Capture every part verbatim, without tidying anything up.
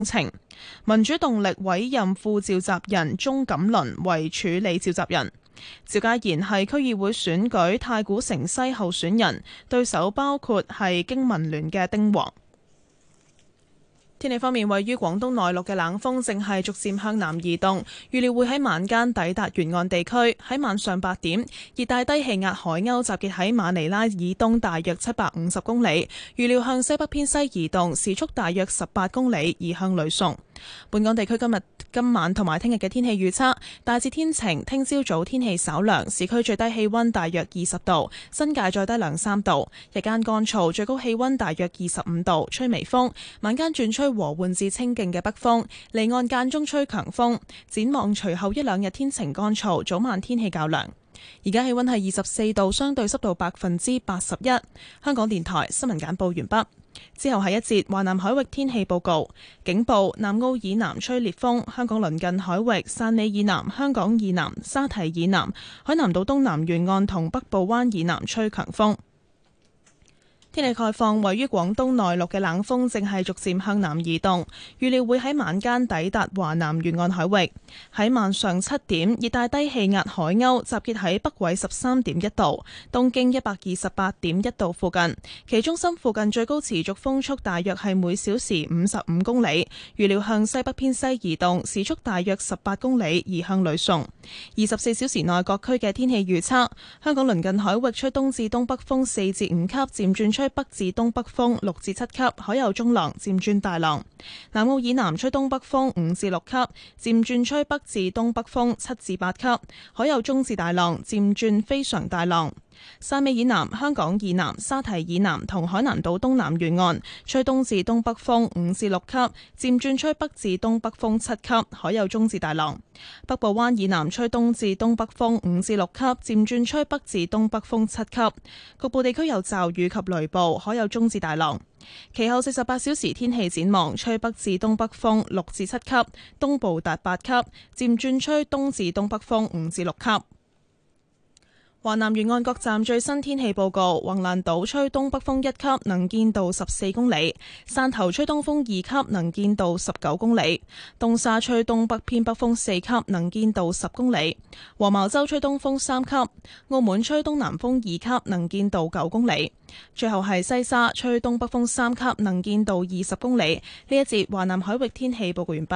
程。民主動力委任副召集人鍾錦麟為署理召集人。趙家賢係區議會選舉太古城西候選人，對手包括係經民聯嘅丁王。天氣方面，位於廣東內陸嘅冷鋒正係逐漸向南移動，預料會喺晚間抵達沿岸地區。喺晚上八點，熱帶低氣壓海鷗集結喺馬尼拉以東大約七百五十公里，預料向西北偏西移動，時速大約十八公里，移向呂宋。本港地區今日今晚同埋聽日嘅天氣預測，大致天晴，聽朝早天氣稍涼，市區最低氣溫大約二十度，新界再低兩三度，日間乾燥，最高氣溫大約二十五度，吹微風，晚間轉吹和緩至清勁嘅北風，離岸間中吹強風。展望隨後一兩日天晴乾燥，早晚天氣較涼。而家氣溫係二十四度，相對濕度百分之八十一。香港電台新聞簡報完畢。之後係一節華南海域天氣報告，警報：南澳以南吹烈風，香港鄰近海域汕尾以南、香港以南、沙堤以南、海南島東南沿岸同北部灣以南吹強風。天氣概況，位於廣東內陸嘅冷鋒正係逐漸向南移動，預料會喺晚間抵達華南沿岸海域。喺晚上七點，熱帶低氣壓海鷗集結喺北緯十三點一度、東經一百二十八點一度附近，其中心附近最高持續風速大約係每小時五十五公里，預料向西北偏西移動，時速大約十八公里，移向呂宋。二十四小時內各區嘅天氣預測：香港鄰近海域吹東至東北風四至五級，漸轉吹北至東北風六至七級，海有中浪，漸轉大浪。南澳以南吹東北風五至六級，漸轉吹北至東北風七至八級，海有中至大浪，漸轉非常大浪。汕尾以南、香港以南、沙堤以南同海南島東南沿岸吹東至東北風五至六級，漸轉吹北至東北風七級，海有中至大浪。北部灣以南吹東至東北風五至六級，漸轉吹北至東北風七級，局部地區有驟雨及雷暴，海有中至大浪。其後四十八小時天氣展望，吹北至東北風六至七級，東部達八級，漸轉吹東至東北風五至六級。華南沿岸各站最新天氣報告：橫瀾島吹東北風一級，能見度十四公里；汕頭吹東風二級，能見度十九公里；東沙吹東北偏北風四級，能見度十公里；黃茅洲吹東風三級；澳門吹東南風二級，能見度九公里。最後係西沙吹東北風三級，能見度二十公里。呢一節華南海域天氣報告完畢。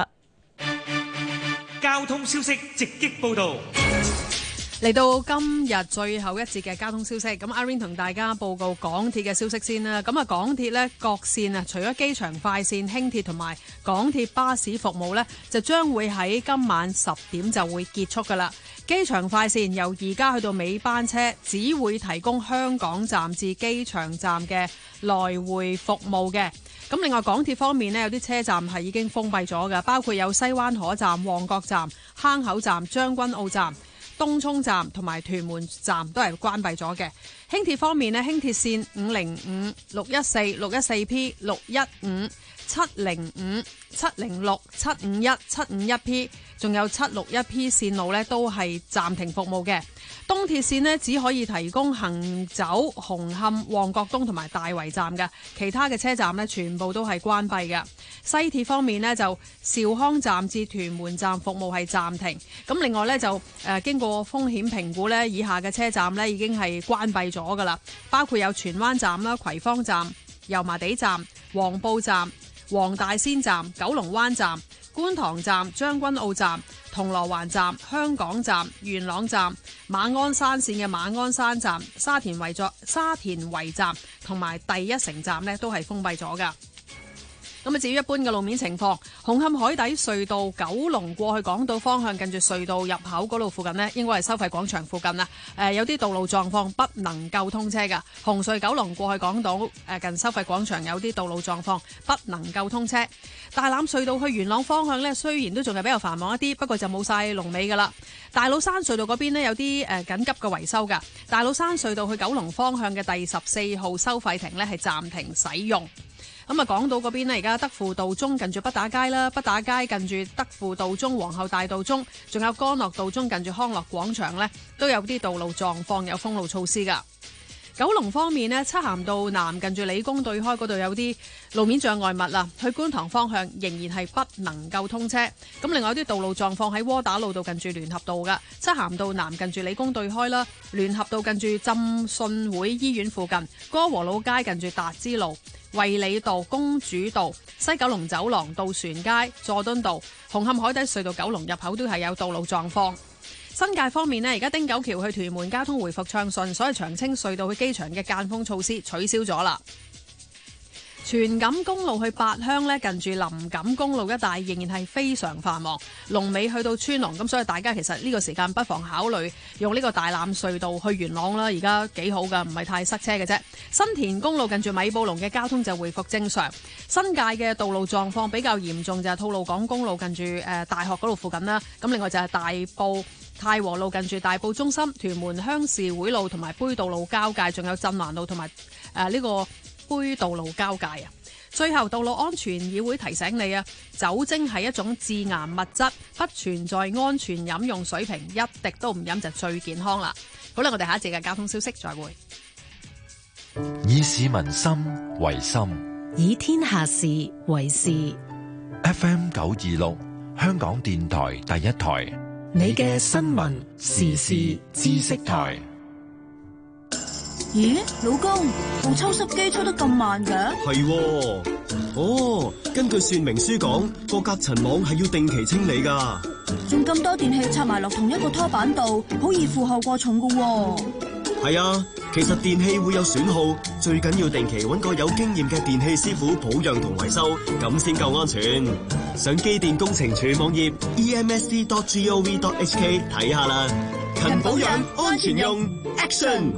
交通消息直擊報道。 嚟到今日最後一節嘅交通消息，咁阿 Rain 同大家報告港鐵嘅消息先啦。咁啊，港鐵呢各線啊，除咗機場快線、輕鐵同埋港鐵巴士服務呢，就將會喺今晚十點就會結束噶啦。機場快線由而家去到尾班車，只會提供香港站至機場站嘅來回服務嘅。咁另外港鐵方面呢，有啲車站係已經封閉咗嘅，包括有西灣河站、旺角站、坑口站、將軍澳站、東涌站同埋屯門站都係關閉咗嘅。輕鐵方面呢，輕鐵線五零五、六一四、六一四 P、六一五、七零五、七零六、七五一、七五一 P， 仲有七六一 P 線路呢都係暫停服務嘅。東鐵線呢只可以提供行走紅磡、旺角東同埋大圍站嘅，其他嘅車站呢全部都係關閉嘅。西鐵方面呢，就兆康站至屯門站服務係暫停，咁另外呢，就誒、呃、經過風險評估呢，以下嘅車站呢已經係關閉咗噶啦，包括有荃灣站啦、葵芳站、油麻地站、黃埔站、黃大仙站、九龍灣站、觀塘站、將軍澳站、銅鑼灣站、香港站、元朗站、馬鞍山線嘅馬鞍山站、沙田圍站、沙田圍站同埋第一城站呢都係封閉咗噶。咁啊，至於一般嘅路面情況，紅磡海底隧道九龍過去港島方向，近住隧道入口嗰度附近呢，應該係收費廣場附近啦。誒、呃，有啲道路狀況不能夠通車㗎。紅隧九龍過去港島誒近收費廣場有啲道路狀況不能夠通車。大欖隧道去元朗方向呢，雖然都仲係比較繁忙一啲，不過就冇晒龍尾㗎啦。大老山隧道嗰邊呢，有啲誒緊急嘅維修㗎。大老山隧道去九龍方向嘅第十四號收費亭呢，係暫停使用。咁啊，港島嗰邊呢，而家德輔道中近住北打街啦，北打街近住德輔道中、皇后大道中，仲有干諾道中近住康樂廣場呢，都有啲道路狀況有封路措施噶。 九龍方面呢，漆咸道南近住理工對開嗰度有啲路面障礙物啦，去觀塘方向仍然係不能夠通車。咁另外有啲道路狀況喺窩打老道近住聯合道嘅，漆咸道南近住理工對開啦，聯合道近住浸信會醫院附近，歌和老街近住達之路、衛理道、公主道、西九龍走廊、渡船街、佐敦道、紅磡海底隧道九龍入口都係有道路狀況。新界方面呢，而家汀九橋去屯門交通回復暢順，所以長青隧道去機場嘅間封措施取消咗啦。荃錦公路去八鄉呢，近住林錦公路一帶仍然係非常繁忙，龍尾去到川龍，咁所以大家其實呢個時間不妨考慮用呢個大欖隧道去元朗啦，而家幾好噶，唔係太塞車嘅啫。新田公路近住米埔龍嘅交通就回復正常。新界嘅道路狀況比較嚴重就係吐露港公路近住誒大學嗰度附近啦，咁另外就係大埔太和路近住大埔中心、屯門鄉事會路同埋杯渡路交界，仲有鎮環路同埋誒呢個杯渡路交界啊。最後，道路安全議會提醒你啊，酒精係一種致癌物質，不存在安全飲用水平，一滴都唔飲就最健康啦。好啦，我哋下一節嘅交通消息再會。 以市民心為心， 以天下事為事。 F M 九二六，香港電台第一台。 你嘅新聞時事知識台。 咦，老公，部抽濕機抽得咁慢嘅？ 係喎，哦，根據說明書講，個隔塵網係要定期清理噶。 仲咁多電器插埋落同一個拖板度，好易負荷過重噶喎。 係啊，其實電器會有損耗，最緊要定期揾個有經驗嘅電器師傅保養同維修，咁先夠安全。上機電工程署網頁 e m s c dot gov dot h k 睇下啦。勤保養，安全用 ，Action！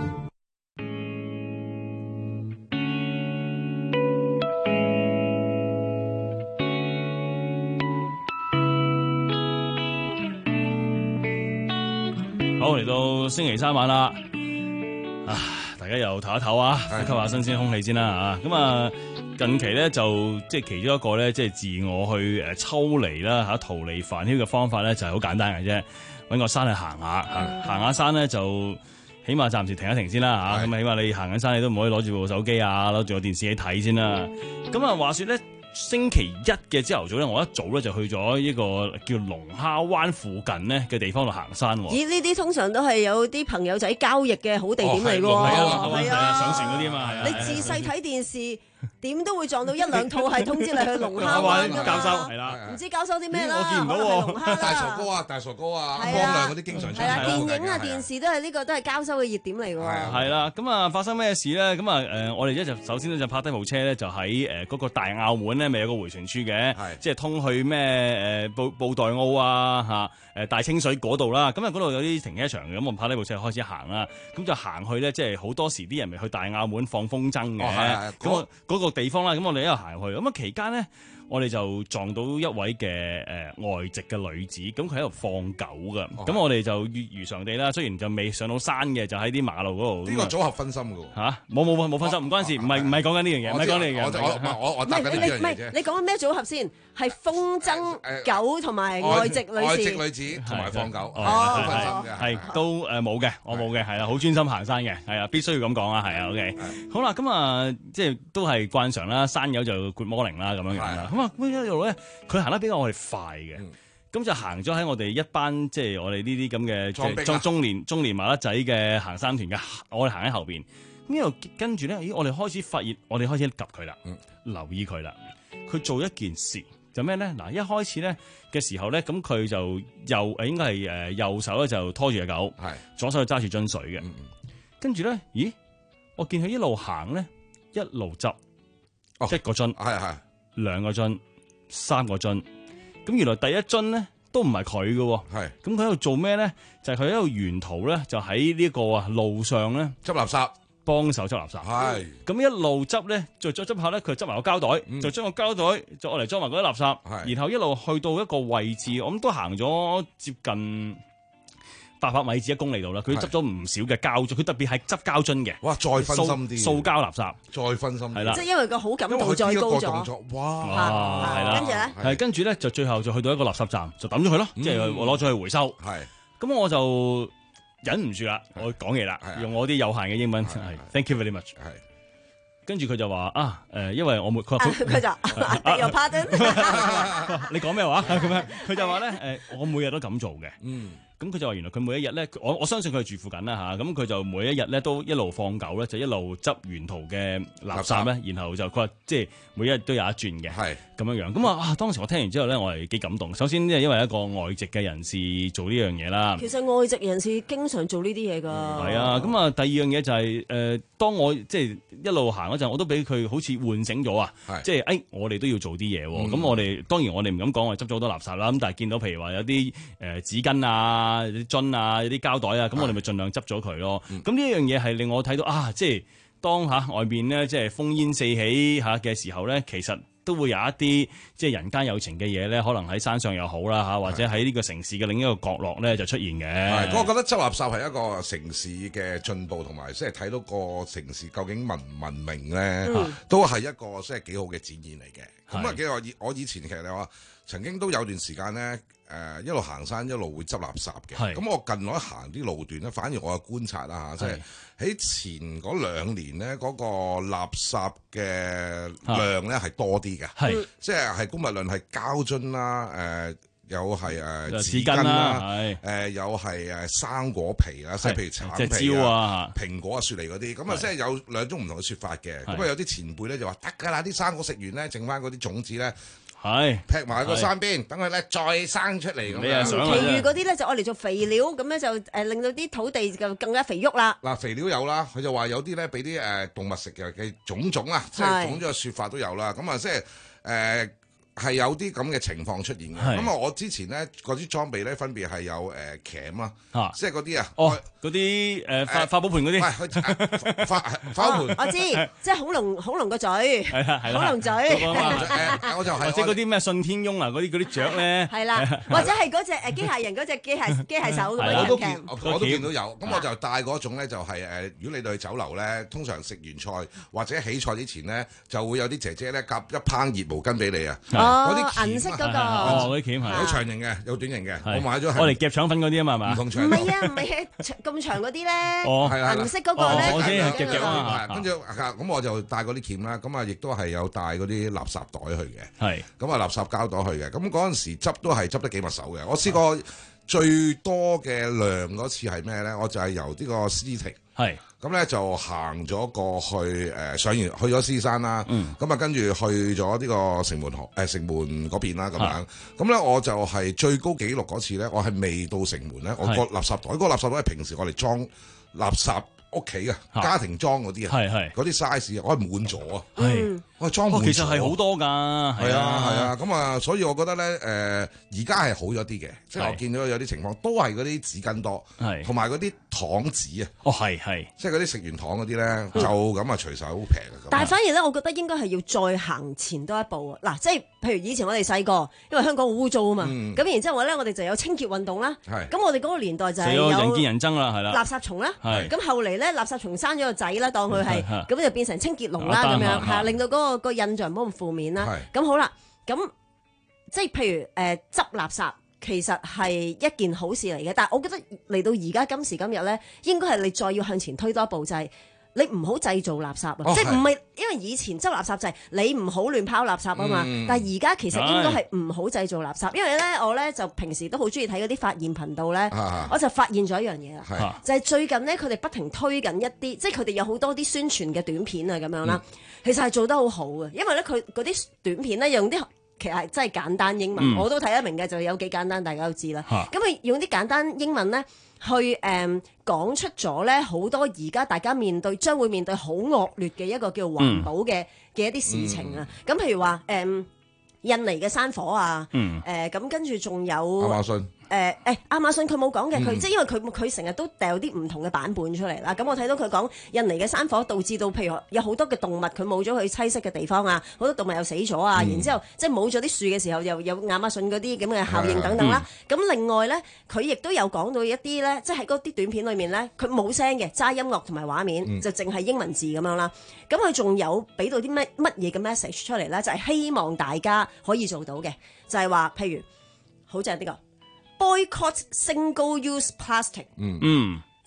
好，嚟到星期三晚啦，啊，大家又唞一唞啊，吸下新鮮空氣先啦嚇。咁啊，近期咧就即係其中一個咧，即係自我去誒抽離啦嚇，逃離煩囂嘅方法咧就係好簡單嘅啫，揾個山去行下，行行下山咧就起碼暫時停一停先啦嚇。咁啊，起碼你行緊山你都唔可以攞住部手機啊，攞住個電視機睇先啦。咁啊，話説咧。星期一嘅朝頭早咧，我一早咧就去咗一個叫龍蝦灣附近呢嘅地方度行山。 咦？呢啲通常都係有啲朋友仔交易嘅好地點嚟㗎喎。 係啊，上船嗰啲嘛。 你自細睇電視，點都會撞到一兩套係通知你去龍蝦灣㗎嘛。 交收係啦， 唔知交收啲咩啦？ 我見唔到喎。 龍蝦大傻哥啊，大傻哥啊，光亮嗰啲經常出現。 係啊，電影啊、電視都係呢個都係交收嘅熱點嚟㗎。 係啦，咁啊發生咩事咧？咁啊誒，我哋咧就首先咧就泊低部車咧，就喺誒嗰個大坳門咧，咪有個迴旋處嘅，即係通去咩誒布布袋澳啊嚇誒大清水嗰度啦。咁啊嗰度有啲停車場嘅，咁我泊低部車開始行啦。咁就行去咧，即係好多時啲人咪去大坳門放風箏嘅。咁我嗰個地方啦，咁我哋一路行去。咁啊期間咧，我哋就撞到一位嘅誒、呃、外籍嘅女子，咁佢喺度放狗噶，咁、哦、我哋就如常地啦，雖然就未上到山嘅，就喺啲馬路嗰度。呢個組合分心噶吓，冇冇冇冇分心，唔關事，唔係唔係講緊呢樣嘢，唔係講呢樣嘢。 我我我答緊呢樣嘢啫。 你講緊咩組合先？係風箏狗同埋外籍女士。 外籍女子同埋放狗， 哦，分心嘅，係都誒冇嘅，我冇嘅，係啦，好專心行山嘅，係啊，必須要咁講啊，係啊 ，OK，好啦，咁啊，即係都係慣常啦，山友就 good morning 啦，咁樣樣啦，咁啊，咁一路咧，佢行得比較我哋快嘅，咁就行咗喺我哋一班即係我哋呢啲咁嘅即係中中年中年麻甩仔嘅行山團嘅，我哋行喺後邊，咁一路跟住咧，咦，我哋開始發現，我哋開始及佢啦，留意佢啦，佢做一件事。就咩咧？嗱，一開始咧嘅時候咧，咁佢就右誒應該係誒右手咧就拖住隻狗，係左手就揸住樽水嘅。跟住咧，咦？我見佢一路行咧，一路執，哦、一個樽，係係兩個樽，三個樽。咁原來第一樽咧都唔係佢嘅，係咁佢喺度做咩咧？就係佢喺度沿途咧，就喺呢個啊路上咧執垃圾。 幫手執垃圾，係咁一路執咧，再再執下咧，佢執埋個膠袋，嗯、就將個膠袋就攞嚟裝埋嗰啲垃圾，然後一路去到一個位置，我諗都行咗接近八百米至一公里度啦。佢執咗唔少嘅膠樽，佢特別係執膠樽嘅。 哇！再分心啲，塑膠垃圾， 再分心啲， 係啦， 即係因為個好感度再高咗。 哇！ 係啦， 跟住咧， 係跟住咧就最後就去到一個垃圾站，就抌咗佢咯，即係我攞咗去回收。係咁我就。 忍唔住啦，我講嘢啦，用我啲有限嘅英文係 Thank you very much。係，跟住佢就話啊誒，因為我冇佢佢就 beg your pardon， 你講咩話咁樣？佢就話咧誒，我每日都咁做嘅。嗯。咁佢就話原來佢每一日咧，我我相信佢係住附近啦嚇，咁佢就每一日咧都一路放狗咧，就一路執沿途嘅垃圾咧，然後就佢話即係每一日都有一轉嘅，係咁樣樣。咁啊啊！當時我聽完之後咧，我係幾感動。首先即係因為一個外籍嘅人士做呢樣嘢啦。 其實外籍人士經常做呢啲嘢㗎。係啊，咁啊第二樣嘢就係、是、誒、呃，當我即係一路行嗰陣，我都俾佢好似喚醒咗啊！即係誒，我哋都要做啲嘢喎。咁、嗯、我哋當然我哋唔敢講我哋執咗好多垃圾啦。咁但係見到譬如話有啲誒紙巾啊。啊！有啲樽啊，有啲膠袋啊，咁我哋咪盡量執咗佢咯。咁呢一樣嘢係令我睇到啊，即係當嚇外邊咧，即係烽煙四起嚇嘅時候咧，其實都會有一啲即係人間有情嘅嘢咧，可能喺山上又好啦嚇，或者喺呢個城市嘅另一個角落咧就出現嘅。 係，我覺得執垃圾係一個城市嘅進步，同埋即係睇到個城市究竟文唔文明咧，嗯、都係一個即係幾好嘅展現嚟嘅。咁啊，幾我以我以前其實你話曾經都有段時間咧。誒、呃、一路行山一路會執垃圾嘅，咁我近來行啲路段咧，反而我有觀察啦嚇，即係喺前嗰兩年咧，嗰、那個垃圾嘅量咧係多啲嘅，即係係公物量係膠樽啦，誒有係誒紙巾啦，誒有係誒生果皮啦，即係譬如橙皮啊、啊蘋果啊、雪梨嗰啲，咁啊即係有兩種唔同嘅説法嘅，咁啊有啲前輩咧就話得㗎啦，啲生果食完咧，剩翻嗰啲種子咧。係劈埋個山邊，等佢咧再生出嚟咁樣。 其餘嗰啲咧就愛嚟做肥料，咁咧就誒令到啲土地就更加肥沃啦。 嗱，肥料有啦，佢就話有啲咧俾啲誒動物食嘅嘅種種啊，即係種種嘅説法都有啦。咁啊，即係誒係有啲咁嘅情況出現嘅。咁啊，我之前咧嗰啲裝備咧分別係有誒鉗啦，即係嗰啲啊。哦，嗰啲誒化化寶盤嗰啲。化化寶盤。 我知，即係恐龍恐龍個嘴。係啦係啦。恐龍嘴。 我就係即係嗰啲咩信天翁啊，嗰啲嗰啲雀咧。 係啦，或者係嗰隻誒機械人嗰隻機械機械手咁樣。 我都見，我都見到有。咁我就帶嗰種咧，就係誒，如果你哋去酒樓咧，通常食完菜或者起菜之前咧，就會有啲姐姐咧夾一烹熱毛巾俾你啊。 嗰啲銀色嗰個， 哦，嗰啲鉗係有長型嘅，有短型嘅。我買咗係我哋夾腸粉嗰啲啊嘛，係嘛？ 唔同長。 唔係啊，唔係咁長嗰啲咧。 哦，係啦， 銀色嗰個咧。 我先夾夾啊。跟住咁我就帶嗰啲鉗啦，咁啊亦都係有帶嗰啲垃圾袋去嘅。係。咁啊垃圾膠袋去嘅，咁嗰陣時執都係執得幾密手嘅。我試過最多嘅量嗰次係咩咧？我就係由呢個獅子亭。係。咁咧就行咗過去誒上完去咗獅子山啦，咁啊跟住去咗呢個城門河誒城門嗰邊啦咁樣，咁咧我就係最高紀錄嗰次咧，我係未到城門咧，我個垃圾袋，嗰個垃圾袋係平時我哋裝垃圾屋企嘅家庭裝嗰啲啊，嗰啲 size 我係滿咗啊，我係裝滿咗， 其實係好多㗎， 係啊係啊，咁啊所以我覺得咧誒而家係好咗啲嘅，即係我見到有啲情況都係嗰啲紙巾多，同埋嗰啲糖紙啊， 哦係係， 即係嗰啲食完糖嗰啲咧就咁啊隨手好平嘅。 但係反而咧，我覺得應該係要再行前多一步啊！嗱，即係譬如以前我哋細個，因為香港好污糟啊嘛，咁然之後咧我哋就有清潔運動啦，咁我哋嗰個年代就係有人見人憎啦，係啦， 垃圾蟲啦，咁後嚟咧垃圾蟲生咗個仔啦，當佢係咁就變成清潔龍啦咁樣，係令到嗰個個印象唔好咁負面啦。咁好啦，咁即係譬如誒執垃圾。其實係一件好事嚟嘅，但係我覺得嚟到而家今時今日咧，應該係你再要向前推多一步，就係、是、你唔好製造垃圾啊！哦、即係唔係因為以前執垃圾就係你唔好亂拋垃圾啊嘛，嗯、但係而家其實應該係唔好製造垃圾，因為咧我咧就平時都好中意睇嗰啲發現頻道咧，啊、我就發現咗一樣嘢啦，啊、就係最近咧佢哋不停推緊一啲，即係佢哋有好多啲宣傳嘅短片啊咁樣啦，嗯、其實係做得好好嘅，因為咧佢嗰啲短片咧用啲。其實係真係簡單英文，嗯、我都睇得明嘅，就有幾簡單，大家都知啦。咁佢、啊、用啲簡單英文咧，去誒、嗯、講出咗咧好多而家大家面對將會面對好惡劣嘅一個叫環保嘅嘅、嗯、一啲事情啊。咁、嗯、譬如話誒、嗯、印尼嘅山火啊，誒咁跟住仲有亞馬遜。誒誒，亞馬遜佢冇講嘅，佢即係因為佢佢成日都掉啲唔同嘅版本出嚟啦。咁我睇到佢講印尼嘅山火導致到，譬如有好多嘅動物佢冇咗佢棲息嘅地方啊，好多動物又死咗啊。嗯、然之後即係冇咗啲樹嘅時候，又有亞馬遜嗰啲咁嘅效應等等啦。咁、嗯、另外咧，佢亦都有講到一啲咧，即係喺嗰啲短片裏面咧，佢冇聲嘅，齋音樂同埋畫面，嗯、就淨係英文字咁樣啦。咁佢仲有俾到啲乜乜嘢嘅 message 出嚟咧，就係、是、希望大家可以做到嘅，就係、是、話譬如好正呢個。Boycott single-use plastic。嗯嗯，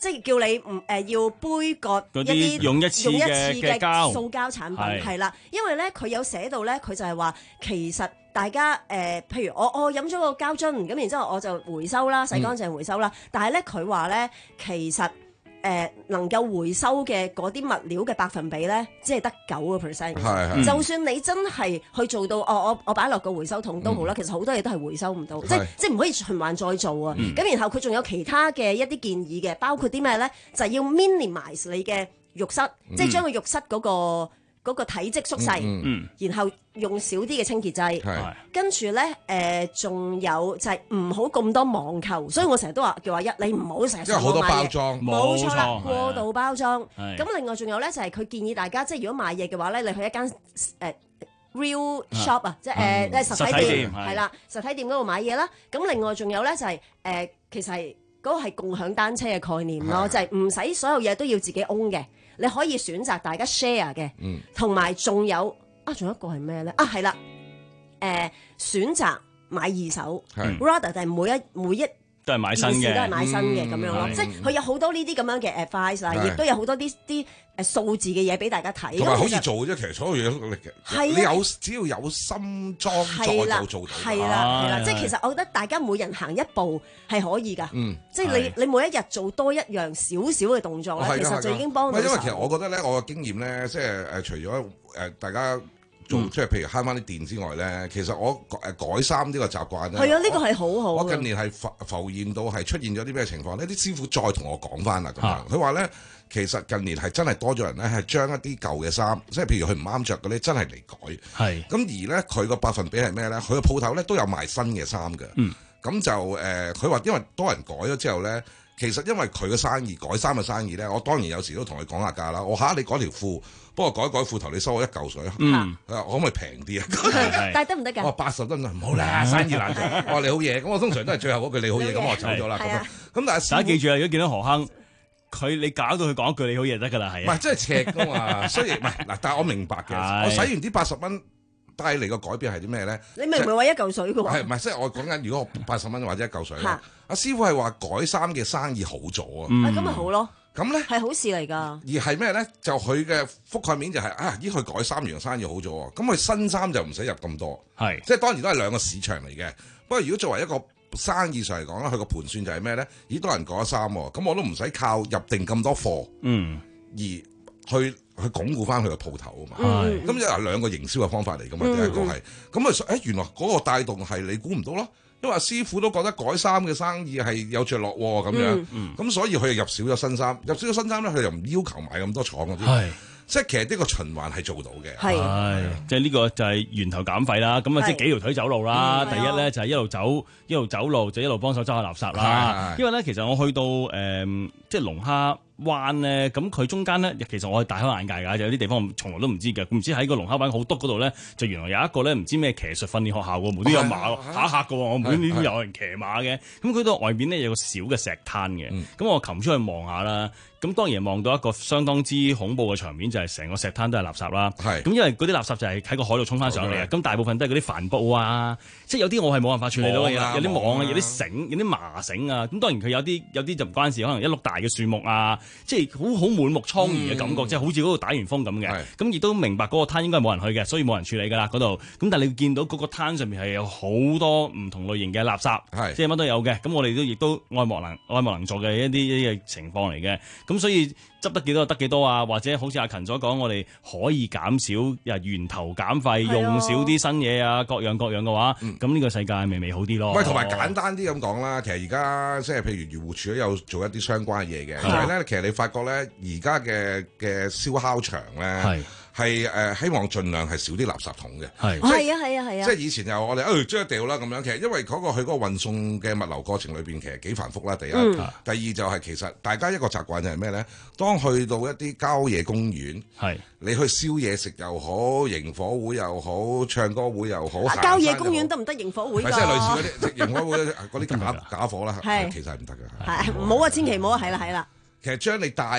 即係叫你唔誒、呃、要杯葛一啲用一次嘅膠塑膠產品係啦，因為咧佢有寫到咧，佢就係話其實大家誒、呃，譬如我我飲咗個膠樽，咁然之後我就回收啦，洗乾淨回收啦。嗯、但係咧佢話咧，其實誒、呃、能夠回收嘅嗰啲物料嘅百分比咧，只係得九個 percent。係就算你真係去做到，哦、我我我擺落個回收桶都好啦，嗯、其實好多嘢都係回收唔到，即係即係唔可以循環再做啊。咁、嗯、然後佢仲有其他嘅一啲建議嘅，包括啲咩咧？就係、是、要 minimize 你嘅浴室，嗯、即係將個浴室嗰、那個。嗰個體積縮細，嗯、然後用少啲嘅清潔劑，是跟住咧誒，仲、呃、有就係唔好咁多網購，所以我成日都話叫阿一，你唔好成日上網買嘢，因為好多包裝，冇錯啦，錯過度包裝。咁另外仲有咧就係、是、佢建議大家，即係如果買嘢嘅話咧，你去一間誒、呃、real shop 啊，即係誒即係實體店，係啦，實體店嗰度買嘢啦。咁另外仲有咧就係、是、誒、呃，其實係嗰個係共享單車嘅概念咯，是就係唔使所有嘢都要自己 own 嘅。你可以選擇大家 share 嘅，同埋仲有啊，仲有一個係咩咧？啊，係啦，誒、呃、選擇買二手是，rather 就係每一每一都係買新嘅， 都係買新嘅咁、嗯、樣咯。即係佢有好多呢啲咁樣嘅 advice 啦，亦都有好多啲啲誒數字嘅嘢俾大家睇。 同埋好易做啫，其實所有嘢都力嘅。你有只要有心裝載就做到。係啦，係啦，即係其實我覺得大家每人行一步係可以㗎。嗯，即係你你每一日做多一樣少少嘅動作咧，其實就已經幫到手。 因為其實我覺得咧，我嘅經驗咧，即係誒除咗誒大家。做即係譬如慳翻啲電之外咧，其實我誒改衫呢個習慣咧， 係啊，呢個係好好。 我近年係浮浮現到係出現咗啲咩情況呢？啲師傅再同我講翻啦咁樣，佢話咧其實近年係真係多咗人咧係將一啲舊嘅衫，即係譬如佢唔啱着嘅咧，真係嚟改。係咁是而咧佢個百分比係咩咧？佢個鋪頭咧都有賣新嘅衫嘅。嗯，咁就誒，佢、呃、話因為多人改咗之後咧。其實因為佢嘅生意改衫嘅生意咧，我當然有時都同佢講下價啦。我嚇你改條褲，不過改改褲頭你收我一嚿水，嗯，我可唔可以平啲啊？ 但係得唔得㗎？ 我話八十蚊唔好啦，生意難做。我話你好嘢，咁我通常都係最後嗰句你好嘢，咁我走咗啦。咁樣，咁但係大家記住啊，如果見到何坑，佢你搞到佢講一句你好嘢得㗎啦，係。 唔係，真係赤㗎嘛。雖然唔係嗱，但係我明白嘅。我使完啲八十蚊。帶嚟個改變係啲咩咧？ 你明唔明話一嚿水嘅喎？ 係唔係？即係我講緊，如果我八十蚊或者一嚿水，阿師傅係話改衫嘅生意好咗啊！ 咁咪好咯？ 咁咧係好事嚟㗎。 而係咩咧？就佢嘅覆蓋面就係啊！依佢改衫樣生意好咗啊！咁佢新衫就唔使入咁多，係即係當然都係兩個市場嚟嘅。不過如果作為一個生意上嚟講咧，佢個盤算就係咩咧？咦，多人改衫喎，咁我都唔使靠入定咁多貨，嗯，而去。去鞏固翻佢個鋪頭啊嘛，咁就係兩個營銷嘅方法嚟噶嘛，第一個係，咁啊誒原來嗰個帶動係你估唔到咯，因為師傅都覺得改衫嘅生意係有着落喎咁樣，咁、嗯嗯、所以佢就入少咗新衫，入少咗新衫咧，佢又唔要求買咁多廠嗰啲。即係其實呢個循環係做到嘅， 係即係呢個就係源頭減廢啦。咁啊，即係幾條腿走路啦。第一咧就係一路走一路走路，就一路幫手執下垃圾啦。因為咧，其實我去到誒即係龍蝦灣咧，咁佢中間咧，其實我係大開眼界㗎。有啲地方我從來都唔知嘅，唔知喺個龍蝦灣好篤嗰度咧，就原來有一個咧唔知咩騎術訓練學校喎，無端有馬嚇一嚇嘅喎，我唔知點有人騎馬嘅。咁佢度外邊咧有個小嘅石灘嘅，咁我擒出去望下啦。咁當然望到一個相當之恐怖嘅場面，就係成個石灘都係垃圾啦。係咁，因為嗰啲垃圾就係喺個海度沖翻上嚟啊。咁大部分都係嗰啲帆布啊，即係有啲我係冇辦法處理到嘅嘢，有啲網啊，有啲繩，有啲麻繩啊。咁當然佢有啲有啲就唔關事，可能一碌大嘅樹木啊，即係好好滿目瘡痍嘅感覺，即係好似嗰度打完風咁嘅。咁亦都明白嗰個灘應該係冇人去嘅，所以冇人處理㗎啦嗰度。咁但係你會見到嗰個灘上面係有好多唔同類型嘅垃圾，即係乜都有嘅。咁我哋都亦都愛莫能愛莫能助嘅一啲一啲嘅情況嚟嘅。咁所以執得幾多就得幾多啊，或者好似阿勤所講，我哋可以減少源頭減廢，用少啲新嘢啊，各樣各樣嘅話，咁呢、嗯、個世界咪美好啲咯。 喂，同埋簡單啲咁講啦，其實而家即係譬如漁護署都有做一啲相關嘅嘢嘅，但係咧，其實你發覺咧，而家嘅嘅燒烤場咧。係誒希望盡量係少啲垃圾桶嘅，係係啊係啊係啊！ 即係以前又我哋誒將佢掉啦咁樣，其實因為嗰個佢嗰個運送嘅物流過程裏邊其實幾繁複啦。第一，嗯、第二就係其實大家一個習慣就係咩咧？當去到一啲郊野公園，係是你去燒嘢食又好，營火會又好，唱歌會又好， 郊野公園得唔得營火會？ 即係類似嗰啲營火會嗰啲假假火啦，係其實係唔得嘅。 係唔好啊！千祈唔好啊！係啦係啦。 其實將你帶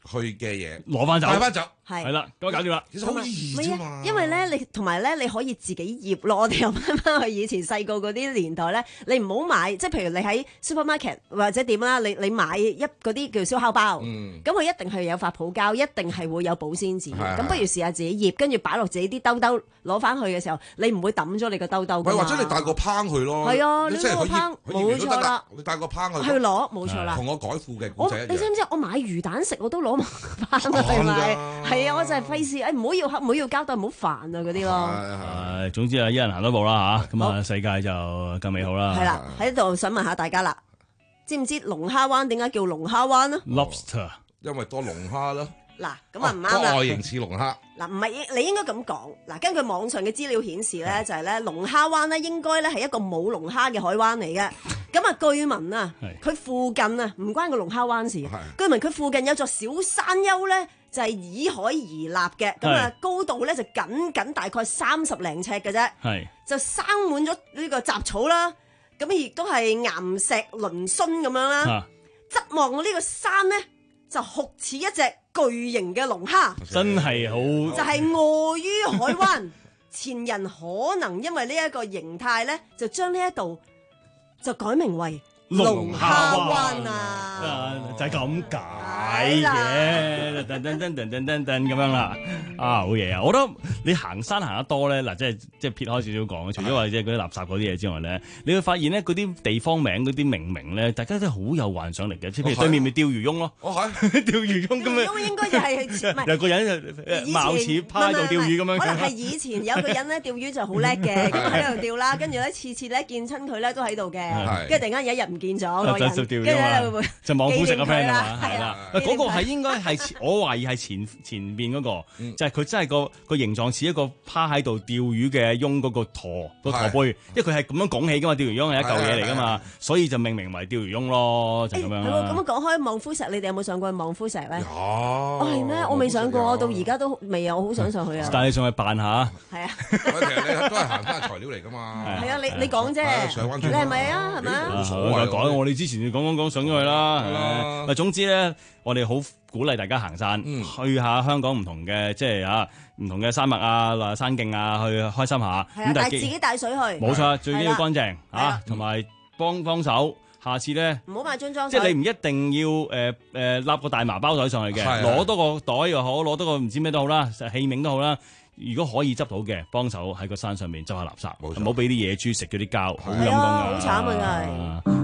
去嘅嘢攞翻走， 帶翻走， 係係啦，咁搞掂啦。 其實好易啫嘛。 因為咧，你同埋咧，你可以自己醃咯。我哋又翻翻去以前細個嗰啲年代咧，你唔好買，即係譬如你喺 supermarket 或者點啦，你你買一嗰啲叫燒烤包，咁佢、嗯、一定係有發泡膠，一定係會有保鮮紙。咁不如試下自己醃，跟住擺落自己啲兜兜，攞翻去嘅時候，你唔會抌咗你個兜兜。 或者你帶個烹去咯。係啊， 你攞個烹冇錯啦。 你帶個烹去。 去攞冇錯啦。 同我改褲嘅古仔一樣。 你知唔知我買魚蛋食我都攞埋翻去買？係啊，我就係費事誒，唔好要黑，唔好要膠袋，唔好煩啊嗰啲咯。 誒，總之啊，一人行多步啦嚇，咁啊世界就更美好啦。 係啦，喺度想問下大家啦，知唔知龍蝦灣點解叫龍蝦灣啊 ？Lobster， 因為多龍蝦啦。 嗱，咁啊唔啱啦。 外形似龍蝦。 嗱，唔係你應該咁講。嗱，根據網上嘅資料顯示咧，就係咧龍蝦灣咧應該咧係一個冇龍蝦嘅海灣嚟嘅。咁啊，據聞啊，佢附近啊唔關個龍蝦灣事。據聞佢附近有座小山丘咧，就係依海而立嘅。咁啊，高度咧就僅僅大概三十零尺嘅啫。係就生滿咗呢個雜草啦。咁亦都係岩石嶙峋咁樣啦。側望到呢個山咧，就好似一隻巨型嘅龍蝦， 真係好就係臥於海灣。前人可能因為呢一個形態咧，就將呢一度就改名為龍蝦灣啊， 就係咁解嘅，噔噔噔噔噔噔噔咁樣啦，啊好嘢啊！我覺得你行山行得多咧，嗱即係即係撇開少少講，除咗話即係嗰啲垃圾嗰啲嘢之外咧，你會發現咧嗰啲地方名嗰啲命名咧，大家都好有幻想力嘅，即係譬如對面咪釣魚翁咯， 哦係釣釣魚翁咁樣，應該就係有個人就貌似趴喺度釣魚咁樣， 可能係以前有個人咧釣魚就好叻嘅，咁喺度釣啦，跟住咧次次咧見親佢咧都喺度嘅，跟住突然間有一日唔見咗個人，跟住咧會就望夫食個 friend 啊嘛， 係啦， 嗰個係應該係我懷疑係前前邊嗰個，就係佢真係個個形狀似一個趴喺度釣魚嘅翁嗰個駝個駝背，因為佢係咁樣拱起噶嘛，釣魚翁係一嚿嘢嚟噶嘛，所以就命名為釣魚翁咯，就咁樣。 咁樣講開望夫石，你哋有冇上過望夫石咧？有，係咩？我未上過，到而家都未有，我好想上去啊！ 但係你上去扮下。 係啊， 其實你都係行翻材料嚟噶嘛。 係啊，你你講啫，你係咪啊？係咪啊？ 冇所謂，講我哋之前講講講上咗去啦。係總之咧，我哋好鼓勵大家行山，去下香港唔同嘅即係啊唔同嘅山脈啊、嗱山徑啊，去開心下。 係但係自己帶水去。 冇錯，最緊要乾淨啊，同埋幫幫手。下次咧， 唔好買樽裝水，即係你唔一定要誒誒揦個大麻包袋上去嘅，攞多個袋又好，攞多個唔知咩都好啦，器皿都好啦。如果可以執到嘅，幫手喺個山上面執下垃圾，唔好俾啲野豬食咗啲膠，好陰功㗎。 好慘啊！真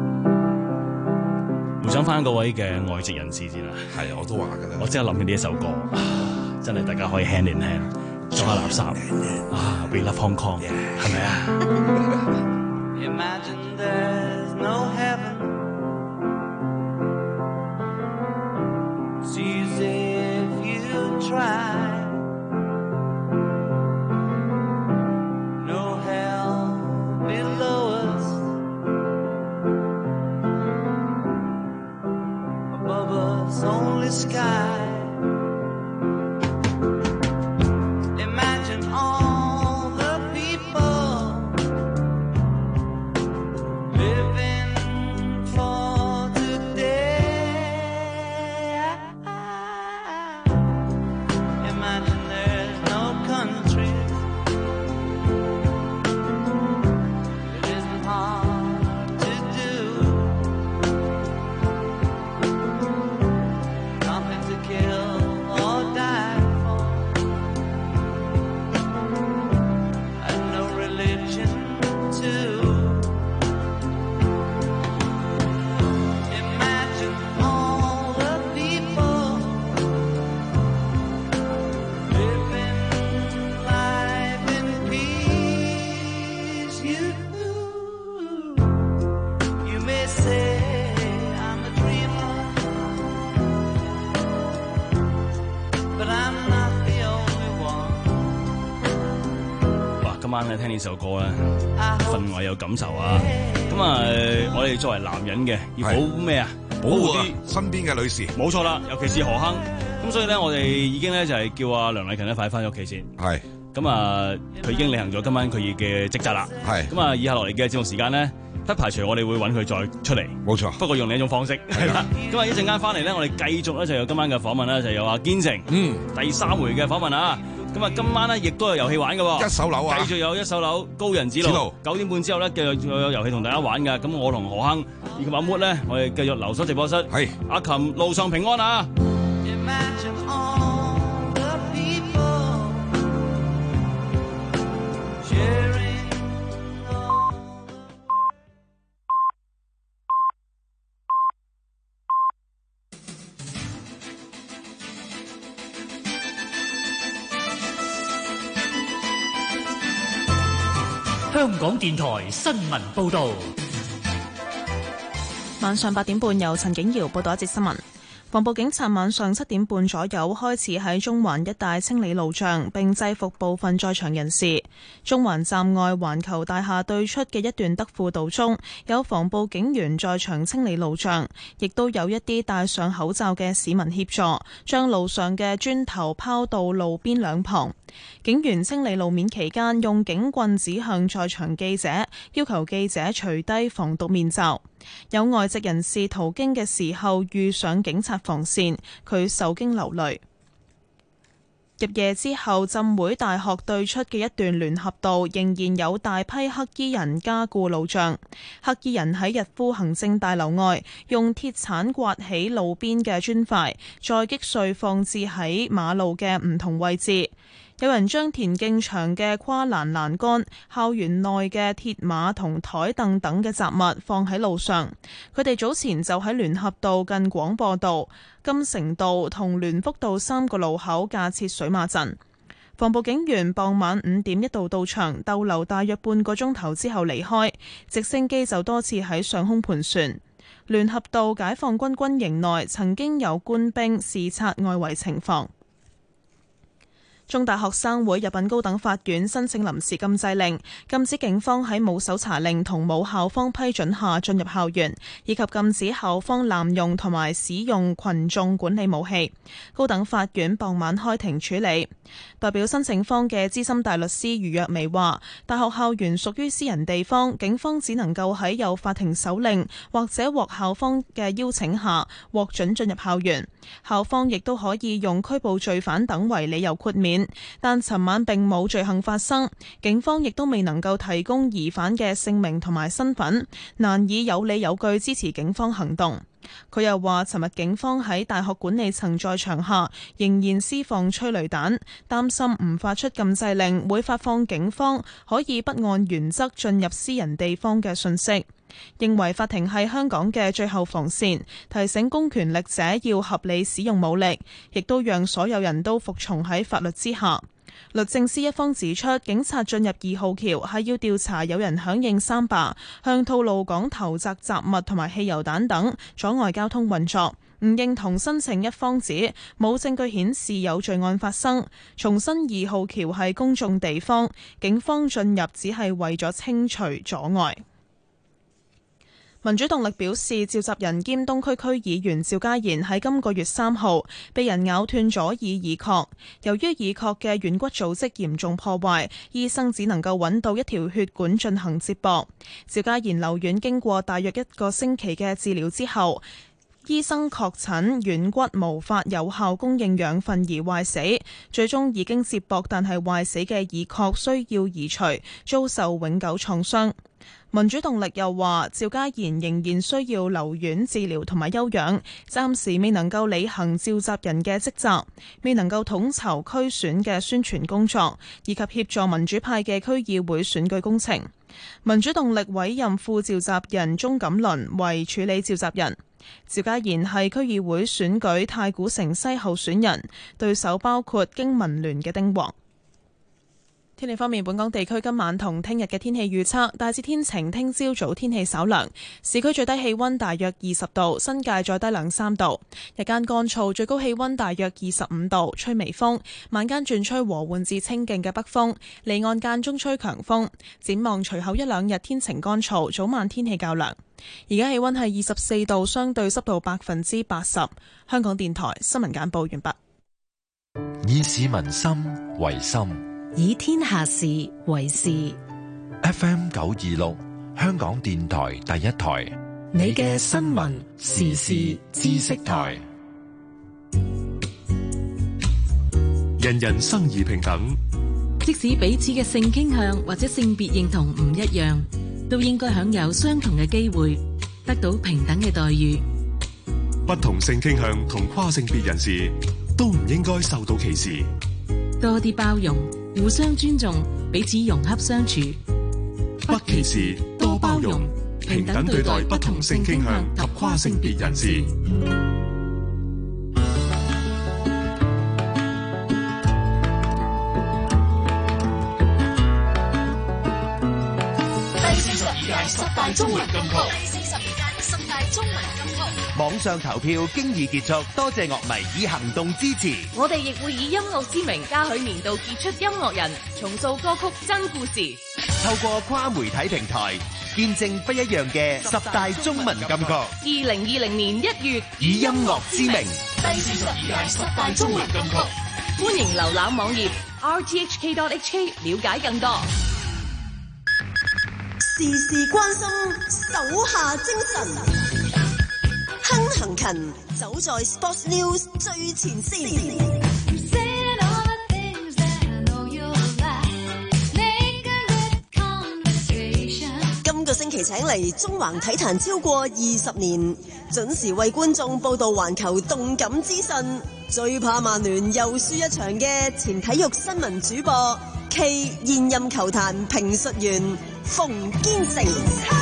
係。 回想翻各位嘅外籍人士先啦， 係我都話㗎啦， 我即刻諗起呢一首歌，真係大家可以 hand in hand 執下垃圾啊 ，We Love Hong Kong，係咪啊？Imagine there's no heaven, sees if you try, no hell below us, above us only sky. Imagine all the people living for today. Imagine there's no countries. It isn't hard to do. Nothing to kill or die for, and no religion too. Imagine all the people living life in peace. You, you may say I'm a dreamer, but I'm not the only one. 哇！今晚咧聽呢首歌咧，分外有感受啊！咁啊，我哋作為男人嘅要保咩啊？ 保護啲身邊嘅女士。 冇錯啦，尤其是何坑。咁所以咧，我哋已經咧就係叫阿梁禮勤咧快翻咗屋企先。 係。 咁啊，佢已經履行咗今晚佢嘅職責啦。 係。 咁啊，以下落嚟嘅節目時間咧， 不排除我哋會揾佢再出嚟。 冇錯， 不過用另一種方式。係啦，咁啊一陣間翻嚟咧，我哋繼續咧就有今晚嘅訪問啦，就有阿堅成，嗯，第三回嘅訪問啊。咁啊，今晚咧亦都有遊戲玩嘅喎， 一手樓啊， 繼續有一手樓高人指路，九點半之後咧繼續有遊戲同大家玩嘅。咁我同何坑以及阿 Mood 咧，我哋繼續留守直播室。係阿琴路上平安啊！ 香港電台新聞報導， 晚上八點半由陳景瑤報道一節新聞。防暴警察晚上七點半左右開始喺中環一帶清理路障，並制服部分在場人士。中環站外環球大廈對出嘅一段德輔道中，有防暴警員在場清理路障，亦都有一啲戴上口罩嘅市民協助，將路上嘅磚頭拋到路邊兩旁。警員清理路面期間，用警棍指向在場記者，要求記者除低防毒面罩。有外籍人士途經嘅時候遇上警察防線，佢受驚流淚。入夜之後，浸會大學對出嘅一段聯合道仍然有大批黑衣人加固路障。黑衣人喺逸夫行政大樓外用鐵鏟刮起路邊嘅磚塊，再擊碎放置喺馬路嘅唔同位置。有人將田徑場嘅跨欄欄杆、校園內嘅鐵馬同台凳等嘅雜物放喺路上。佢哋早前就喺聯合道近廣播道、金城道同聯福道三個路口架設水馬陣。防暴警員傍晚五點一度到場，逗留大約半個鐘頭之後離開。直升機就多次喺上空盤旋。聯合道解放軍軍營內曾經有官兵視察外圍情況。中大學生會入稟高等法院申請臨時禁制令，禁止警方喺冇搜查令同冇校方批准下進入校園，以及禁止校方濫用同埋使用群眾管理武器。高等法院傍晚開庭處理。代表申請方嘅資深大律師余若薇話，大學校園屬於私人地方，警方只能夠喺有法庭手令或者獲校方嘅邀請下獲准進入校園。校方亦都可以用拘捕罪犯等為理由豁免。但尋晚並冇罪行發生，警方亦都未能夠提供疑犯嘅姓名同埋身份，難以有理有據支持警方行動。佢又話，尋日警方喺大學管理層在場下仍然施放催淚彈，擔心唔發出禁制令會發放警方可以不按原則進入私人地方嘅訊息。認為法庭係香港嘅最後防線，提醒公權力者要合理使用武力，亦都讓所有人都服從喺法律之下。律政司一方指出，警察進入二號橋係要調查有人響應三罷，向吐露港投擲雜物同埋汽油彈等，阻礙交通運作。唔認同申請一方指冇證據顯示有罪案發生，重申二號橋係公眾地方，警方進入只係為咗清除阻礙。民主動力表示，召集人兼東區區議員趙家賢喺今個月三號被人咬斷左耳耳廓，由於耳廓嘅軟骨組織嚴重破壞，醫生只能夠揾到一條血管進行接駁。趙家賢留院經過大約一個星期嘅治療之後，醫生確診軟骨無法有效供應養分而壞死，最終已經接駁，但係壞死嘅耳廓需要移除，遭受永久創傷。民主動力又話，趙家賢仍然需要留院治療同埋休養，暫時未能夠履行召集人嘅職責，未能夠統籌區選嘅宣傳工作，以及協助民主派嘅區議會選舉工程。民主動力委任副召集人鍾錦麟為處理召集人。趙家賢係區議會選舉太古城西候選人，對手包括經民聯嘅丁王。天氣方面，本港地區今晚同聽日嘅天氣預測大致天晴，聽朝早天氣稍涼，市區最低氣溫大約二十度，新界再低兩三度。日間乾燥，最高氣溫大約二十五度，吹微風，晚間轉吹和緩至清勁嘅北風，離岸間中吹強風。展望隨後一兩日天晴乾燥，早晚天氣較涼。而家氣溫係二十四度，相對濕度百分之八十。香港電台新聞簡報完畢。 以市民心為心， 以天下事為事。 F M 九二六， 香港電台第一台， 你嘅新聞時事知識台。 人人生而平等， 即使彼此嘅性傾向或者性別認同唔一樣，都應該享有相同嘅機會，得到平等嘅待遇。 不同性傾向同跨性別人士都唔應該受到歧視。 多啲包容，互相尊重，彼此融洽相處。 不歧視，多包容，平等對待不同性傾向及跨性別人士。 十大中文金曲，第四十二屆十大中文金曲網上投票經已結束，多謝樂迷以行動支持。 我哋亦會以音樂之名嘉許年度傑出音樂人，重塑歌曲真故事。 透過跨媒體平台，見證不一樣嘅十大中文金曲。 二零二零年一月， 以音樂之名， 第四十二屆十大中文金曲， 歡迎瀏覽網頁 r t h k dot h k 了解更多。 事事關心，手下精神，亨行勤，走在 Sports News 最前線。今個星期請嚟中環體壇超過二十年，準時為觀眾報道環球動感資訊，最怕曼聯又輸一場嘅前體育新聞主播暨現任球壇評述員馮堅成。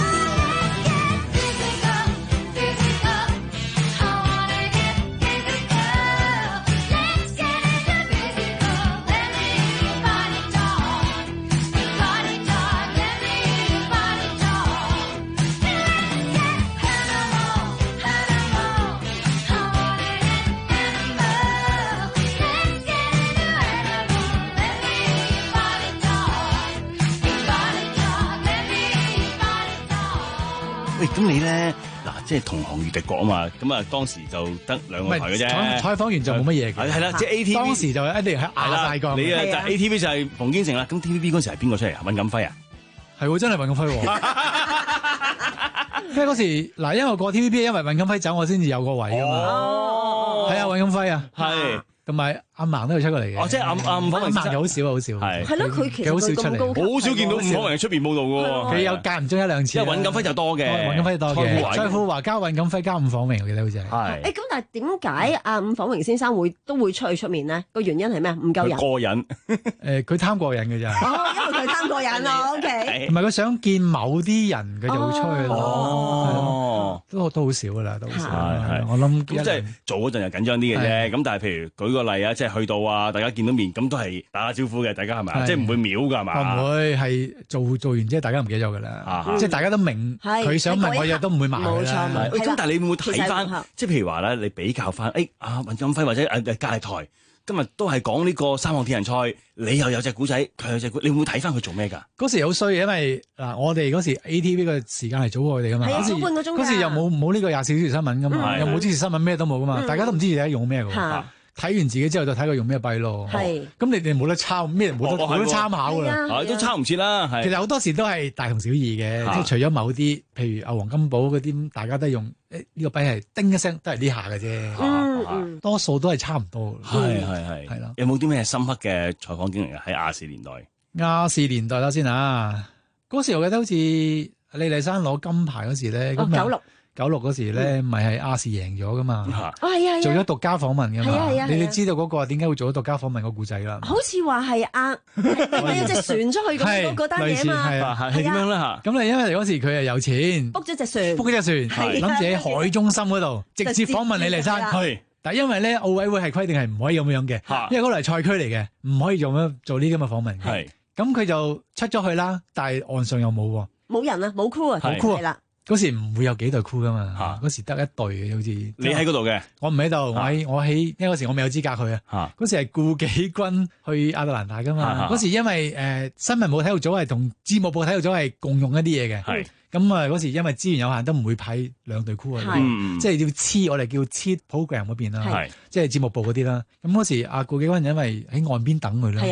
喂，咁你咧嗱，即係同行如敵國啊嘛，咁啊當時就得兩個台嘅啫。 採採訪員就冇乜嘢嘅。 係係啦，即係 A T V 當時就一定係亞大個。 你啊，就 A T V 就係馮堅成啦。咁 T V B 嗰時係邊個出嚟啊？尹錦輝啊？ 係喎，真係尹錦輝喎。因為嗰時嗱，因為我過 T V B，因為尹錦輝走，我先至有個位㗎嘛。哦，係啊，尹錦輝啊， 係。 同埋阿孟都係出過嚟嘅。 哦，即係阿阿吳訪榮。 阿孟又好少好少。 係。 係咯，佢其實好少出嚟， 好少見到吳訪榮喺出邊報道嘅喎。 佢有間唔中一兩次。 因為尹錦輝就多嘅。 尹錦輝多嘅。蔡富華加尹錦輝加吳訪榮，我記得好似係。 係。 誒咁，但係點解阿伍訪榮先生會都會出去出面咧？個原因係咩？唔夠人。 過癮。 誒，佢貪過癮嘅咋。 哦，因為佢貪過癮咯。O K。 唔係佢想見某啲人，佢就會出去咯。 哦。 都都好少噶啦，都好少。 係係。 我諗咁即係做嗰陣又緊張啲嘅啫。咁但係譬如舉個例啊，即係去到啊，大家見到面咁都係打下招呼嘅，大家係咪？即係唔會秒㗎係嘛？ 唔會係做做完之後大家唔記得咗㗎啦。即係大家都明佢想問我嘢都唔會埋㗎啦。 冇錯。咁但係你會唔會睇翻？即係譬如話咧，你比較翻，誒啊尹錦輝或者誒隔離台今日都係講呢個三項鐵人賽，你又有隻古仔，佢有隻古，你會唔會睇翻佢做咩㗎？ 嗰時好衰，因為嗱我哋嗰時 A T V 個時間係早過佢哋㗎嘛。 係早半個鐘㗎。 嗰時又冇冇呢個廿四小時新聞㗎嘛，又冇即時新聞咩都冇㗎嘛，大家都唔知而家用咩㗎。睇完自己之後就睇佢用咩幣咯，咁你哋冇得抄咩，冇得冇得參考噶啦， 都抄唔切啦。 其實好多時都係大同小異嘅，即係除咗某啲，譬如阿黃金寶嗰啲，大家都用誒呢個幣係叮一聲都係呢下嘅啫，多數都係差唔多。 係係係係咯。有冇啲咩深刻嘅採訪經歷啊？喺亞視年代， 亞視年代啦先啊，嗰時我記得好似李麗珊攞金牌嗰時咧， 九六。 九六嗰時咧，咪係亞視贏咗噶嘛？ 哦係啊， 做咗獨家訪問噶嘛？ 係啊係啊， 你哋知道嗰個點解會做咗獨家訪問個故仔啦？ 好似話係啊，有隻船出去咁嗰單嘢嘛？ 係係點樣咧嚇？ 咁你因為嗰時佢係有錢 ，book 咗隻船 ，book 咗隻船，諗住喺海中心嗰度直接訪問李麗珊。係，但係因為咧奧委會係規定係唔可以咁樣嘅，因為嗰度係賽區嚟嘅，唔可以咁樣做呢啲咁嘅訪問。係，咁佢就出咗去啦，但係岸上又冇喎， 冇人啊，冇 crew 啊， 冇 crew 啊。嗰時唔會有幾隊 crew 噶嘛，嗰時得一隊嘅好似。 你喺嗰度嘅？ 我唔喺度，我喺我喺，因為嗰時我未有資格去啊。嗰時係顧紀軍去亞特蘭大噶嘛。嗰時因為誒新聞部體育組係同節目部體育組係共用一啲嘢嘅。係。咁啊嗰時因為資源有限，都唔會派兩隊 crew 啊。係。即係要黐，我哋叫黐 program 嗰邊啦。係。即係節目部嗰啲啦。咁嗰時阿顧紀軍因為喺岸邊等佢啦。係啊。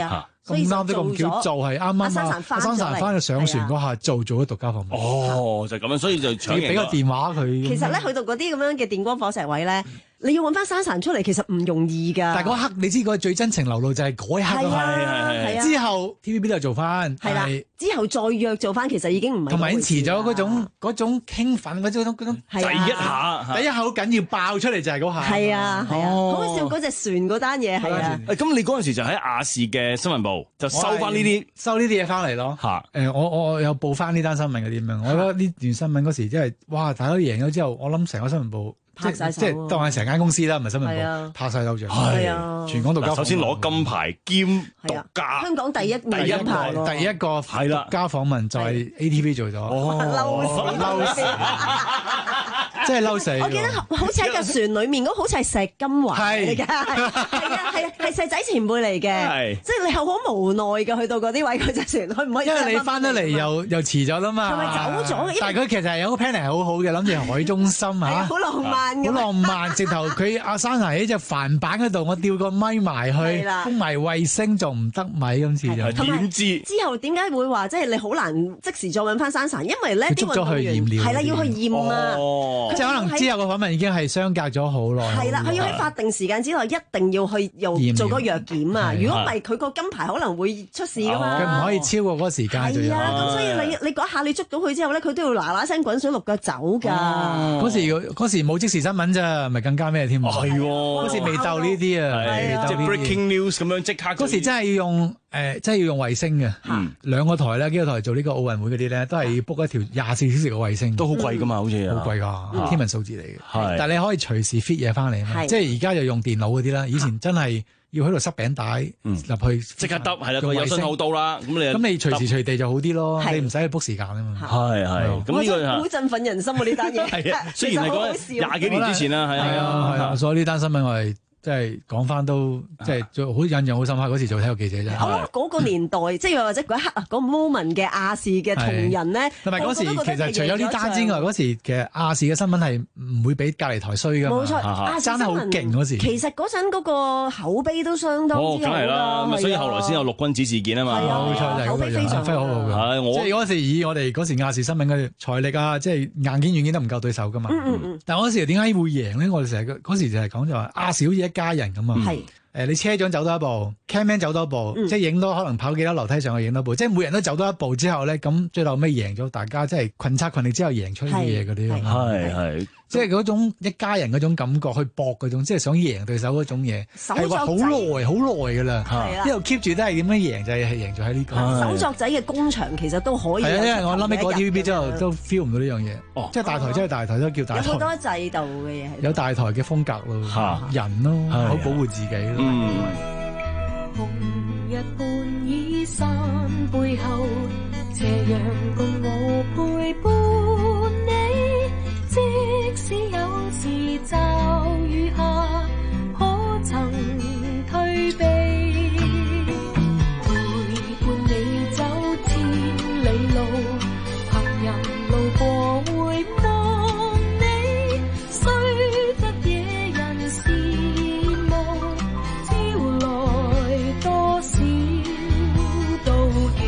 咁啱得咁巧，就係啱啱啊！ 珊珊翻去上船嗰下做做咗獨家訪問。 哦，就咁樣，所以就搶俾個電話佢。 其實咧，去到嗰啲咁樣嘅電光火石位咧。你要揾翻珊珊出嚟，其實唔容易㗎。 但係嗰刻你知嗰個最真情流露就係嗰一刻係啊，係啊。 之後 T V B 都有做翻， 係啦。之後再約做翻，其實已經唔係。 同埋已經遲咗嗰種嗰種興奮嗰種嗰種第一下， 第一下好緊要爆出嚟就係嗰下。 係啊係啊，好笑嗰隻船嗰單嘢係啊。 咁你嗰陣時就喺亞視嘅新聞部就收翻呢啲收呢啲嘢翻嚟咯。 嚇誒，我我有報翻呢單新聞嗰啲咁樣。我覺得呢段新聞嗰時真係哇！大家都贏咗之後，我諗成個新聞部。 拍晒手， 即係當係成間公司啦，唔係新聞部，拍晒手掌。 係啊， 全港獨家。 首先攞金牌兼獨家， 香港第一第一牌， 第一個係啦，獨家訪問就係 A T V 做咗。 嬲死嬲死！ 真係嬲死！ 我記得好似喺架船裡面嗰，好似係石金華嚟㗎，係啊係啊係石仔前輩嚟嘅，即係你係好無奈㗎，去到嗰啲位佢隻船，佢唔可以。 因為你翻得嚟又又遲咗啦嘛， 係咪走咗？ 但係佢其實係有個 planning 係好好嘅，諗住海中心嚇， 好浪漫。 好浪漫，直頭佢阿珊娜喺隻帆板嗰度，我吊個咪埋去，封埋衛星仲唔得米今次就點知？ 之後點解會話即係你好難即時再揾翻珊珊？因為咧啲捉咗去驗料， 係啦，要去驗啊！ 即係可能之後個訪問已經係相隔咗好耐。 係啦，佢要喺法定時間之內一定要去又做個藥檢啊！如果唔係，佢個金牌可能會出事噶嘛。 佢唔可以超過嗰個時間。 係啊，咁所以你你嗰下你捉到佢之後咧，佢都要嗱嗱聲滾水淥腳走㗎。 嗰時嗰時冇即時新聞咋，咪更加咩添？ 係喎， 嗰時未鬥呢啲啊， 即係 breaking news 咁樣即刻。 嗰時真係要用誒，真係要用衛星嘅，兩個台咧，幾個台做呢個奧運會嗰啲咧，都係要 book 一條廿四小時嘅衛星， 都好貴噶嘛，好似好貴㗎，天文數字嚟嘅。但係你可以隨時 fit 嘢翻嚟啊嘛，即係而家就用電腦嗰啲啦，以前真係要喺度塞餅帶入去， 即刻得係啦，佢有信號到啦，咁你咁你隨時隨地就好啲咯，你唔使去 book 時間啊嘛。 係係，咁呢個好振奮人心喎呢單嘢。 係啊，雖然係講廿幾年之前啦，係啊係啊，所以呢單新聞我係。即係講翻都即係最好印象好深刻嗰時做體育記者啫。 我諗嗰個年代，即係或者嗰一刻啊，嗰 moment 嘅亞視嘅同仁咧， 同埋嗰時其實除咗呢單之外，嗰時其實亞視嘅新聞係唔會比隔離台衰噶嘛。 冇錯，亞視新聞爭得好勁嗰時。 其實嗰陣嗰個口碑都相當之好。 哦，梗係啦，所以後來先有陸軍子事件啊嘛。 冇錯，就係嗰個樣，發揮好好嘅。 係我即係嗰時以我哋嗰時亞視新聞嘅財力啊，即係硬件軟件都唔夠對手噶嘛。但係嗰時點解會贏咧？我哋成日嗰時就係講就話亞視好似一家人咁啊。誒，你車長走多一步 cameraman 走多一步，嗯、即係影多可能跑幾多樓梯上去影多一步，即係每人都走多一步之後咧，咁最後尾贏咗大家，即係群策群力之後贏出啲嘢嗰啲， 係係， 即係嗰種一家人嗰種感覺，去搏嗰種，即係想贏對手嗰種嘢，係話好耐好耐噶啦，一路 keep 住都係點樣贏，就係係贏咗喺呢個。 手作仔嘅工場其實都可以。 係啊，因為我諗起嗰 T V B 之後都 feel 唔到呢樣嘢，即係大台真係大台都叫大台。 有好多制度嘅嘢。 有大台嘅風格咯，人咯，好保護自己咯。 紅日伴倚山背後，斜陽共我陪伴你。即使有時驟雨下，可曾退避？陪伴你走千里路，行人路過會望你，雖得野人羨慕。多少妒忌，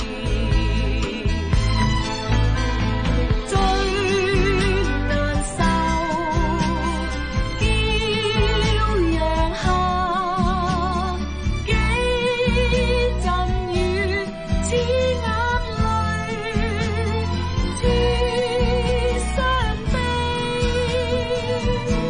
最難受。驕陽下，幾陣雨，似眼淚，似傷悲。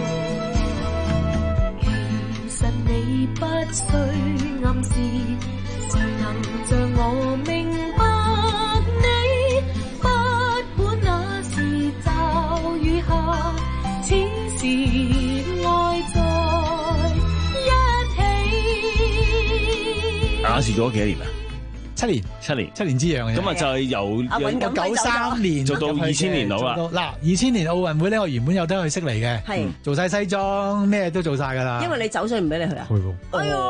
其實你不需暗示，誰能像我明白你？不管那時驟雨下，此時愛在一起。 亞視做咗幾多年啊？ 七年， 七年， 七年之癢嘅。 咁啊，就係由九三年做到二千年到啦。 嗱，二千年奧運會咧，我原本有得去悉尼嘅， 係做晒西裝，咩都做晒噶啦。 因為你走水唔俾你去啊？ 去喎。 哎喲！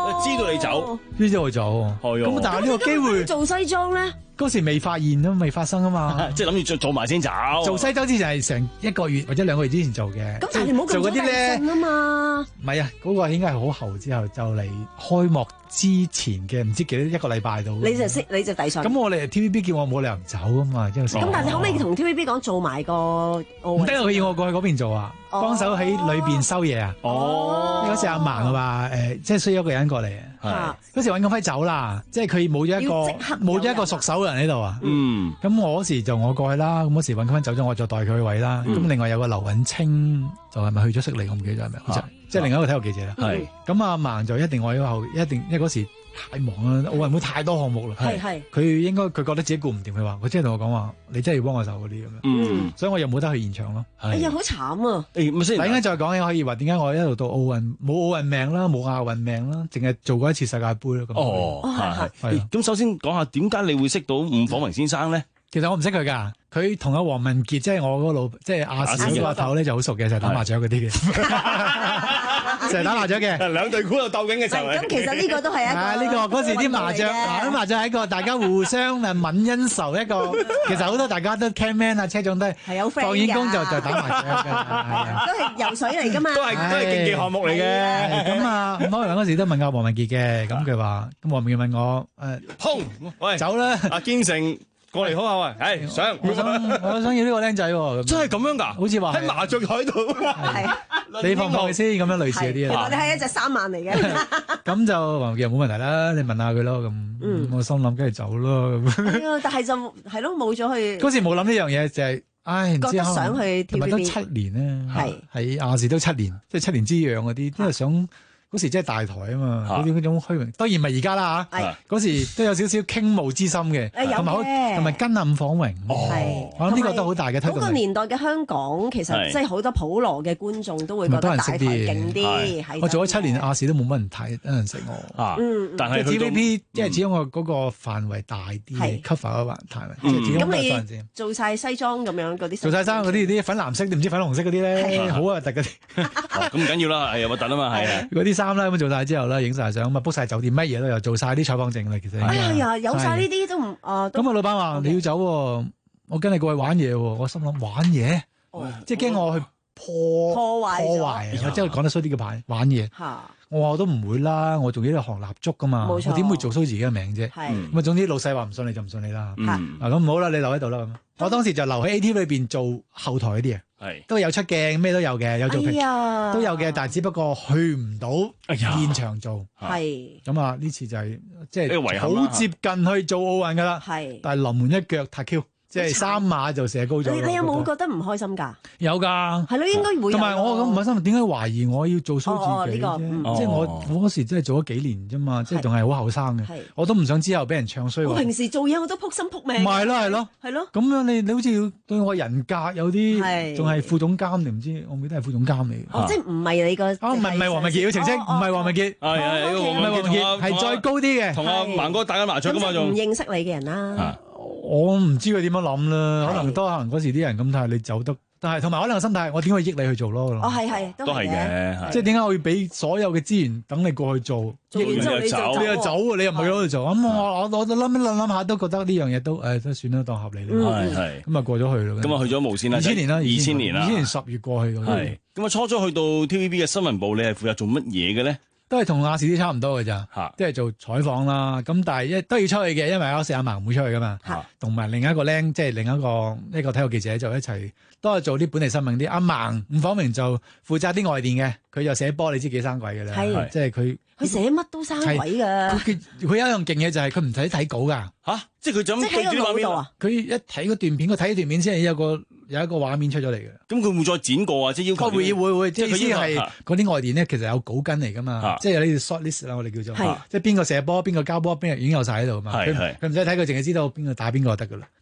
知道你走， 知道我走。 係咁但係呢個機會做西裝咧， 嗰時未發現都未發生啊嘛。 即係諗住做做埋先走。 做西裝之前係成一個月或者兩個月之前做嘅。 咁但係你唔好咁早遞信啊嘛。 唔係啊，嗰個應該係好後之後就嚟開幕之前嘅，唔知幾多一個禮拜到。 你就識你就遞信。 咁我哋 T V B 叫我冇理由唔走啊嘛，因為咁但係你可唔可以同 T V B 講做埋個奧運？ 唔得，佢要我過去嗰邊做啊，幫手喺裏邊收嘢啊。 哦， 嗰時阿嫲話誒，即係需要一個人過嚟啊。嗰時尹光輝走啦，即係佢冇咗一個冇咗一個熟手嘅人喺度啊。 嗯， 咁我嗰時就我過去啦。咁嗰時尹光輝走咗，我就代佢位啦。咁另外有個劉允清就係咪去咗悉尼？我唔記得咗係咪？好似即係另一個體育記者啦。 係咁阿嫲就一定我喺後，一定因為嗰時太忙啦，奧運會太多項目啦。 係係， 佢應該佢覺得自己顧唔掂，佢話佢即係同我講話，你真係要幫我手嗰啲咁樣。 嗯， 所以我又冇得去現場咯。 哎呀，好慘啊！ 誒，咪先。 但應該再講，可以話點解我一路到奧運冇奧運命啦，冇亞運命啦，淨係做過一次世界盃咯。 哦，係係。咁首先講下點解你會識到伍晃榮先生咧？ 其實我唔識佢㗎，佢同阿黃文傑即係我嗰個老，即係亞視嗰個頭咧就好熟嘅，就係打麻雀嗰啲嘅，成日打麻雀嘅。 兩隊喺度鬥緊嘅時候。 咁其實呢個都係一個。 啊，呢個嗰時啲麻雀，啲麻雀係一個大家互相誒泯恩仇一個，其實好多大家都 cameraman 啊、車長都係係有 friend 㗎。 放演工就就打麻雀㗎， 都係游水嚟㗎嘛。 都係都係競技項目嚟嘅。 咁啊，可能嗰時都問阿黃文傑嘅，咁佢話，咁黃文傑問我誒， 空，喂， 走啦， 阿堅成。過嚟好下喂，係想我想我想要呢個僆仔喎， 真係咁樣㗎？ 好似話喺麻雀台度， 係你放唔放佢先咁樣類似嗰啲啊？ 你係一隻三萬嚟嘅， 咁就黃傑冇問題啦，你問下佢咯咁。嗯，我心諗梗係走咯咁。 係啊，但係就係咯，冇咗去。 嗰時冇諗呢樣嘢，就係唉，唔知覺得想去 T V B 都七年咧， 係喺亞視都七年，即係七年之癢嗰啲，都係想。嗰時真係大台啊嘛，嗰啲嗰種虛榮，當然唔係而家啦嚇。嗰時都有少少傾慕之心嘅，同埋同埋跟阿伍晃榮。 係， 我諗呢個都好大嘅推動力。 嗰個年代嘅香港其實即係好多普羅嘅觀眾都會覺得大台勁啲。 我做咗七年亞視都冇乜人睇，冇人識我。 啊，但係 T V B 即係始終我嗰個範圍大啲，cover 嗰個範圍，即係始終都係多人知。 做晒西裝咁樣嗰啲， 做晒衫嗰啲啲粉藍色定唔知粉紅色嗰啲咧，好核突嗰啲。 咁唔緊要啦，係核突啊嘛，係啊。 嗰啲衫啦，咁做晒之後咧，影晒相，咁啊 book 晒酒店，乜嘢都有，做晒啲採訪證啦，其實。 哎呀，有晒呢啲都唔啊。 咁啊，老闆話你要走，我跟你過去玩嘢，我心諗玩嘢，即係驚我去破破壞破壞，即係講得衰啲嘅牌玩嘢。我話我都唔會啦，我做呢行蠟燭噶嘛，我點會做衰自己嘅名啫？咁啊，總之老細話唔信你就唔信你啦。嗱咁唔好啦，你留喺度啦咁。我當時就留喺 A T V 裏邊做後台嗰啲嘢。係都有出鏡，咩都有嘅，有做評、哎、都有嘅，但係只不過去唔到現場做。係咁啊！呢次就係即係好接近去做奧運噶啦。係，但係臨門一腳踏 Q，即係三碼就射高咗。 你你有冇覺得唔開心㗎？ 有㗎。係咯，應該會。同埋我咁唔開心，點解懷疑我要做衰自己啫？ 哦呢個、 即係我我嗰時真係做咗幾年啫嘛，即係仲係好後生嘅。我都唔想之後俾人唱衰。 我平時做嘢我都撲心撲命。 唔係咯，係咯， 係咯。 咁樣你你好似要對我人格有啲，仲係副總監定唔知？我記得係副總監嚟嘅。 哦，即係唔係你個？ 哦，唔係唔係黃文傑要澄清，唔係黃文傑。 係係， 唔係黃文傑，係再高啲嘅。 同阿萬哥打緊麻雀㗎嘛，仲唔認識你嘅人啦。 我唔知佢點樣諗啦，可能都可能嗰時啲人咁睇你走得，但係同埋可能心態，我點可以益你去做咯？ 哦，係係都係嘅， 即係點解我要俾所有嘅資源等你過去做？ 做完之後你就走， 你又走，你又唔去嗰度做。咁我我我我諗一諗諗下，都覺得呢樣嘢都誒都算啦，當合理啦。 係係咁啊過咗去咯。 咁啊去咗無線啦， 二千年啦， 二千年啦， 二千年十月過去嘅。 係咁啊，初初去到 T V B 嘅新聞部，你係負責做乜嘢嘅咧？ 都係同亞視啲差唔多嘅咋，即係做採訪啦。咁但係一都要出去嘅，因為亞視阿嫲唔會出去噶嘛。同埋另一個僆，即係另一個一個體育記者就一齊都係做啲本地新聞啲。阿嫲伍晃榮就負責啲外電嘅，佢就寫波，你知幾生鬼嘅啦。係，即係佢佢寫乜都生鬼㗎。 佢佢有一樣勁嘢就係佢唔使睇稿㗎。 嚇！即係佢就咁對住畫面啊！ 佢一睇嗰段片，佢睇段片先係有個有一個畫面出咗嚟嘅。 咁佢會唔會再剪過啊？即係要求會會會，即係意思係嗰啲外電咧，其實有稿根嚟㗎嘛。即係有呢啲 short list 啦，我哋叫做，即係邊個射波，邊個交波，邊個已經有晒喺度嘛。佢佢唔使睇，佢淨係知道邊個打邊個就得㗎啦。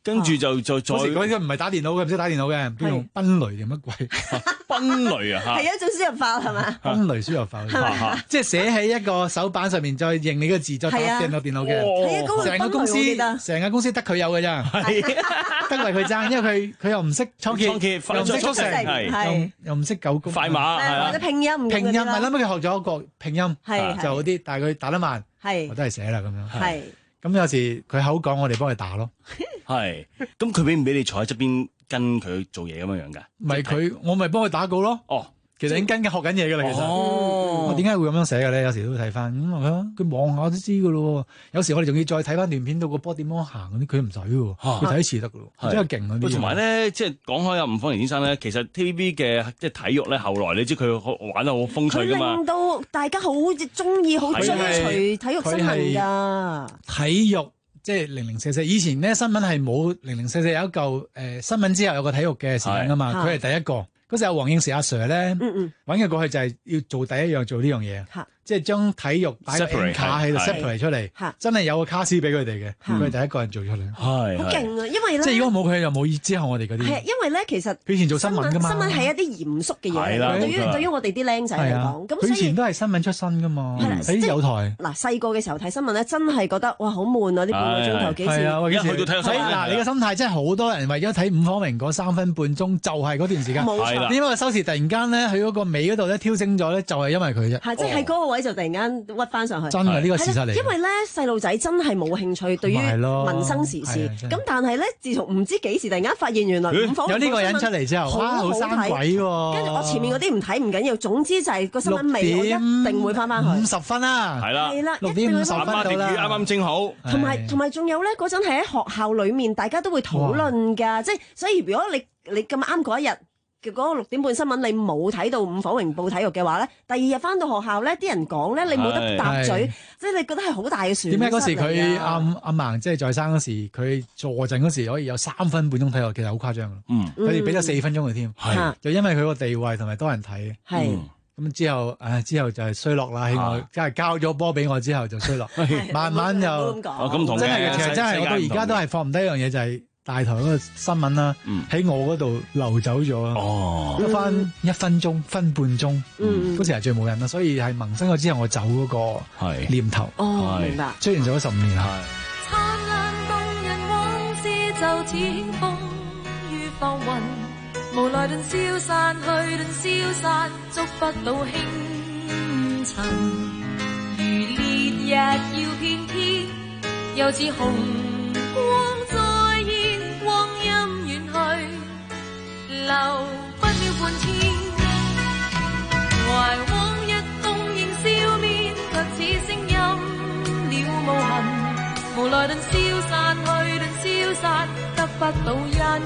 跟住就就再嗰時嗰啲唔係打電腦嘅，唔識打電腦嘅，佢用奔雷定乜鬼？ 奔雷啊嚇！ 係一種輸入法係嘛？ 奔雷輸入法，即係寫喺一個手板上面，再認你個字，再打掟落電腦嘅。成個公司，成個公司得佢有嘅啫，得為佢爭，因為佢佢又唔識倉頡，又唔識速成，又唔識九宮快碼， 或者拼音， 拼音咪諗佢學咗一個拼音係就好啲，但係佢打得慢，我都係寫啦咁樣。係咁有時佢口講，我哋幫佢打咯。 係咁，佢俾唔俾你坐喺側邊跟佢做嘢咁樣樣㗎？ 唔係佢，我咪幫佢打稿咯。哦。其實已經跟緊學緊嘢㗎啦，其實。 哦。 我點解會咁樣寫嘅咧？有時都會睇翻，咁佢望下都知㗎咯。有時我哋仲要再睇翻段片到個波點樣行嗰啲，佢唔使喎，佢睇一次得㗎咯，真係勁嗰啲。 同埋咧，即係講開阿伍芳蓮先生咧，其實 T V B 嘅即係體育咧，後來你知佢玩得好風趣㗎嘛。 佢令到大家好中意，好追隨體育新聞㗎。 體育即係零零四四，以前咧新聞係冇零零四四有一嚿誒、呃、新聞之後有個體育嘅時間㗎嘛，佢係第一個。嗰時候黃應時阿 Sir 咧，揾佢過去就係要做第一樣做呢樣嘢，即係將體育擺個 M 卡喺度 separate 出嚟，真係有個卡司俾佢哋嘅，佢係第一個人做出嚟， 係好勁啊！因為咧， 即係如果冇佢就冇之後我哋嗰啲。 係因為咧，其實佢以前做新聞㗎嘛， 新聞係一啲嚴肅嘅嘢，對於對於我哋啲僆仔嚟講，咁佢以前都係新聞出身㗎嘛，喺有台。嗱細個嘅時候睇新聞咧，真係覺得哇好悶啊！呢半個鐘頭幾時？ 而家去到睇新聞嗱，你嘅心態真係好多人為咗睇伍芳榮嗰三分半鐘，就係嗰段時間。 冇錯。 點解個收視突然間咧，佢嗰個尾嗰度咧挑升咗咧，就係因為佢啫。 係即係喺嗰個位就突然間屈翻上去。 真係呢個事實嚟。 因為咧細路仔真係冇興趣對於民生時事，咁但係咧自從唔知幾時突然間發現原來伍芳有呢個人出嚟之後，哇好生鬼喎！ 跟住我前面嗰啲唔睇唔緊要，總之就係個新聞尾我一定會翻翻去。 五十分啦， 係啦， 係啦， 六點五十分到啦， 啱啱正好。 同埋同埋仲有咧，嗰陣係喺學校裡面，大家都會討論㗎，即係所以如果你你咁啱嗰一日。嗰個六點半新聞你冇睇到伍芳榮報體育嘅話咧，第二日翻到學校咧，啲人講咧，你冇得答嘴，即係你覺得係好大嘅損失。 點解嗰時佢阿阿孟即係在生嗰時，佢坐陣嗰時可以有三分半鐘體育，其實好誇張㗎。嗯，佢哋俾咗四分鐘佢添，係就因為佢個地位同埋多人睇。係咁之後，唉之後就係衰落啦。喺我即係交咗波俾我之後就衰落，慢慢就咁同真係其實真係我到而家都係放唔低一樣嘢就係。大台嗰個新聞啦，喺我嗰度流走咗，得翻一分鐘、分半鐘，嗰時係最冇癮啦。所以係萌生咗之後，我走嗰個念頭。 哦，明白。 雖然做咗十五年，係。 燦爛動人往事就似輕風於浮雲，無奈頓消散去，頓消散，觸不到輕塵。如烈日耀遍天，又似紅光再現，光陰遠去，留不了半天。懷往日動形笑面，卻似聲音了無痕。無奈頓消散去，頓消散，得不到殷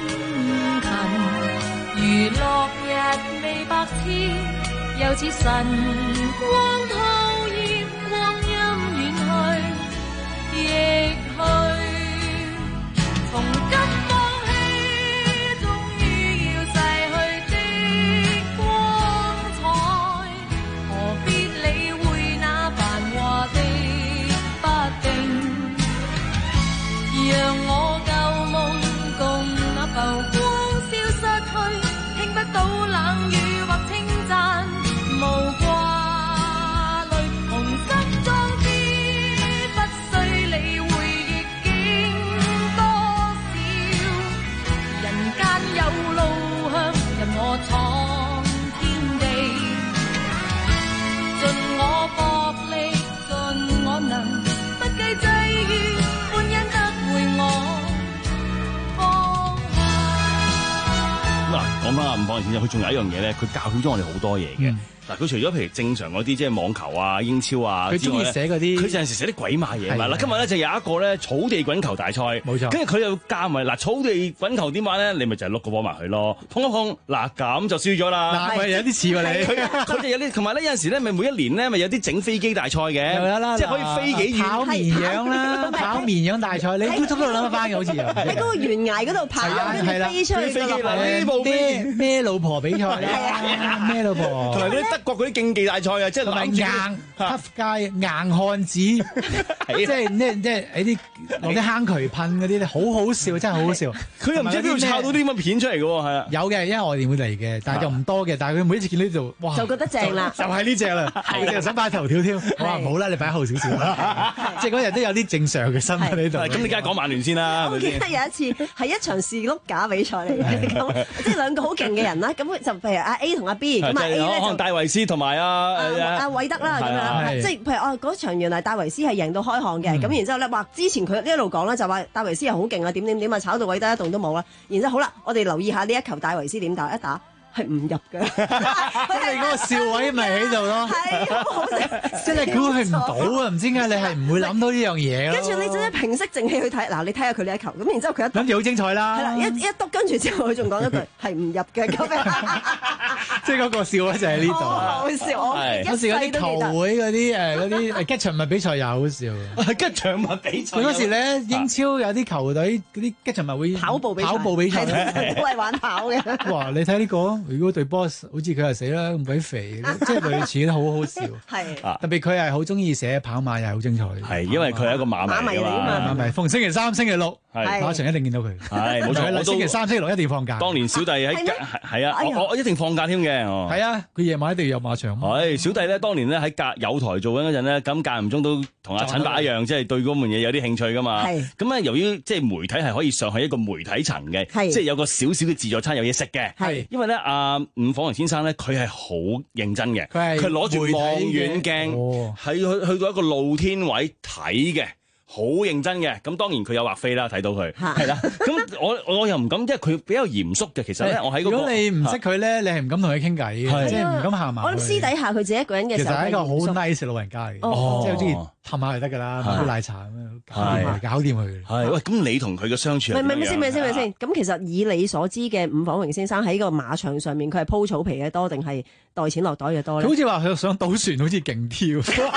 勤。如落日未百千，又似晨光吐煙，光陰遠去，亦去。從今放棄，終於要逝去的光彩，何必理會那繁華的不定？讓我舊夢共那浮光消失去，聽不到冷雨或稱讚，無掛慮，同心壯志，不需理會逆境多少。人間有路向，任我闖天地，盡我薄力，盡我能，不計際遇，歡欣得回我方向。 嗱，講翻阿伍芳蓮先生，佢仲有一樣嘢咧，佢教曉咗我哋好多嘢嘅。嗱，佢除咗譬如正常嗰啲即係網球啊、英超啊， 佢中意寫嗰啲， 佢有陣時寫啲鬼馬嘢嘛。嗱，今日咧就有一個咧草地滾球大賽，冇錯。跟住佢又加埋嗱草地滾球點玩咧？你咪就係碌個波埋去咯，碰一碰，嗱咁就輸咗啦。 嗱，有啲似喎你。 佢哋有啲，同埋咧有陣時咧，咪每一年咧咪有啲整飛機大賽嘅，即係可以飛幾遠。 跑綿羊啦，跑綿羊大賽，你都都諗得翻嘅好似。 喺嗰個懸崖嗰度跑，跟住飛出去。 飛機嗱，呢部咩咩老婆比賽啦，咩老婆， 同埋嗰啲德國嗰啲競技大賽啊，即係同埋硬 tough guy 硬漢子，即係咩即係喺啲攞啲坑渠噴嗰啲咧，好好笑，真係好好笑。 佢又唔知邊度抄到啲咁嘅片出嚟嘅喎，係啊， 有嘅，因為外電會嚟嘅，但係就唔多嘅。但係佢每一次見到呢度，哇， 就覺得正啦， 就係呢只啦，佢就想擺頭條添。我話唔好啦，你擺後少少啦，即係嗰日都有啲正常嘅新聞喺度。 咁你梗係講曼聯先啦， 我記得有一次係一場士碌架比賽嚟嘅，咁即係兩個好勁嘅人啦。咁就譬如阿 A 同阿 B，咁啊 A 咧就戴維斯同埋阿阿韋德啦，咁樣即係譬如哦嗰場原來戴維斯係贏到開項嘅，咁然之後咧話之前佢呢一路講咧就話戴維斯係好勁啊，點點點啊，炒到韋德一動都冇啦。然之後好啦，我哋留意下呢一球戴維斯點打，一打係唔入嘅。 咁你嗰個笑位咪喺度咯？ 係好好笑， 即係你估佢唔到啊！唔知點解你係唔會諗到呢樣嘢咯。 跟住你真係平息靜氣去睇，嗱你睇下佢呢一球，咁然之後佢一諗住好精彩啦。 係啦，一一篤跟住之後佢仲講咗句係唔入嘅咁樣。 即係嗰個笑位就喺呢度。 好笑，我嗰時嗰啲球會嗰啲誒嗰啲吉祥物比賽又好笑。 吉祥物比賽。 佢嗰時咧英超有啲球隊嗰啲吉祥物會跑步比賽， 跑步比賽都係玩跑嘅。 哇！你睇呢個，如果對波好似佢係死啦咁鬼肥，即係類似都好好笑。 係特別佢係好中意寫跑馬，又係好精彩。 係因為佢係一個馬迷嚟㗎嘛。 馬迷逢星期三、星期六，馬場一定見到佢。 係冇錯，我星期三、星期六一定放假。 當年小弟喺係啊，我我一定放假添嘅。 係啊，佢夜晚一定有馬場。 係小弟咧，當年咧喺隔友台做緊嗰陣咧，咁間唔中都同阿陳伯一樣，即係對嗰門嘢有啲興趣㗎嘛。咁咧，由於即係媒體係可以上去一個媒體層嘅，即係有個少少嘅自助餐有嘢食嘅。係因為咧，阿伍晃榮先生咧，佢係好認真嘅，佢係攞住望遠鏡，喺去去到一個露天位睇嘅。好認真嘅，咁當然佢有畫飛啦，睇到佢係啦。咁我我又唔敢，因為佢比較嚴肅嘅。其實咧，我喺嗰個如果你唔識佢咧，你係唔敢同佢傾偈嘅，即係唔敢行埋。 我諗私底下佢自己一個人嘅時候， 其實係一個好 nice 嘅老人家嚟嘅，即係好中意氹下就得㗎啦，飲杯奶茶咁樣搞掂佢。 係喂，咁你同佢嘅相處係點樣？ 咪咪先咪先咪先。咁其實以你所知嘅伍晃榮先生喺個馬場上面，佢係鋪草皮嘅多定係袋錢落袋嘅多咧？ 佢好似話佢想賭船，好似勁跳。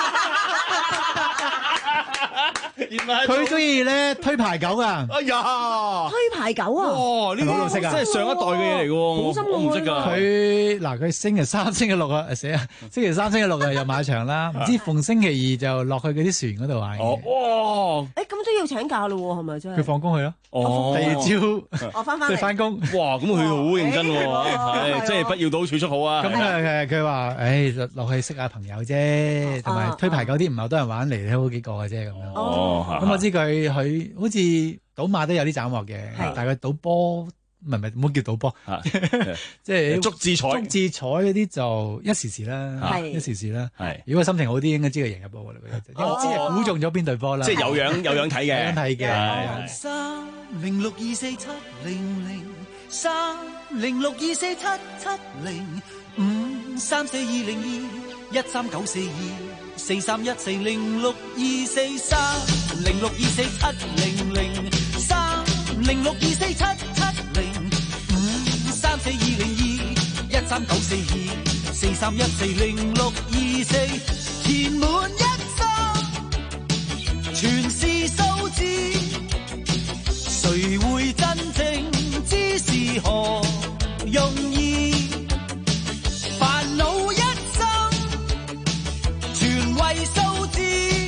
佢中意咧推牌九啊！ 哎呀， 推牌九啊！ 哇，呢個老識啊，即係上一代嘅嘢嚟嘅喎，我唔識㗎。 佢嗱佢星期三、星期六啊，寫啊，星期三、星期六啊又買場啦，唔知逢星期二就落去嗰啲船嗰度玩。 哦，哇！ 誒咁都要請假咯喎，係咪真係？ 佢放工去咯。 哦， 第二朝我翻返嚟翻工。 哇！咁佢好認真喎，係即係不要到儲蓄好啊。 咁誒佢話誒落去識下朋友啫，同埋推牌九啲唔係好多人玩嚟，睇好幾個嘅啫咁樣。 哦， 咁我知佢佢好似賭馬都有啲斬獲嘅，但係佢賭波唔係唔係唔好叫賭波，即係足智彩， 足智彩嗰啲就一時時啦，一時時啦。 係如果心情好啲，應該知佢贏入波㗎啦。因為知係估中咗邊隊波啦， 即係有樣有樣睇嘅， 有樣睇嘅。 三零六二四七零零三零六二四七七零五三四二零二一三九四二四三一四零六二四三零六二四七零零三零六二四七七零五三四二零二一三九四二四三一四零六二四填滿一生全是數字，誰會真正知是何用意？煩惱一生全為數字，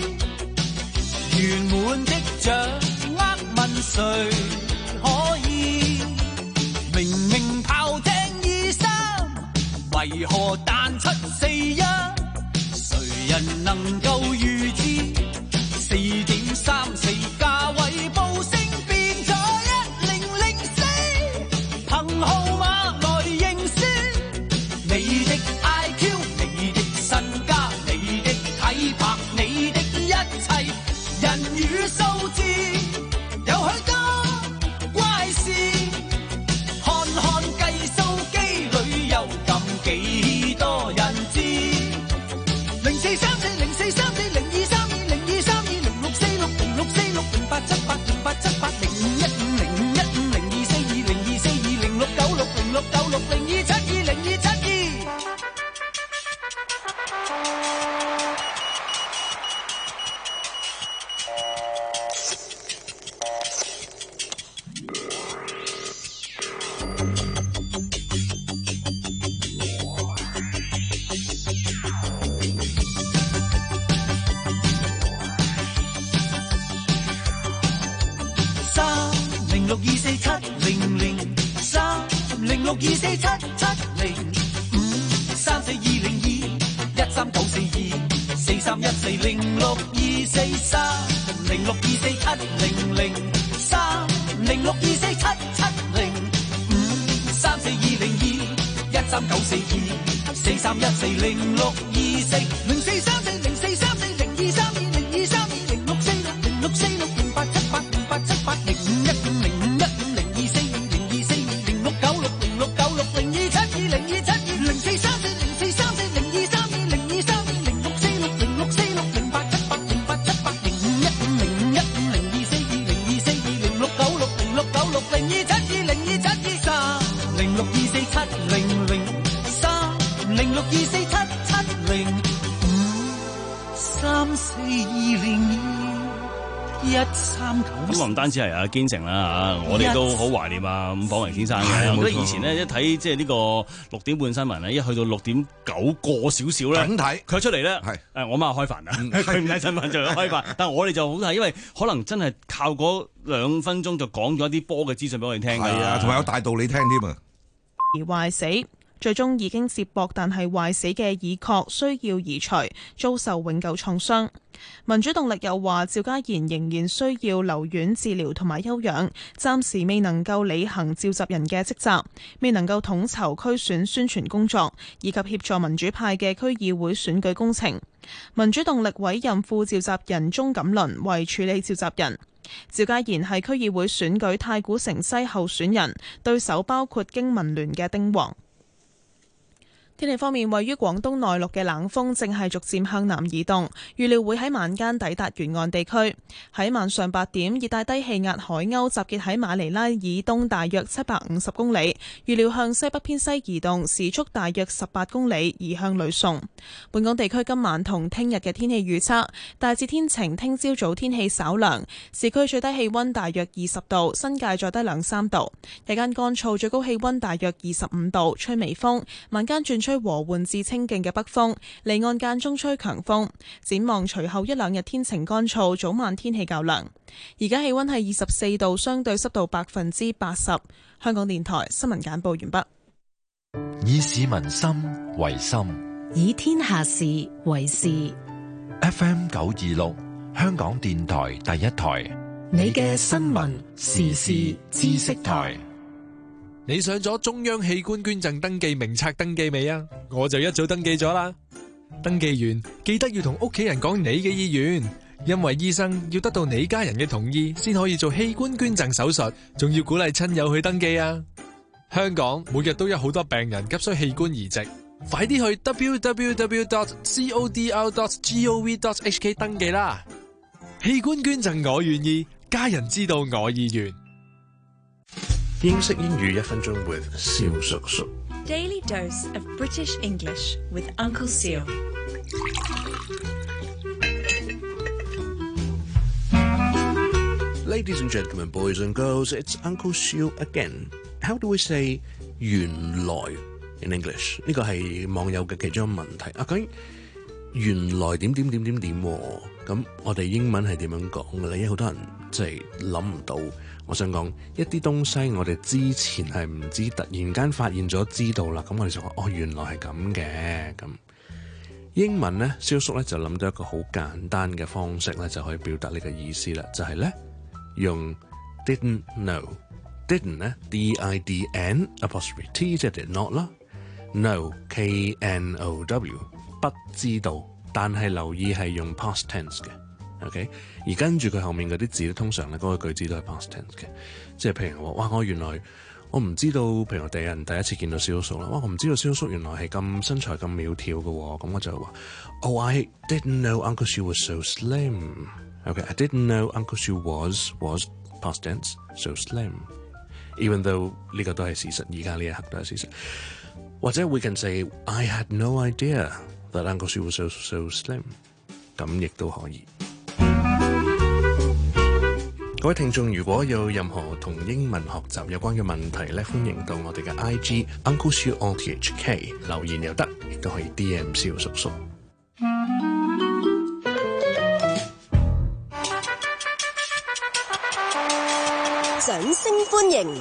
圓滿的掌握問誰可以？明明炮艇二三，為何彈出四一？誰人能夠預知？四點三四價位報升變咗一零零四，憑號碼來認輸。你的 I Q， 你的身家，你的體魄，你的一切，人與數字有許多怪事。看看計數機裏有咁幾多人知？零四三四零四三四零。 六二四七七零五三四二零二一三九四二四三一四零六二四三零六二四七零零三零六二四七七零五三四二零二一三九四二四三一四零六二四零四三四零四三四零二三二零二三二零六四六零六四六零八七八零八七八零五一五零五一五零二四二零二四二零六九六零六九六零二七二零二七二零四三四零四三四零二三二零二三二零六四六零六四六零八七八零八七八零五一五零五一五零二四二零二四二零六九六零六九六零二七二零二七二三零六二四七零零三零六二四七七零五三四二零二一三九。 咁啊，唔單止係阿堅成啦嚇，我哋都好懷念啊伍晃榮先生嘅。我覺得以前咧一睇即係呢個六點半新聞咧，一去到六點九過少少咧， 梗睇佢出嚟咧，係誒我媽開飯啊，佢唔睇新聞就開飯，但係我哋就好睇，因為可能真係靠嗰兩分鐘就講咗一啲波嘅資訊俾我哋聽㗎。 係啊，同埋有大道理聽添啊。 而壞死，最終已經接駁但係壞死嘅耳殼需要移除，遭受永久創傷。民主動力又話，趙家賢仍然需要留院治療同埋休養，暫時未能夠履行召集人嘅職責，未能夠統籌區選宣傳工作，以及協助民主派嘅區議會選舉工程。民主動力委任副召集人鍾錦麟為處理召集人。趙家賢係區議會選舉太古城西候選人，對手包括經民聯嘅丁王。天氣方面，位於廣東內陸嘅冷鋒正係逐漸向南移動，預料會喺晚間抵達沿岸地區。喺晚上八點，熱帶低氣壓海鷗集結喺馬尼拉以東大約七百五十公里，預料向西北偏西移動，時速大約十八公里，移向呂宋。本港地區今晚同聽日嘅天氣預測，大致天晴，聽朝早天氣稍涼，市區最低氣溫大約二十度，新界再低兩三度。日間乾燥，最高氣溫大約二十五度，吹微風，晚間轉吹和緩至清勁嘅北風，離岸間中吹強風。展望隨後一兩日天晴乾燥，早晚天氣較涼。而家氣溫係二十四度，相對濕度百分之八十。香港電台新聞簡報完畢。 以市民心為心， 以天下事為事。 F M 九二六，香港電台第一台， 你嘅新聞時事知識台。 你上咗中央器官捐贈登記名冊登記未啊？我就一早登記咗啦。登記完記得要同屋企人講你嘅意願，因為醫生要得到你家人嘅同意先可以做器官捐贈手術，仲要鼓勵親友去登記啊。香港每日都有好多病人急需器官移植，快啲去 w w w dot codr dot gov dot h k 登記啦。器官捐贈我願意，家人知道我意願。 英式英語一分鐘 with 蕭叔叔。 Daily dose of British English with Uncle Seal. Ladies and gentlemen, boys and girls, it's Uncle Seal again. How do we say 原來 in English? 呢個係網友嘅其中一個問題。啊，究竟原來點點點點點喎？咁我哋英文係點樣講嘅咧？因為好多人即係諗唔到。我想講一啲東西，我哋之前係唔知，突然間發現咗知道啦。咁我哋就話哦，原來係咁嘅。咁英文咧，蕭叔咧就諗到一個好簡單嘅方式咧，就可以表達呢個意思啦。就係、是、咧用 didn't know，didn't 咧 d i d n apostrophe t 即係 did not 啦 ，know k n o w 不知道，但係留意係用 past tense 嘅。OK， 而跟住佢後面嗰啲字咧，通常咧嗰個句子都係 past tense 嘅，即係譬如話，哇！我原來我唔知道，譬如我第一人第一次見到蕭叔啦，哇！我唔知道蕭叔原來係咁身材咁苗條嘅喎，咁我就話，Oh, I didn't know Uncle Shiu was so slim. OK，I didn't know Uncle Shiu was was past tense so slim. Even though 呢個都係事實，而家呢一刻都係事實。或者 we can say I had no idea that Uncle Shiu was so so slim. 咁亦都可以。各位聽眾，如果有任何同英文學習有關嘅問題咧，歡迎到我哋嘅 I G Uncle Shiu O T H K 留言又得，亦都可以 D M 蕭叔叔。 掌聲歡迎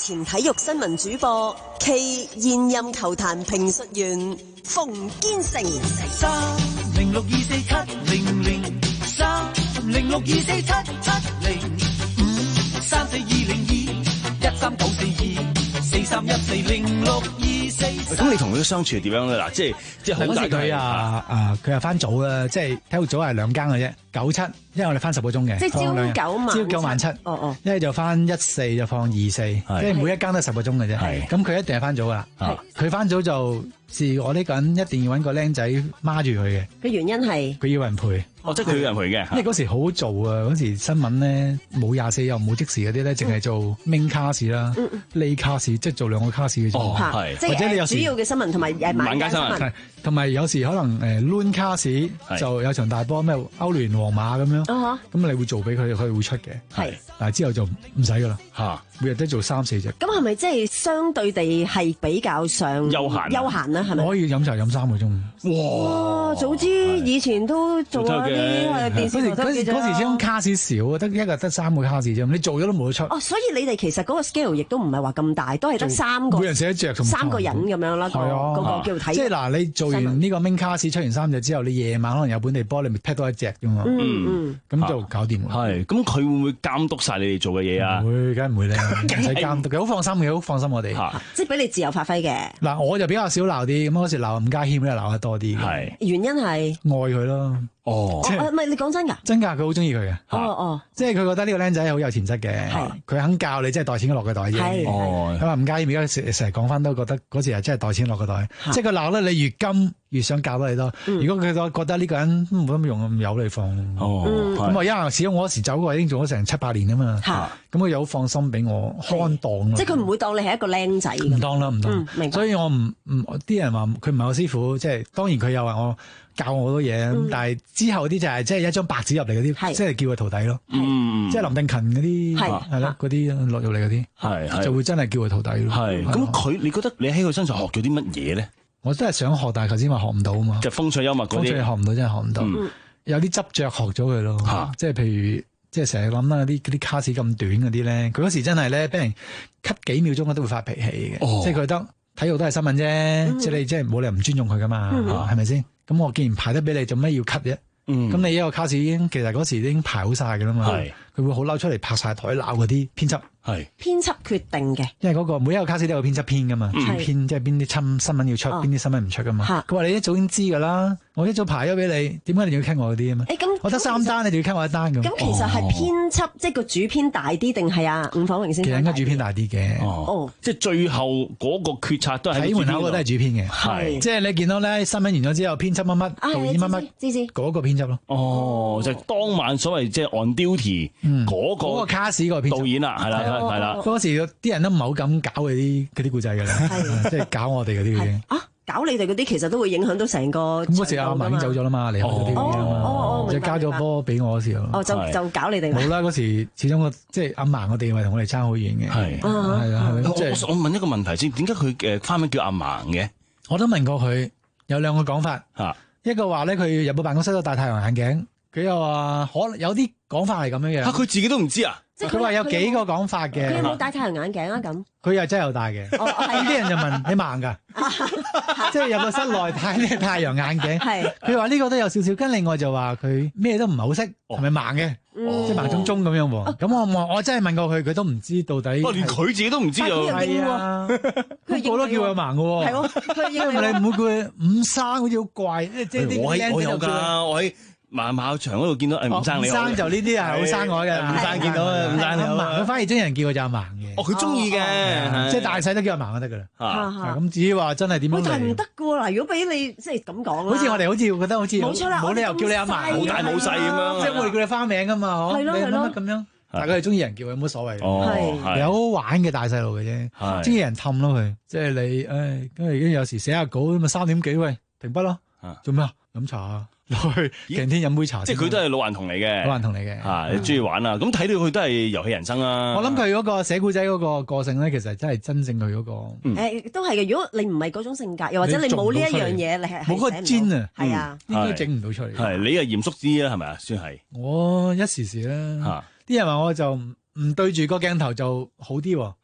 前體育新聞主播暨現任球壇評述員馮堅成。 三零六二四七零零三零六二四七七零五三四二零二一三九四二四三一四零六二四。 咁你同佢嘅相處係點樣咧？嗱，即係即係好大佢啊啊！佢係翻早啦，即係體育組係兩更嘅啫，九七，因為我哋翻十個鐘嘅， 即係朝九晚朝九晚七， 哦哦， 一係就翻一四就放二四，即係每一更都係十個鐘嘅啫。咁佢一定係翻早噶啦，佢翻早就是我呢個人一定要揾個僆仔孖住佢嘅。 嘅原因係佢要人陪。 哦，即係佢要人陪嘅。 因為嗰時好做啊，嗰時新聞咧冇廿四又冇即時嗰啲咧，淨係做 main 卡士啦、lay 卡士，即係做兩個卡士嘅啫。 哦，係，即或者你有時係主要嘅新聞同埋誒晚間新聞， 同埋有時可能誒 loan 卡士就有場大波咩歐聯皇馬咁樣，咁你會做俾佢，佢會出嘅。係，但係之後就唔使噶啦，嚇，每日都做三四隻。 咁係咪即係相對地係比較上休閒休閒咧？係咪？ 可以飲茶飲三個鐘。 哇！早知以前都做咗啲係電視台嗰時嗰時始終卡士少，得一個得三個卡士啫，你做咗都冇得出。 哦，所以你哋其實嗰個 scale 亦都唔係話咁大，都係得三個， 每人寫一隻， 三個人咁樣啦。 係啊， 嗰個叫睇。 即係嗱，你做完呢個 main 卡士出完三隻之後，你夜晚可能有本地波，你咪踢多一隻㗎嘛。 嗯嗯， 咁就搞掂。 係，咁佢會唔會監督晒你哋做嘅嘢啊？ 會，梗係唔會咧，唔使監督嘅，好放心嘅，好放心我哋。 即係俾你自由發揮嘅。 嗱，我就比較少鬧啲，咁嗰時鬧伍家謙咧鬧得多啲。 係。 原因係愛佢咯。 哦， 即係唔係你講真㗎？ 真㗎，佢好中意佢嘅。 哦哦， 即係佢覺得呢個僆仔好有潛質嘅，佢肯教你，即係袋錢落個袋啫。哦，咁啊，伍家謙而家成成日講翻都覺得嗰時係真係袋錢落個袋，即係佢鬧得你越金越想教得你多。如果佢覺得呢個人冇乜用，咁由你放。哦，咁啊，因為始終我嗰時走過已經做咗成七八年啊嘛。咁佢又好放心俾我看檔。 即係佢唔會當你係一個僆仔。 唔當啦，唔當。 明白。 所以我唔唔啲人話佢唔係我師傅，即係當然佢又話我教我好多嘢，咁但係之後啲就係即係一張白紙入嚟嗰啲，即係叫佢徒弟咯。嗯，即係林定勤嗰啲係咯，嗰啲落入嚟嗰啲，係就會真係叫佢徒弟咯。 係咁，佢你覺得你喺佢身上學咗啲乜嘢咧？ 我真係想學，但係頭先話學唔到啊嘛。 即係風趣幽默嗰啲， 風趣學唔到，真係學唔到。有啲執着學咗佢咯，即係譬如即係成日諗啦，啲啲卡士咁短嗰啲咧，佢嗰時真係咧俾人 cut 幾秒鐘都會發脾氣嘅，即係佢覺得體育都係新聞啫，即係你即係冇理由唔尊重佢噶嘛，係咪先？咁我既然排得俾你，做咩要 cut 啫？咁、嗯、你一個卡士已經其實嗰時已經排好晒㗎啦嘛，佢會好嬲出嚟拍晒台鬧嗰啲編輯。係編輯決定嘅， 因為嗰個每一個卡士都有編輯編噶嘛，編即係邊啲新新聞要出，邊啲新聞唔出噶嘛。佢話你一早已經知㗎啦，我一早排咗俾你，點解你要傾我嗰啲啊嘛？誒咁，我得三單，你哋要傾我一單咁。 咁其實係編輯即係個主編大啲定係啊伍晃榮先生？ 其實應該主編大啲嘅。 哦，即係最後嗰個決策都係喺門口個都係主編嘅。係，即係你見到咧新聞完咗之後，編輯乜乜導演乜乜， 知知嗰個編輯咯。 哦，就係當晚所謂即係 on duty 嗰個嗰個卡士個編導演啦，係啦係啦。 嗰時啲人都唔係好敢搞嗰啲嗰啲故仔㗎啦，即係搞我哋嗰啲嘅。 啊，搞你哋嗰啲其實都會影響到成個。 咁嗰時阿嫲已經走咗啦嘛，離開嗰啲嘅嘛，即係交咗波俾我嗰時候。 哦，就就搞你哋。 冇啦，嗰時始終個即係阿嫲個地位同我哋差好遠嘅。係係啊， 即係我問一個問題先，點解佢嘅花名叫阿嫲嘅？ 我都問過佢，有兩個講法。嚇，一個話咧，佢入到辦公室都戴太陽眼鏡，佢又話可能有啲講法係咁樣嘅。 嚇，佢自己都唔知啊？ 佢話有幾個講法嘅。 佢有冇戴太陽眼鏡啊？咁佢又真係有戴嘅。咁啲人就問你盲㗎，即係入到室內戴呢個太陽眼鏡。係佢話呢個都有少少，跟另外就話佢咩都唔係好識，係咪盲嘅？即係盲中中咁樣喎。咁我我我真係問過佢，佢都唔知到底。 哇！連佢自己都唔知就係啊！佢我都叫佢盲嘅喎。係喎，因為你唔會叫佢伍生，好似好怪。即係啲我我有㗎，我喺馬馬場嗰度見到誒伍生你好。 伍生就呢啲係好生我嘅，伍生見到啊，伍生你好。佢反而真人叫佢就阿盲嘅。 哦，佢中意嘅， 即係大細都叫阿盲就得㗎啦。咁至於話真係點樣嚟？ 但係唔得㗎喎！嗱，如果俾你即係咁講， 好似我哋好似覺得好似冇錯啦， 冇理由叫你阿盲， 冇大冇細咁樣。 即係我哋叫你花名㗎嘛， 係咯係咯咁樣。但係佢哋中意人叫佢有冇所謂？ 係有好玩嘅大細路嘅啫，中意人氹咯佢。即係你誒，咁而家有時寫下稿咁啊，三點幾喂停筆咯，做咩啊？飲茶啊？落去鏡天飲杯茶， 即係佢都係老頑童嚟嘅， 老頑童嚟嘅嚇，你中意玩啊！咁睇到佢都係遊戲人生啊！ 我諗佢嗰個寫故仔嗰個個性咧，其實真係真正佢嗰個誒都係嘅。如果你唔係嗰種性格，又或者你冇呢一樣嘢，你係冇嗰個尖啊， 係啊， 應該整唔到出嚟。 係你係嚴肅啲啊，係咪啊？算係我一時時啦嚇，啲人話我就唔對住個鏡頭就好啲喎嚇，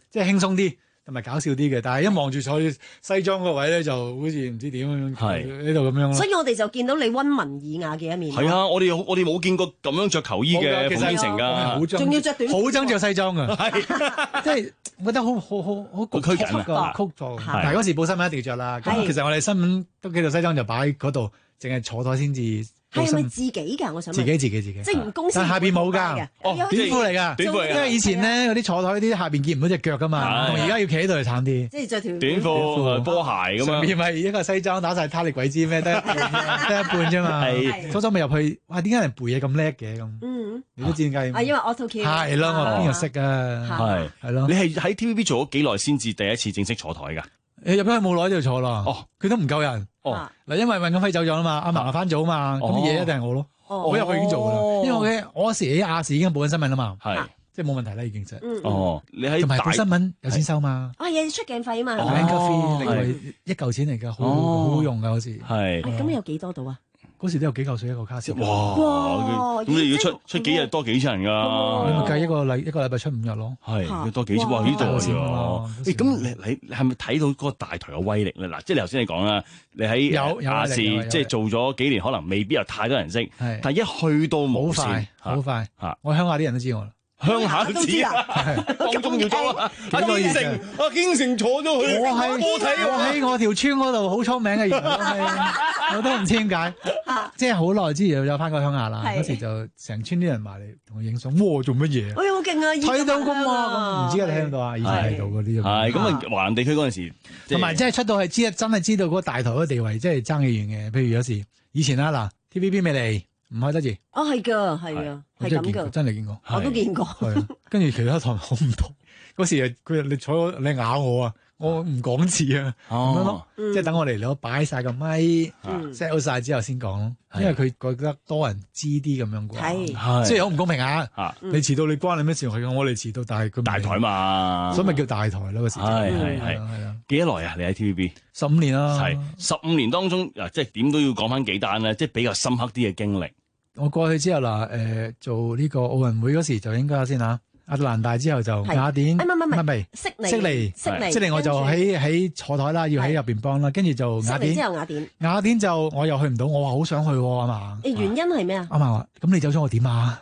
即係輕鬆啲。同埋搞笑啲嘅，但係一望住坐西裝個位咧，就好似唔知點樣呢度咁樣咯。 所以我哋就見到你溫文爾雅嘅一面。 係啊，我哋我哋冇見過咁樣着球衣嘅馮天成㗎， 仲要着短褲， 好憎着西裝㗎，係即係我覺得好好好好拘謹啊， 曲咗。但係嗰時報新聞一定要着啦。咁其實我哋新聞都幾套西裝就擺喺嗰度，淨係坐台先至。 係咪自己㗎？我想問自己自己自己， 即係唔公司。 但下邊冇㗎， 哦， 短褲嚟㗎， 短褲嚟㗎。 因為以前咧嗰啲坐台嗰啲下邊見唔到隻腳㗎嘛，同而家要企喺度就慘啲。 即係着條短褲、波鞋咁樣。上面咪一個西裝打晒他力鬼知咩？得得一半啫嘛。係初初咪入去，哇！點解人背嘢咁叻嘅咁？嗯，你都知點解？ 啊，因為 auto key。 係咯，我邊度識啊？ 係係咯。 你係喺 T V B 做咗幾耐先至第一次正式坐台㗎？ 誒入咗去冇耐就坐啦。 哦， 佢都唔夠人。 哦， 嗱，因為尹錦輝走咗啦嘛，阿嫲翻咗啊嘛，咁嘢一定係我咯。我入去已經做噶啦，因為我嘅我嗰時喺亞視已經報緊新聞啦嘛，係即係冇問題啦已經啫。 哦，你喺同埋報新聞有錢收嘛？ 啊，有出鏡費啊嘛。 哦，另外一嚿錢嚟㗎，好好好用㗎嗰時。 係。 咁有幾多度啊？嗰時都有幾嚿水一個卡士。 哇！咁你要出出幾日多幾千人㗎？ 你咪計一個禮一個禮拜出五日咯。 係要多幾千哇！呢度啊！咁你你係咪睇到嗰個大台嘅威力咧？嗱，即係你頭先你講啦，你喺亞視即係做咗幾年，可能未必有太多人識。係，但係一去到無線， 好快嚇！我鄉下啲人都知我啦。 鄉下都知啊，當中要咗啊！阿堅成，阿堅成坐咗去， 我喺我睇， 我喺我條村嗰度好出名嘅，原來我都唔知點解，即係好耐之前有翻過鄉下啦。嗰時就成村啲人埋嚟同我影相，哇！做乜嘢？ 哎呀，好勁啊！ 睇到㗎嘛，唔知你睇唔到啊？以前睇到嗰啲係咁啊！華南地區嗰陣時， 同埋即係出到係知真係知道嗰個大台嗰個地位，即係爭幾遠嘅。譬如有時以前啊，嗱 T V B 未嚟。唔開得字哦，係噶，係噶，係咁噶， 真係見過， 我都見過。 係啊，跟住其他台好唔同。嗰時佢你坐你咬我啊，我唔講字啊，咁樣咯，即係等我嚟攞擺晒個咪 set 好晒之後先講咯。因為佢覺得多人知啲咁樣啩，係，雖然好唔公平啊。你遲到你關你咩事？係我哋遲到，但係佢大台嘛， 所以咪叫大台咯。嗰時係係係係啊，幾多耐啊？你喺 T V B 十五年啦， 係十五年當中啊，即係點都要講翻幾單咧，即係比較深刻啲嘅經歷。 我過去之後嗱，誒做呢個奧運會嗰時就應該先嚇，亞特蘭大之後就雅典，唔係唔係唔係，悉尼悉尼悉尼悉尼我就喺喺坐台啦，要喺入邊幫啦，跟住就雅典之後雅典雅典就我又去唔到，我話好想去喎，阿嫲。 誒原因係咩啊？ 阿嫲話：咁你走咗我點啊？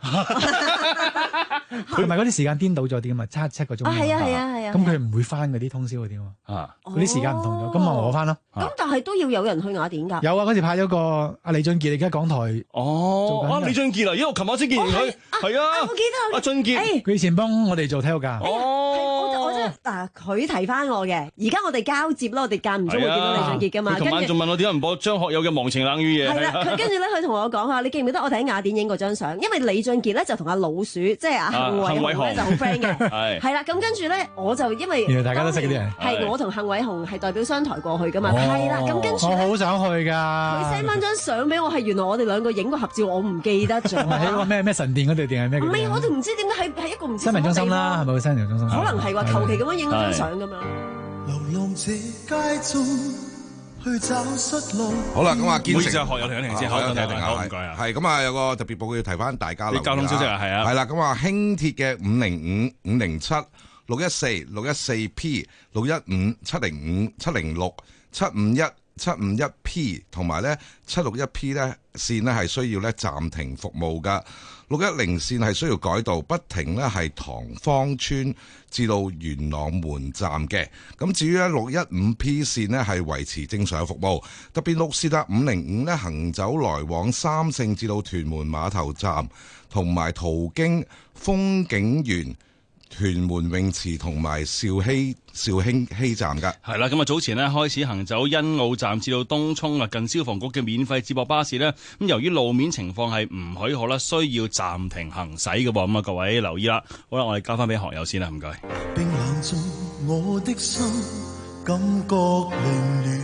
同埋嗰啲時間顛倒咗啲啊嘛，七七個鐘。 啊係啊係啊係啊！ 咁佢唔會翻嗰啲通宵嗰啲啊，嗰啲時間唔同咗，咁咪我翻咯。 咁但係都要有人去雅典㗎。 有啊，嗰時派咗個阿李俊傑，而家港台哦，啊李俊傑啊，因為我琴晚先見完佢，係啊， 我記得阿俊傑， 佢以前幫我哋做體育㗎。 哦，我真嗱佢提翻我嘅，而家我哋交接啦，我哋間唔中會見到李俊傑㗎嘛。 佢琴晚仲問我點解唔播張學友嘅《忘情冷雨夜》。 係啦，佢跟住咧，佢同我講下，你記唔記得我哋喺雅典影過張相？因為李俊傑咧就同阿老鼠，即係阿幸偉雄咧就好 friend 嘅。係係啦，咁跟住咧，我就因為原來大家都識嗰啲人， 係我同幸偉雄係代表商台過去噶嘛，係啦，咁跟住我好想去㗎。 佢 send 翻張相俾我，係原來我哋兩個影過合照，我唔記得咗。 喺個咩咩神殿嗰度定係咩？ 唔係，我哋唔知點解喺喺一個唔知新聞中心啦，係咪個新聞中心？ 可能係話求其咁樣影咗張相咁樣。 流浪者街中去找失路。 好啦，咁啊，建成學友停一停先，好，停一停，好唔該啊。 係咁啊，有個特別報告要提翻大家。啲交通消息啊，係啊。 係啦，咁啊，輕鐵嘅五零五、五零七、六一四、六一四 P、六一五、七零五、七零六、七五一、七五一 P 同埋咧七六一 P 咧線咧係需要咧暫停服務噶。六一零線係需要改道，不停咧係塘坊村至到元朗門站嘅。咁至於咧六一五 P 線咧係維持正常嘅服務，特別六線啦五零五咧行走來往三聖至到屯門碼頭站，同埋途經風景園、屯門泳池同埋兆禧兆興禧站㗎。 係啦，咁啊早前呢開始行走欣澳站至到東涌啊，近消防局嘅免費接駁巴士呢，咁由於路面情況係唔許可啦，需要暫停行駛嘅噃。咁啊，各位留意啦。好啦，我哋交翻俾學友先啦，唔該。 冰冷中我的心感覺凌亂，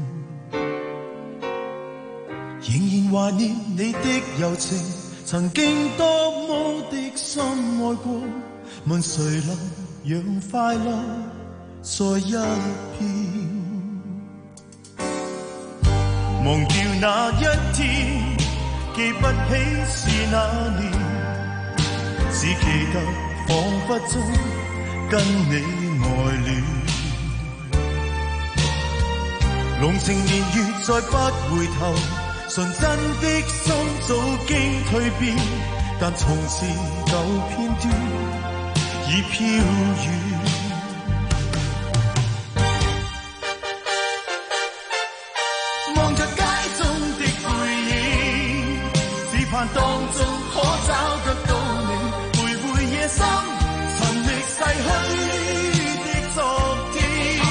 仍然懷念你的柔情，曾經多麼的深愛過，問誰能讓快樂再一片？忘掉那一天，記不起是那年，只記得彷彿中跟你愛戀，濃情年月再不回頭，純真的心早經蛻變，但從前舊片段已飄遠。望着街中的背影，只盼當中可找得到你，徘徊夜深，尋覓逝去的昨天。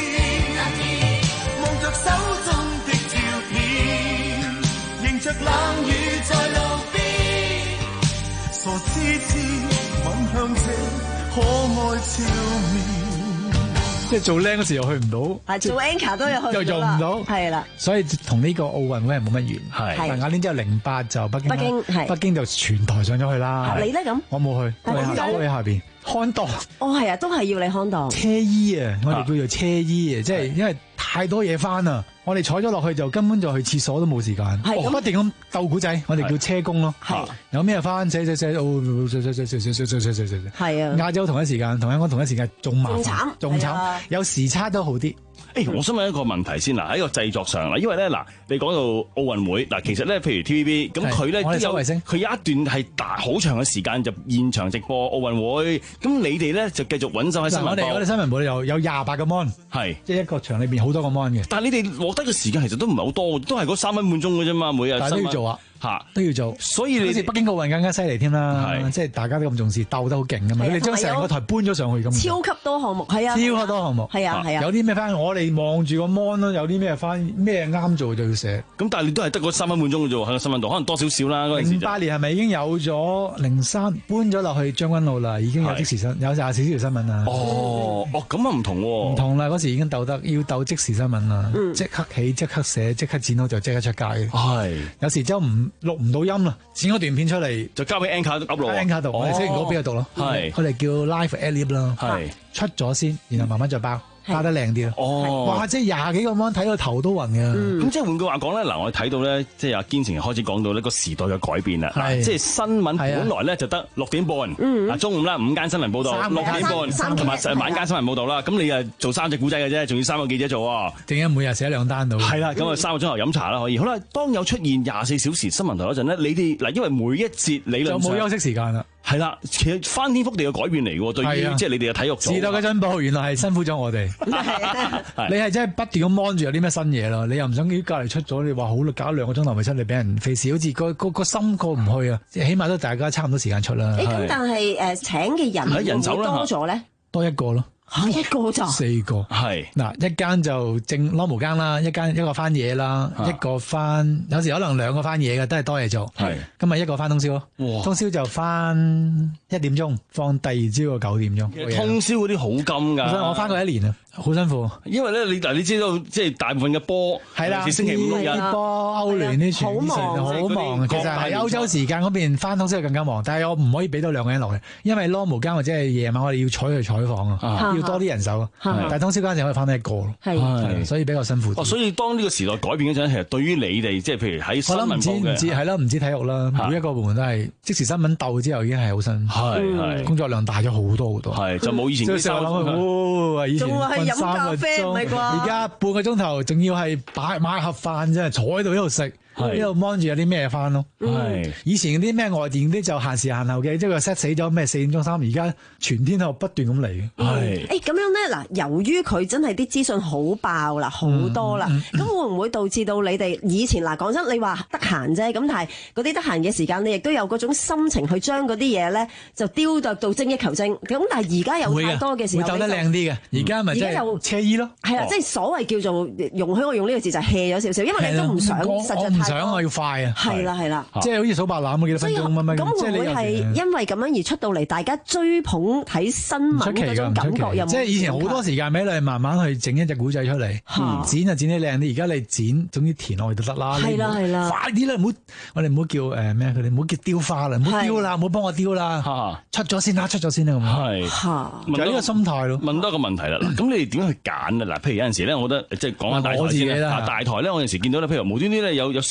望着手中的照片，迎着冷雨在路邊，傻痴痴吻向這可愛笑面。 即係做靚嗰時又去唔到， 係做 anchor 都有去又用唔到， 係啦。 所以同呢個奧運會係冇乜緣。 係， 但係嗰年之後零八就北京啦， 北京係北京就全台上咗去啦。 你咧咁？ 我冇去，我喺下我喺下邊看檔。 哦，係啊，都係要你看檔。 車衣啊，我哋叫做車衣啊，即係因為太多嘢翻啊，我哋坐咗落去就根本就去廁所都冇時間，不斷咁鬥古仔，我哋叫車工咯。係有咩翻寫寫寫，哦寫寫寫寫寫寫寫寫寫寫。係啊，亞洲同一時間，同香港同一時間仲麻煩，仲慘，有時差都好啲。 誒，我想問一個問題先嗱，喺個製作上啦，因為咧嗱，你講到奧運會嗱，其實咧，譬如 T V B 咁佢咧都有佢有一段係大好長嘅時間就現場直播奧運會，咁你哋咧就繼續穩守喺新聞部。我哋我哋新聞部有有廿八個 mon， 係即係一個場裏邊好多個 mon 嘅。但係你哋獲得嘅時間其實都唔係好多，都係嗰三分半鐘嘅啫嘛，每日。但係都要做啊。嚇都要做，所以你好似北京奧運更加犀利添啦，即係大家都咁重視，鬥得好勁噶嘛，佢哋將成個台搬咗上去咁。 超級多項目，係啊，超級多項目， 係啊係啊。 有啲咩翻，我哋望住個 mon 咯，有啲咩翻咩啱做就要寫。 咁但係你都係得嗰三分半鐘嘅啫喎，喺個新聞度可能多少少啦。 零八年係咪已經有咗零三搬咗落去將軍澳啦？已經有即時新有廿四小時新聞啦。 哦哦，咁啊唔同喎， 唔同啦，嗰時已經鬥得要鬥即時新聞啦，即刻起即刻寫即刻剪好就即刻出街。係有時真唔錄唔到音啦。剪嗰段片出嚟就交俾 anchor 噏咯 ，anchor 度我哋寫完嗰邊就讀咯，係佢哋叫 live ad-lib 啦，係出咗先，然後慢慢再包。加得靚啲咯！哦，哇！即係廿幾個 mon 睇到頭都暈嘅。 咁即係換句話講咧，嗱，我哋睇到咧，即係阿堅成開始講到呢個時代嘅改變啦。即係新聞本來咧就得六點半，啊中午啦午間新聞報道，六點半同埋晚間新聞報道啦。咁你啊做三隻古仔嘅啫，仲要三個記者做喎。 點解每日寫兩單到？ 係啦，咁啊三個鐘頭飲茶啦可以。好啦，當有出現廿四小時新聞台嗰陣咧，你哋嗱，因為每一節理論上就冇休息時間啦。 係啦，其實翻天覆地嘅改變嚟嘅喎，對於即係你哋嘅體育組。 時代嘅進步，原來係辛苦咗我哋。你係真係不斷咁 mon 住有啲咩新嘢咯，你又唔想隔離出咗，你話好搞兩個鐘頭咪出嚟俾人費事，好似個個個心過唔去啊！起碼都大家差唔多時間出啦。 誒咁，但係誒請嘅人人手多咗咧， 多一個咯。 嚇一個咋？ 四個係嗱， 一間就正攞毛更啦，一間一個翻嘢啦，一個翻有時可能兩個翻嘢嘅，都係多嘢做。係今日一個翻通宵咯，通宵就翻一點鐘，放第二朝嘅九點鐘。 通宵嗰啲好金㗎， 我翻過一年啊，好辛苦。 因為咧，你嗱你知道，即係大部分嘅波係啦，星期五六日波歐聯啲全好忙，好忙。其實係歐洲時間嗰邊翻通宵更加忙，但係我唔可以俾到兩個人落去，因為攞毛更或者係夜晚我哋要採去採訪啊。要多啲人手，但係通宵嗰陣時可以翻得一個咯，係，所以比較辛苦。 哦，所以當呢個時代改變嗰陣，其實對於你哋，即係譬如喺新聞部嘅， 唔知唔知係咯，唔知體育啦，每一個部門都係即時新聞鬥之後已經係好辛苦，係係工作量大咗好多好多，係就冇以前啲收諗以前瞓三個鐘，而家半個鐘頭，仲要係擺買盒飯啫，坐喺度喺度食。一路 mon 住有啲咩翻咯，係以前啲咩外電啲就限時限後嘅，即係 set 死咗咩四點鐘三，而家全天候不斷咁嚟嘅。 係誒咁樣咧嗱，由於佢真係啲資訊好爆啦，好多啦，咁會唔會導致到你哋以前嗱講真，你話得閒啫，咁但係嗰啲得閒嘅時間，你亦都有嗰種心情去將嗰啲嘢咧就雕琢到精益求精。咁但係而家有太多嘅時候， 會鬥得靚啲嘅。而家咪即係車衣咯， 係啦，即係所謂叫做容許我用呢個字就 hea 咗少少，因為你都唔想實在太。 想我要快啊！ 係啦係啦， 即係好似數白欖咁幾多分鐘乜乜咁，會唔會係因為咁樣而出到嚟，大家追捧睇新聞嗰種感覺又？ 即係以前好多時間俾你慢慢去整一隻古仔出嚟，剪就剪得靚啲。而家你剪，總之填落去就得啦。 係啦係啦， 快啲啦！唔好我哋唔好叫誒咩？佢哋唔好叫雕花啦，唔好雕啦，唔好幫我雕啦。出咗先啦，出咗先啦咁。係，就係呢個心態咯。 問多一個問題啦，咁你哋點樣去揀啊？嗱，譬如有陣時咧，我覺得即係講下大台先啦。大台咧，我有陣時見到咧，譬如無端端咧有有蘇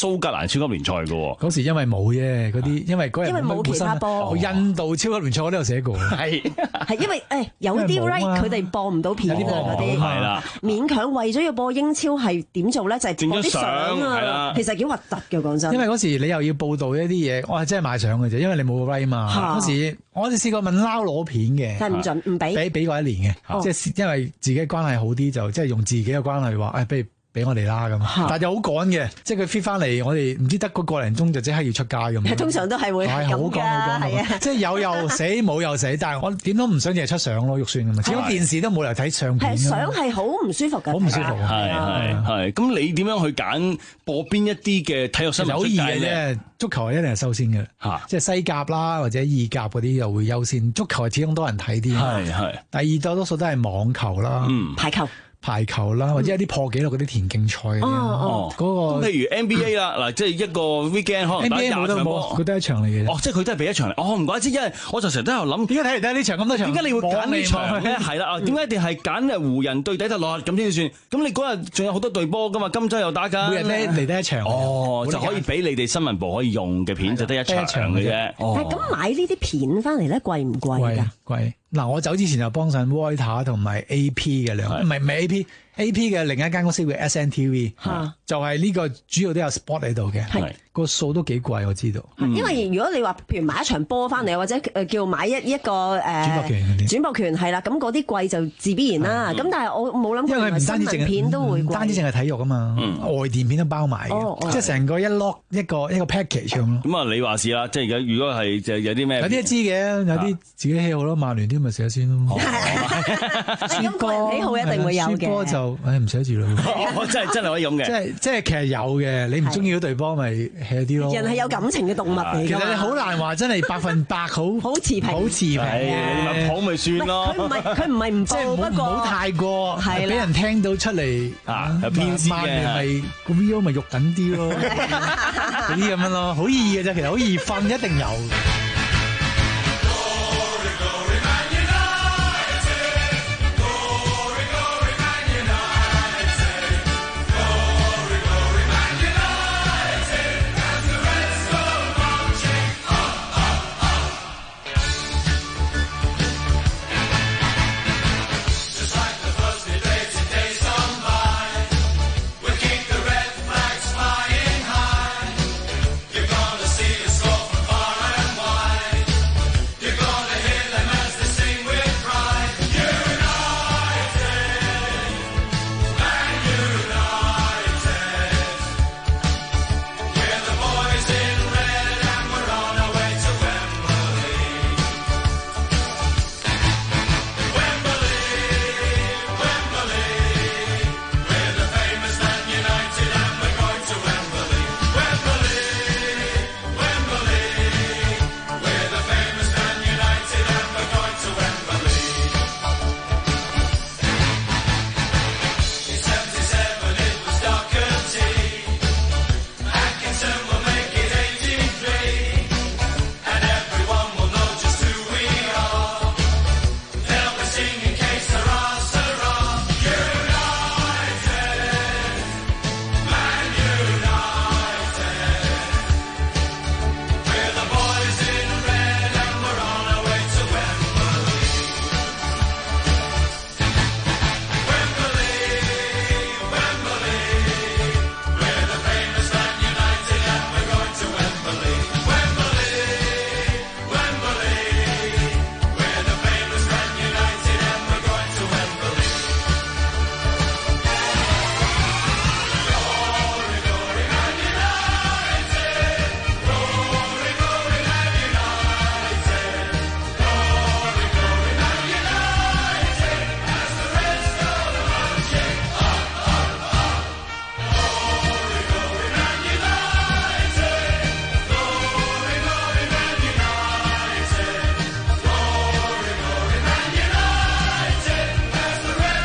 蘇格蘭超級聯賽嘅喎。 嗰時因為冇啫，嗰啲因為嗰日因為冇其他波。 印度超級聯賽我都有寫過。 係係因為誒有啲 right 佢哋播唔到片啊嗰啲， 係啦， 勉強為咗要播英超係點做咧？就係播啲相啊，其實幾核突嘅講真。 因為嗰時你又要報導一啲嘢，我係真係買相嘅啫，因為你冇 right 嘛。嗰時我哋試過問撈攞片嘅， 但係唔準唔俾， 俾俾過一年嘅，即係因為自己關係好啲，就即係用自己嘅關係話，誒，不如俾我哋啦咁。但係又好趕嘅，即係佢 fit 翻嚟，我哋唔知得個個零鐘就即刻要出街咁。 通常都係會係咁㗎，係啊， 即係有又死，冇又死。但係我點都唔想淨係出相咯，肉酸咁嘛。始終電視都冇嚟睇相片。 係相係好唔舒服㗎， 好唔舒服。 係係係。咁你點樣去揀播邊一啲嘅體育新聞出街咧？ 足球係一定係優先嘅，嚇，即係西甲啦或者意甲嗰啲又會優先。足球係始終多人睇啲， 係係。 第二多多數都係網球啦， 嗯， 排球。 排球啦，或者一啲破紀錄嗰啲田徑賽嗰啲， 哦， 嗰個譬如 N B A 啦，嗱，即係一個 weekend 可能打廿場波， 佢得一場嚟嘅。 哦，即係佢都係俾一場嚟。哦，唔怪之，因為我就成日都喺度諗， 點解睇嚟睇呢場咁多場？ 點解你會揀呢場咧？係啦，點解一定係揀誒湖人對底特律咁先算？咁你嗰日仲有好多隊波噶嘛？今週又打緊， 每日咧嚟得一場。 哦，就可以俾你哋新聞部可以用嘅片就得一場嘅啫。 但係咁買呢啲片翻嚟咧，貴唔貴㗎？ 貴。嗱，我走之前就幫襯 Reuters 同埋 A P 嘅兩，唔係唔係 A P，A P 嘅另一間公司叫 S N T V，就係呢個主要都有 sport 喺度嘅，個數都幾貴我知道。 因為如果你話譬如買一場波翻嚟，或者誒叫買一一個誒轉播權嗰啲， 轉播權係啦，咁嗰啲貴就自必然啦。咁但係我冇諗過， 因為佢唔單止淨係片都會貴， 唔單止淨係體育啊嘛，外電片都包埋嘅，即係成個一 lock 一個一個 package 咁咯。 咁啊，你話事啦，即係而家如果係就有啲咩？ 有啲知嘅，有啲自己喜好咯，曼聯啲咪寫先咯。 輸波喜好一定會有嘅。 輸波就誒唔寫住啦。 真係真係可以咁嘅。 即係即係其實有嘅，你唔中意嗰隊波咪 hea 啲咯。 人係有感情嘅動物嚟㗎。 其實你好難話真係百分百好好持平， 好持平嘅。 你咪抱咪算咯。 佢唔係佢唔係唔報，不過唔好太過係俾人聽到出嚟啊，有偏見嘅。 曼聯咪個 V O 咪肉緊啲咯，嗰啲咁樣咯，好易嘅啫，其實好易瞓，一定有。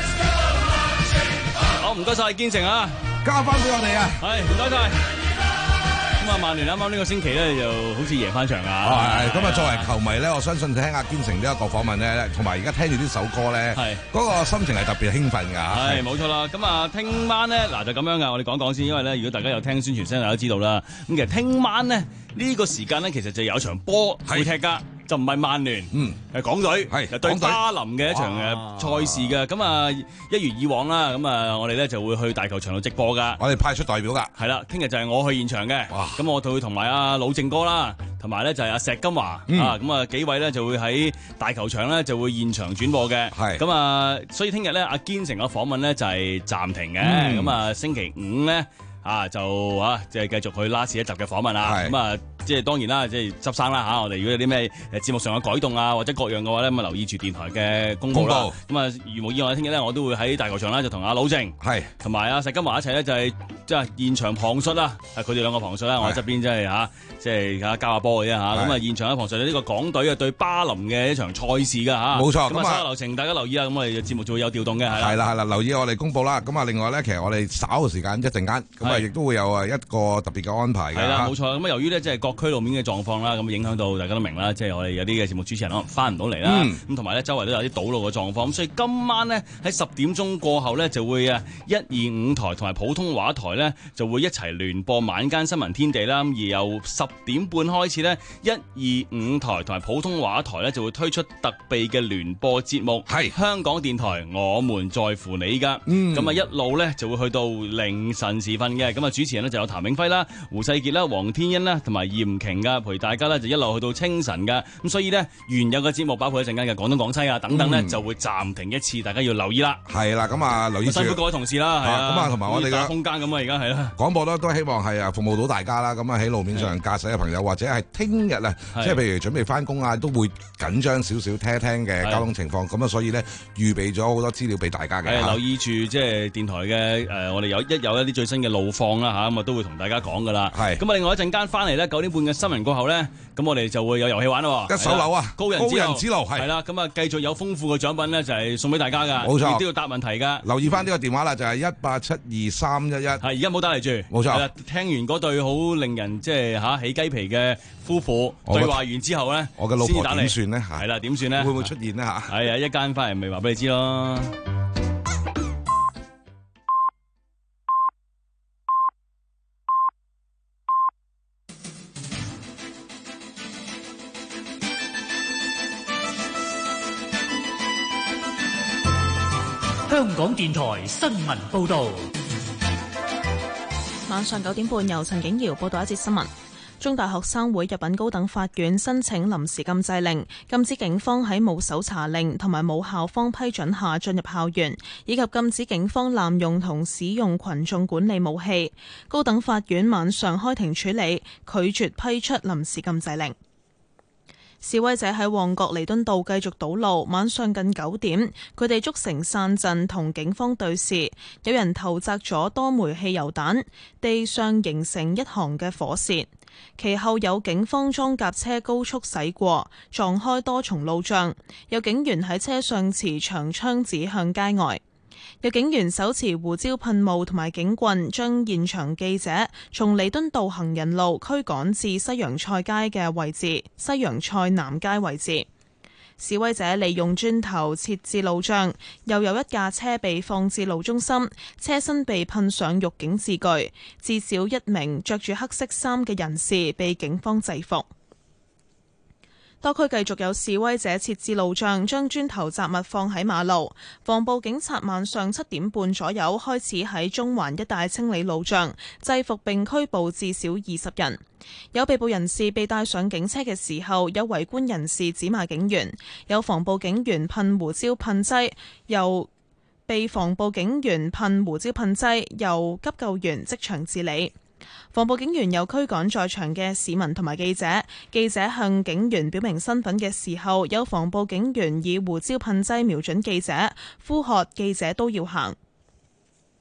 唔該晒，堅成啊， 交翻俾我哋啊， 係唔該晒。 咁啊，曼聯啱啱呢個星期咧，就好似贏翻場啊！ 係咁啊，作為球迷咧，我相信聽阿堅成呢一個訪問咧，同埋而家聽住呢首歌咧，係嗰個心情係特別興奮㗎。 係冇錯啦。咁啊，聽晚咧嗱就咁樣㗎，我哋講講先，因為咧，如果大家有聽宣傳聲，大家都知道啦。咁其實聽晚咧呢個時間咧，其實就有一場波會踢㗎。就唔係曼聯，嗯，係港隊，係就對巴林嘅一場誒賽事嘅。咁啊，一如以往啦，咁啊，我哋咧就會去大球場度直播噶。 我哋派出代表噶， 係啦，聽日就係我去現場嘅。咁我會同埋阿老正哥啦，同埋咧就係阿石金華、嗯、啊，咁啊幾位咧就會喺大球場咧就會現場轉播嘅。係咁啊，所以聽日咧阿堅成嘅訪問咧就係暫停嘅。咁、嗯、啊，星期五咧啊就啊即係繼續去拉次一集嘅訪問啦。咁啊。即係當然啦，即係執生啦嚇！我哋如果有啲咩誒節目上嘅改動啊，或者各樣嘅話咧，咁啊留意住電台嘅公佈啦。咁啊，如無意外，聽日咧我都會喺大球場啦，就同阿老正係同埋阿石金華一齊咧，就係即係現場旁述啦。係佢哋兩個旁述啦，我喺側邊即係嚇，即係嚇交下波嘅啫嚇。咁啊，現場嘅旁述呢個港隊啊對巴林嘅一場賽事㗎嚇。冇錯。咁啊，所有流程大家留意啦。咁我哋嘅節目就會有調動嘅係啦。係啦係啦，留意我哋公佈啦。咁啊，另外咧，其實我哋稍後時間一陣間咁啊，亦都會有啊一個特別嘅安排嘅。係啦，冇錯。咁啊，由於咧即係各區路面嘅狀況啦，咁影響到大家都明啦，即係我哋有啲嘅節目主持人可能翻唔到嚟啦，咁同埋咧周圍都有啲堵路嘅狀況，咁所以今晚呢，喺十點鐘過後呢，就會啊一二五台同埋普通話台呢，就會一齊聯播晚間新聞天地啦，咁而由十點半開始呢，一二五台同埋普通話台呢，就會推出特備嘅聯播節目，係香港電台我們在乎你噶，咁、嗯、啊一路呢，就會去到凌晨時分嘅，咁啊主持人呢，就有譚永輝啦、胡世傑啦、黃天恩啦同埋嚴瓊噶陪大家咧就一路去到清晨噶，咁所以呢，原有嘅節目包括一陣間嘅廣東廣西啊等等呢、嗯，就會暫停一次，大家要留意啦。係啦，咁啊留意辛苦各位同事啦，係啊，咁啊同埋我哋嘅空間咁啊，而家係啦，廣播咧都希望係啊服務到大家啦。咁啊喺路面上駕駛嘅朋友，或者係聽日啊，即係譬如準備翻工啊，都會緊張少少聽一聽嘅交通情況。咁啊，所以呢，預備咗好多資料俾大家嘅。留意住即係電台嘅誒、呃，我哋有一有一啲最新嘅路況啦嚇，咁啊都會同大家講噶啦。係咁啊，另外一陣間翻嚟呢，九點半嘅新聞過後呢，咁我哋就會有遊戲玩咯，一手樓啊，高人高人指路係啦，咁啊繼續有豐富嘅獎品咧，就係送俾大家噶，冇錯，亦都要答問題噶。留意翻呢個電話啦，就係一八七二三一一，係而家冇打嚟住，冇錯。聽完嗰對好令人即係嚇起雞皮嘅夫婦對話完之後咧，我嘅老婆點算咧？係啦，點算咧？會唔會出現咧？嚇，係啊，一間翻嚟咪話俾你知咯。 香港電台新聞報導， 晚上九點半由陳景瑤報道一節新聞。中大學生會入禀高等法院申請臨時禁制令，禁止警方喺冇搜查令同埋冇校方批准下進入校園，以及禁止警方濫用同使用群眾管理武器。高等法院晚上開庭處理，拒絕批出臨時禁制令。示威者喺旺角彌敦道繼續堵路，晚上近九點，佢哋築成散陣同警方對峙，有人投擲咗多枚汽油彈，地上形成一行嘅火線。其後有警方裝甲車高速駛過，撞開多重路障，有警員喺車上持長槍指向街外。有警員手持胡椒噴霧同埋警棍，將現場記者從彌敦道行人路驅趕至西洋菜街嘅位置，西洋菜南街位置。示威者利用磚頭設置路障，又有一架車被放置路中心，車身被噴上獄警字句，至少一名着住黑色衫嘅人士被警方制服。多區繼續有示威者設置路障，將磚頭雜物放喺馬路。防暴警察晚上七點半左右開始喺中環一帶清理路障，制服並拘捕至少二十人。有被捕人士被帶上警車嘅時候，有圍觀人士指罵警員，有防暴警員噴胡椒噴劑，又被防暴警員噴胡椒噴劑，由急救員即場治理。防暴警員又驅趕在場嘅市民同埋記者，記者向警員表明身份嘅時候，有防暴警員以胡椒噴劑瞄準記者，呼喝記者都要行。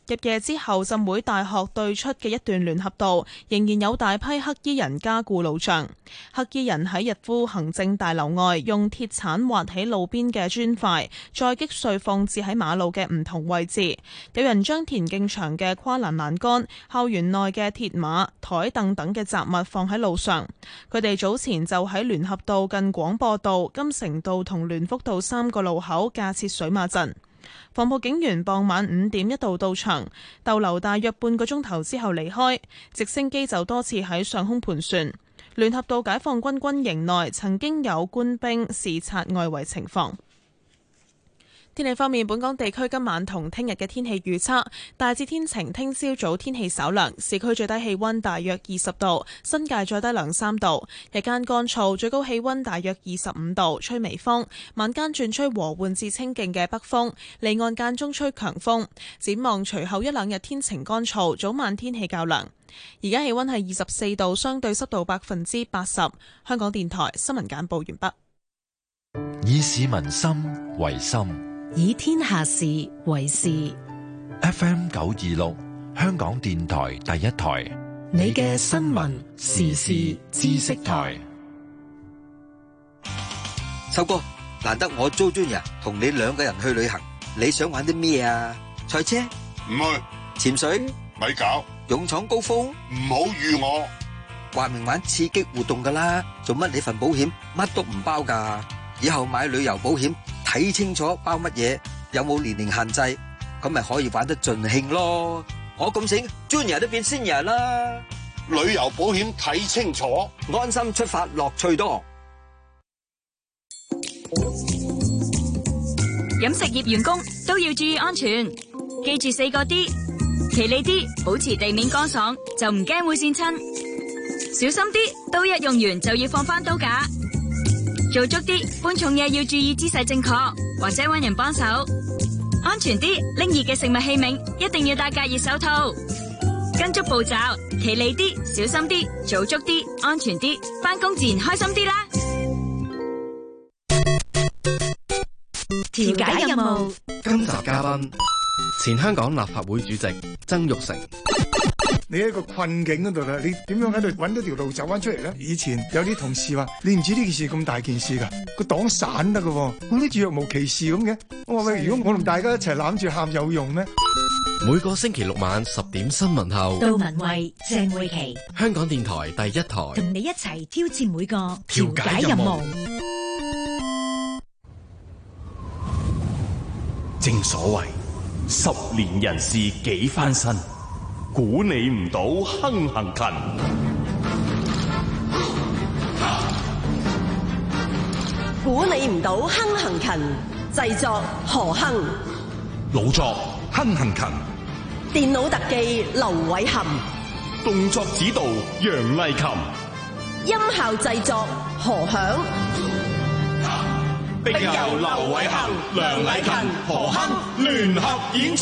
入夜之後，浸會大學對出嘅一段聯合道仍然有大批黑衣人加固路障。黑衣人喺逸夫行政大樓外用鐵鏟挖起路邊嘅磚塊，再擊碎放置喺馬路嘅唔同位置。有人將田徑場嘅跨欄欄杆、校園內嘅鐵馬、台凳等嘅雜物放喺路上。佢哋早前就喺聯合道近廣播道、金城道同聯福道三個路口架設水馬陣。防暴警員傍晚五點一度到場，逗留大約半個鐘頭之後離開。直升機就多次喺上空盤旋。聯合道解放軍軍營內曾經有官兵視察外圍情況。天氣方面，本港地區今晚同聽日嘅天氣預測大致天晴，聽朝早天氣稍涼，市區最低氣溫大約二十度，新界再低兩三度。日間乾燥，最高氣溫大約二十五度，吹微風，晚間轉吹和緩至清勁嘅北風，離岸間中吹強風。展望隨後一兩日天晴乾燥，早晚天氣較涼。而家氣溫係二十四度，相對濕度百分之八十。香港電台新聞簡報完畢。 以市民心為心， 以天下事為事。 F M 九二六，香港電台第一台， 你嘅新聞時事知識台。 秋哥，難得我租 Junior 同你兩個人去旅行，你想玩啲咩啊？賽車？ 唔去。 潛水？ 咪搞。 勇闖高峰？ 唔好預我。 話明玩刺激活動噶啦，做乜你份保險乜都唔包噶？以後買旅遊保險睇清楚包乜嘢，有冇年齡限制，咁咪可以玩得盡興咯。我咁醒 ，Junior 都變 Senior 啦。 旅遊保險睇清楚， 安心出發，樂趣多。 飲食業員工都要注意安全，記住四個 D， 企理啲，保持地面乾爽，就唔驚會跣親。小心啲，刀一用完就要放翻刀架。做足啲，搬重嘢要注意姿勢正確，或者搵人幫手。安全啲，拎熱嘅食物器皿一定要戴隔熱手套。跟足步驟，企理啲，小心啲，做足啲，安全啲，返工自然開心啲啦。 調解任務，今集嘉賓前香港立法會主席曾鈺成。 你喺個困境嗰度啦，你點樣喺度揾到條路走翻出嚟咧？以前有啲同事話：你唔知呢件事咁大件事㗎，個黨散得㗎喎，我呢住若無其事咁嘅。我話喂，如果我同大家一齊攬住喊有用咩？ 每個星期六晚十點新聞後， 杜文慧、鄭慧琪， 香港電台第一台， 同你一齊挑戰每個調解任務。 正所謂十年人事幾翻身，估你唔到亨行勤。 估你唔到亨行勤，製作何亨， 老作亨行勤， 電腦特技劉偉含， 動作指導楊麗琴， 音效製作何響。 並由劉偉恒、梁禮勤、何亨聯合演出。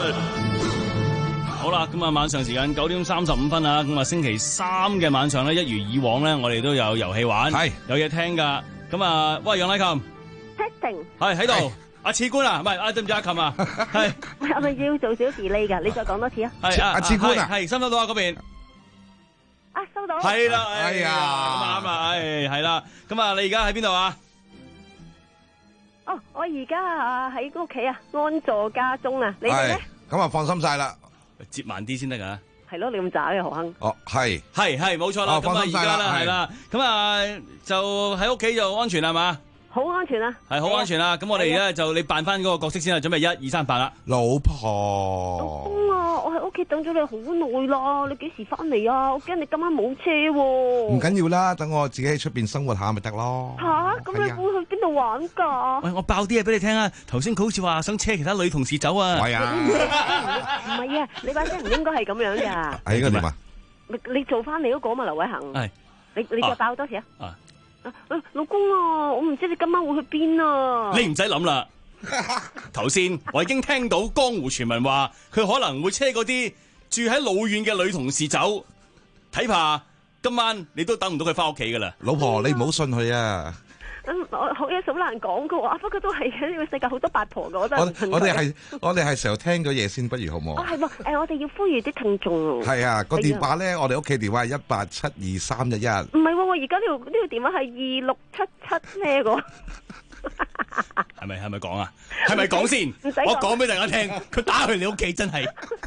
好啦，咁啊晚上時間九點三十五分啊，咁啊星期三嘅晚上咧，一如以往咧，我哋都有遊戲玩，係有嘢聽噶。咁啊，喂，楊禮琴 ，testing， 係喺度。阿次官啊，唔係啊，對唔住阿琴啊，係。 係咪要做少 delay 噶？你再講多次啊。 係阿次官啊，係收唔收到啊？嗰邊。 啊，收到。 係啦， 哎呀， 咁啱啦，誒，係啦，咁啊，你而家喺邊度啊？ 哦，我而家啊喺屋企啊，安坐家中啊，你哋咧？ 咁啊，放心晒啦， 接慢啲先得噶。 係咯，你咁渣嘅何亨。 哦，係係係冇錯啦，咁啊而家啦係啦，咁啊就喺屋企就安全係嘛？ 好安全啊！ 係好安全啦，咁我哋而家就你扮翻嗰個角色先啦，準備一二三扮啦。 老婆， 老公啊，我喺屋企等咗你好耐啦，你幾時翻嚟啊？我驚你今晚冇車喎。 唔緊要啦，等我自己喺出邊生活下咪得咯。 吓，咁你會去邊度玩噶？ 喂，我爆啲嘢俾你聽啊！頭先佢好似話想車其他女同事走啊。 係啊。 唔係啊，你把聲唔應該係咁樣噶。 係應該點啊？ 你你做翻你嗰個嘛，劉偉恒。 係。 你你再爆多次啊？ 啊。 老公啊，我唔知你今晚會去邊啊！ 你唔使諗啦，頭先我已經聽到江湖傳聞話佢可能會車嗰啲住喺老遠嘅女同事走，睇怕今晚你都等唔到佢翻屋企噶啦。 老婆，你唔好信佢啊！ 嗯，我學嘢好難講噶喎，不過都係嘅，呢個世界好多八婆噶，我真我係。 我哋係我哋係時候聽咗嘢先，不如好唔好哦，係喎，誒，我哋要呼籲啲聽眾。 係啊，個係啊電話咧，我哋屋企電話係一八七二三一一。 唔係喎，我而家呢條呢條電話係二六七七咩個？ 係咪係咪講啊？係咪講先？ 唔使講我講俾大家聽，佢打去你屋企真係。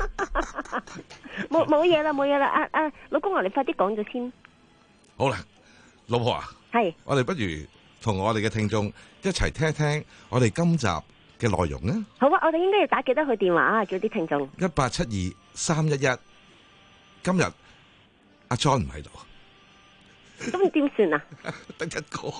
冇冇嘢啦，冇嘢啦，啊啊，老公啊，你快啲講咗先。 好啦，老婆啊， 係， 我哋不如同我哋嘅聽眾一齊聽一聽我哋今集嘅內容啊！ 好啊，我哋應該要打幾多個電話啊？叫啲聽眾。 一八七二三一一。今日阿 John 唔喺度， 咁點算啊？ 得一個。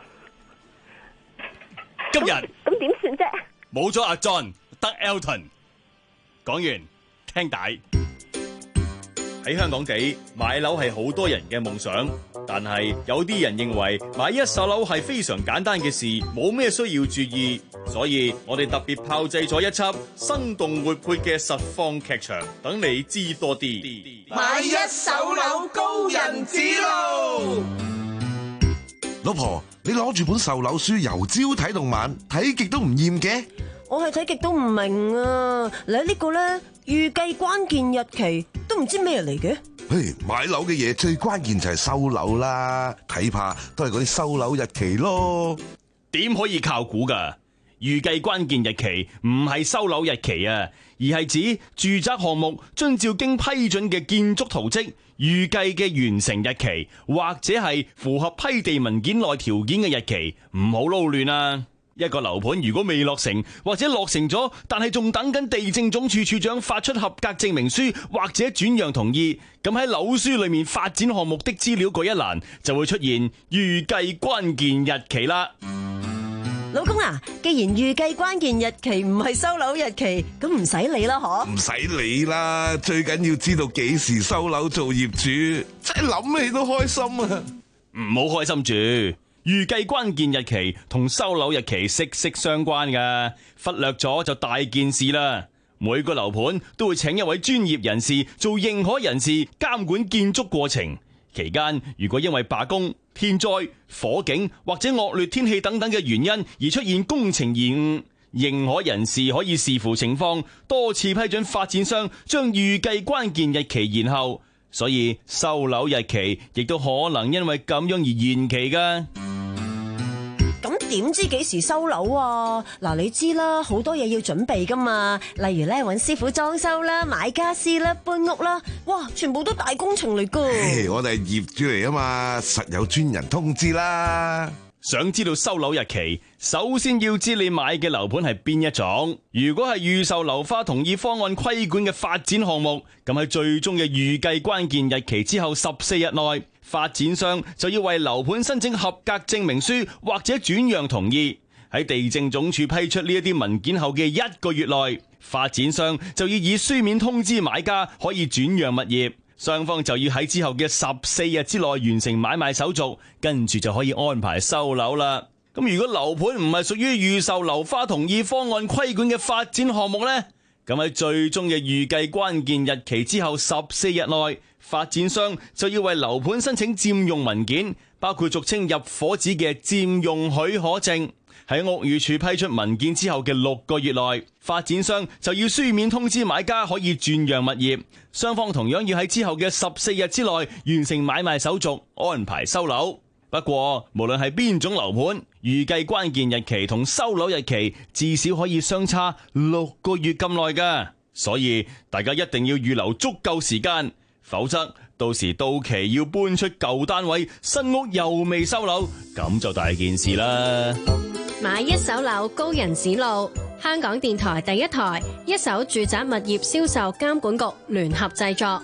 今日咁點算啫？ 冇咗阿 John，得 Elton。講完，聽帶。喺香港地買樓係好多人嘅夢想，但係有啲人認為買一手樓係非常簡單嘅事，冇咩需要注意，所以我哋特別炮製咗一輯生動活潑嘅實況劇場，等你知多啲。 買一手樓高人指路。 老婆，你攞住本售樓書由朝睇到晚，睇極都唔厭嘅。 我係睇極都唔明啊！嗱，呢個咧預計關鍵日期都唔知咩嚟嘅。 嘿，買樓嘅嘢最關鍵就係收樓啦，睇怕都係嗰啲收樓日期咯。 點可以靠估㗎？預計關鍵日期唔係收樓日期啊，而係指住宅項目遵照經批准嘅建築圖則預計嘅完成日期，或者係符合批地文件內條件嘅日期，唔好撈亂啊！一個樓盤如果未落成，或者落成咗，但係仲等緊地政總署署長發出合格證明書或者轉讓同意，咁喺樓書裏面發展項目的資料嗰一欄就會出現預計關鍵日期啦。 老公啊，既然預計關鍵日期唔係收樓日期，咁唔使理啦，嗬？ 唔使理啦，最緊要知道幾時收樓做業主，真係諗起都開心啊！ 唔好開心住。預計關鍵日期同收樓日期息息相關㗎，忽略咗就大件事啦。每個樓盤都會請一位專業人士做認可人士監管建築過程，期間如果因為罷工、天災、火警或者惡劣天氣等等嘅原因而出現工程延誤，認可人士可以視乎情況多次批准發展商將預計關鍵日期延後，所以收樓日期亦都可能因為咁樣而延期㗎。 咁點知幾時收樓啊？嗱，你知啦，好多嘢要準備噶嘛，例如咧揾師傅裝修啦、買家私啦、搬屋啦，哇，全部都大工程嚟噶。 Hey, 我哋係業主嚟啊嘛，實有專人通知啦。 想知道收樓日期，首先要知你買嘅樓盤係邊一種。如果係預售樓花同意方案規管嘅發展項目，咁喺最終嘅預計關鍵日期之後十四日內，發展商就要為樓盤申請合格證明書或者轉讓同意。喺地政總署批出呢一啲文件後嘅一個月內，發展商就要以書面通知買家可以轉讓物業。雙方就要喺之後嘅十四日之內完成買賣手續，跟住就可以安排收樓啦。咁如果樓盤唔係屬於預售樓花同意方案規管嘅發展項目呢？咁喺最終嘅預計關鍵日期之後十四日內，發展商就要為樓盤申請佔用文件，包括俗稱入伙紙嘅佔用許可證。喺屋宇署批出文件之後嘅六個月內，發展商就要書面通知買家可以轉讓物業，雙方同樣要喺之後嘅十四日之內完成買賣手續，安排收樓。不過無論係邊種樓盤，預計關鍵日期同收樓日期至少可以相差六個月咁耐㗎，所以大家一定要預留足夠時間，否則到時到期要搬出舊單位，新屋又未收樓，咁就大件事啦。 買一手樓高人指路，香港電台第一台一手住宅物業銷售監管局聯合製作。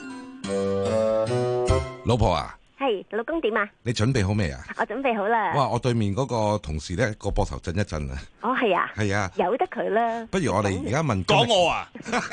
老婆啊， 係老公點啊？ 你準備好未啊？ 我準備好啦。 哇！我對面嗰個同事咧個膊頭震一震啊！ 哦，係啊， 係啊， 由得佢啦。 不如我哋而家問講我啊！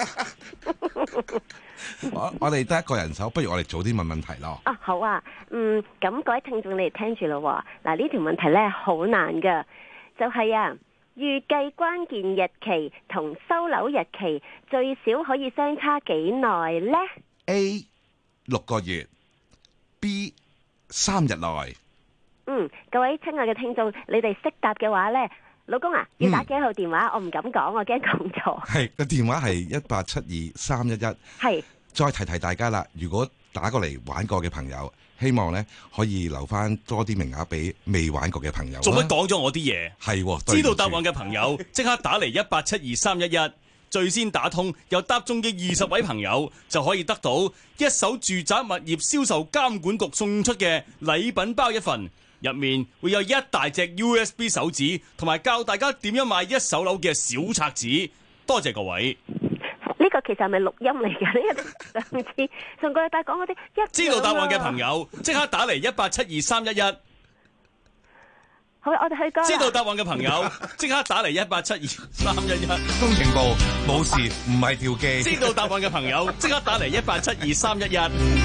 我我哋得一個人手，不如我哋早啲問問題咯。 啊，好啊，嗯，咁各位聽眾你哋聽住咯。嗱，呢條問題咧好難噶。就係啊，預計關鍵日期同收樓日期最少可以相差幾耐呢？ A 六個月，B 三日內嗯，各位親愛嘅聽眾，你哋識答嘅話咧，老公啊，要打幾號電話？我唔敢講，我驚講錯。 係個電話係一八七二三一一。 係。 再提提大家啦，如果打過嚟玩過嘅朋友，希望咧可以留翻多啲名額俾未玩過嘅朋友。 做乜講咗我啲嘢？ 係喎， 知道答案嘅朋友即刻打嚟一八七二三一一，最先打通又答中嘅二十位朋友就可以得到一手住宅物業銷售監管局送出嘅禮品包一份。入面會有一大隻 U S B 手指，同埋教大家點樣買一手樓嘅小冊子。多謝各位。 呢個其實係咪錄音嚟㗎？呢個上次上個禮拜講嗰啲一知道答案嘅朋友即刻打嚟一八七二三一一。 好，我哋去歌啦。 知道答案嘅朋友即刻打嚟一八七二三一一。 工程部冇事，唔係調機。 知道答案嘅朋友即刻打嚟一八七二三一一。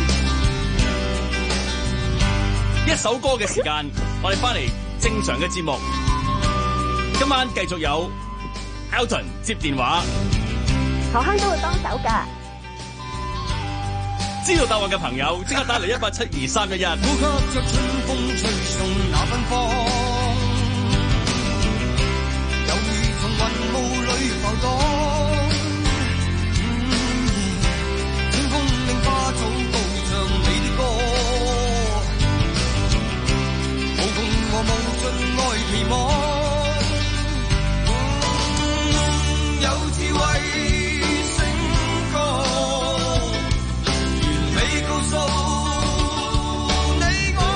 一首歌嘅時間，我哋翻嚟正常嘅節目。今晚繼續有 Elton 接電話， 何香都會幫手㗎。 知道答案嘅朋友即刻打嚟一八七二三一一。 呼吸着春風吹送那芬芳，猶如從雲霧裏浮蕩。清風令花草高唱你的歌。我無盡愛期望，嗯、有智慧聲歌，完美告訴你我，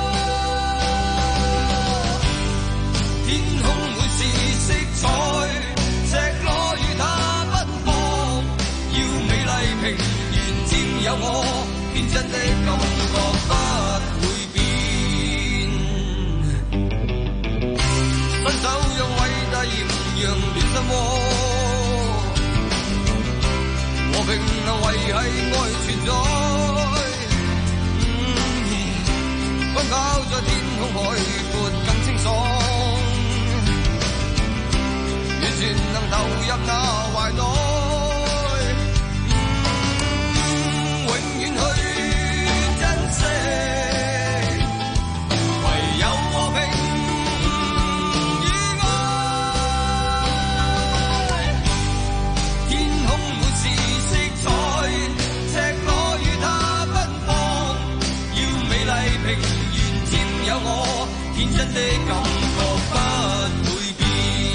天空滿是色彩，赤裸與它奔放，要美麗平原佔有我，天真的感覺不會變。伸手讓偉大豔陽暖心窩，和平能維繫愛存在。奔跑在天空海闊更清爽，完全能投入那懷內，嗯、永遠去珍惜。唯有和平。有我天真的感覺不會變。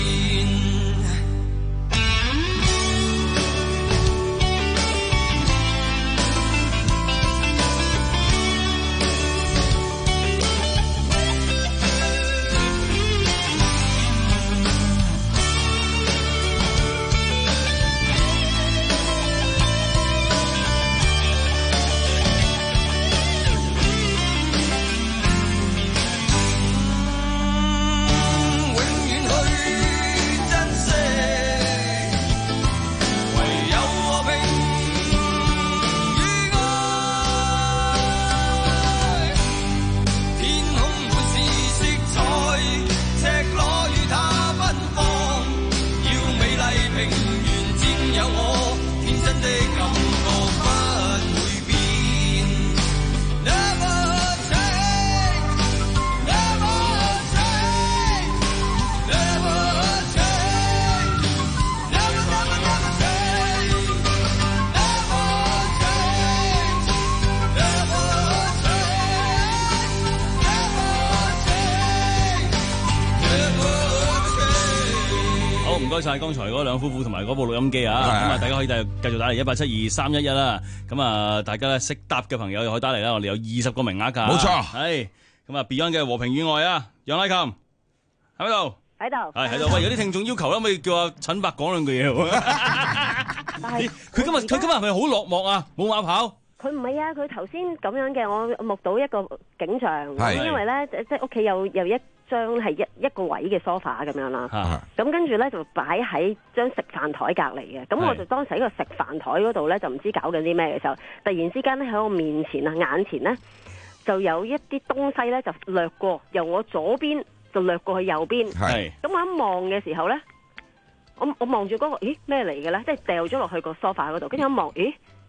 唔該晒，剛才嗰兩夫婦同埋嗰部錄音機啊，咁啊，大家可以繼續繼續打嚟一八七二三一一啦。咁啊，大家咧識答嘅朋友又可以打嚟啦。我哋有二十個名額㗎。 冇錯， 係咁啊 Beyond 嘅《和平與愛》啊，楊麗琴喺咪度？ 喺度。 係喺度。喂，有啲聽眾要求啦，可唔可以叫阿陳伯講兩句嘢喎？佢今日佢今日係咪好落寞啊？冇馬跑。 佢唔係啊，佢頭先咁樣嘅，我目睹一個景象，因為咧即係屋企有有一張係一一個位嘅 sofa 咁樣啦，咁跟住咧就擺喺張食飯台隔離嘅，咁我就當時喺個食飯台嗰度咧就唔知搞緊啲咩嘅時候，突然之間咧喺我面前啊眼前咧就有一啲東西咧就掠過，由我左邊就掠過去右邊，咁我一望嘅時候咧，我我望住嗰個，咦咩嚟嘅咧？即係掉咗落去個 sofa 嗰度，跟住一望，咦？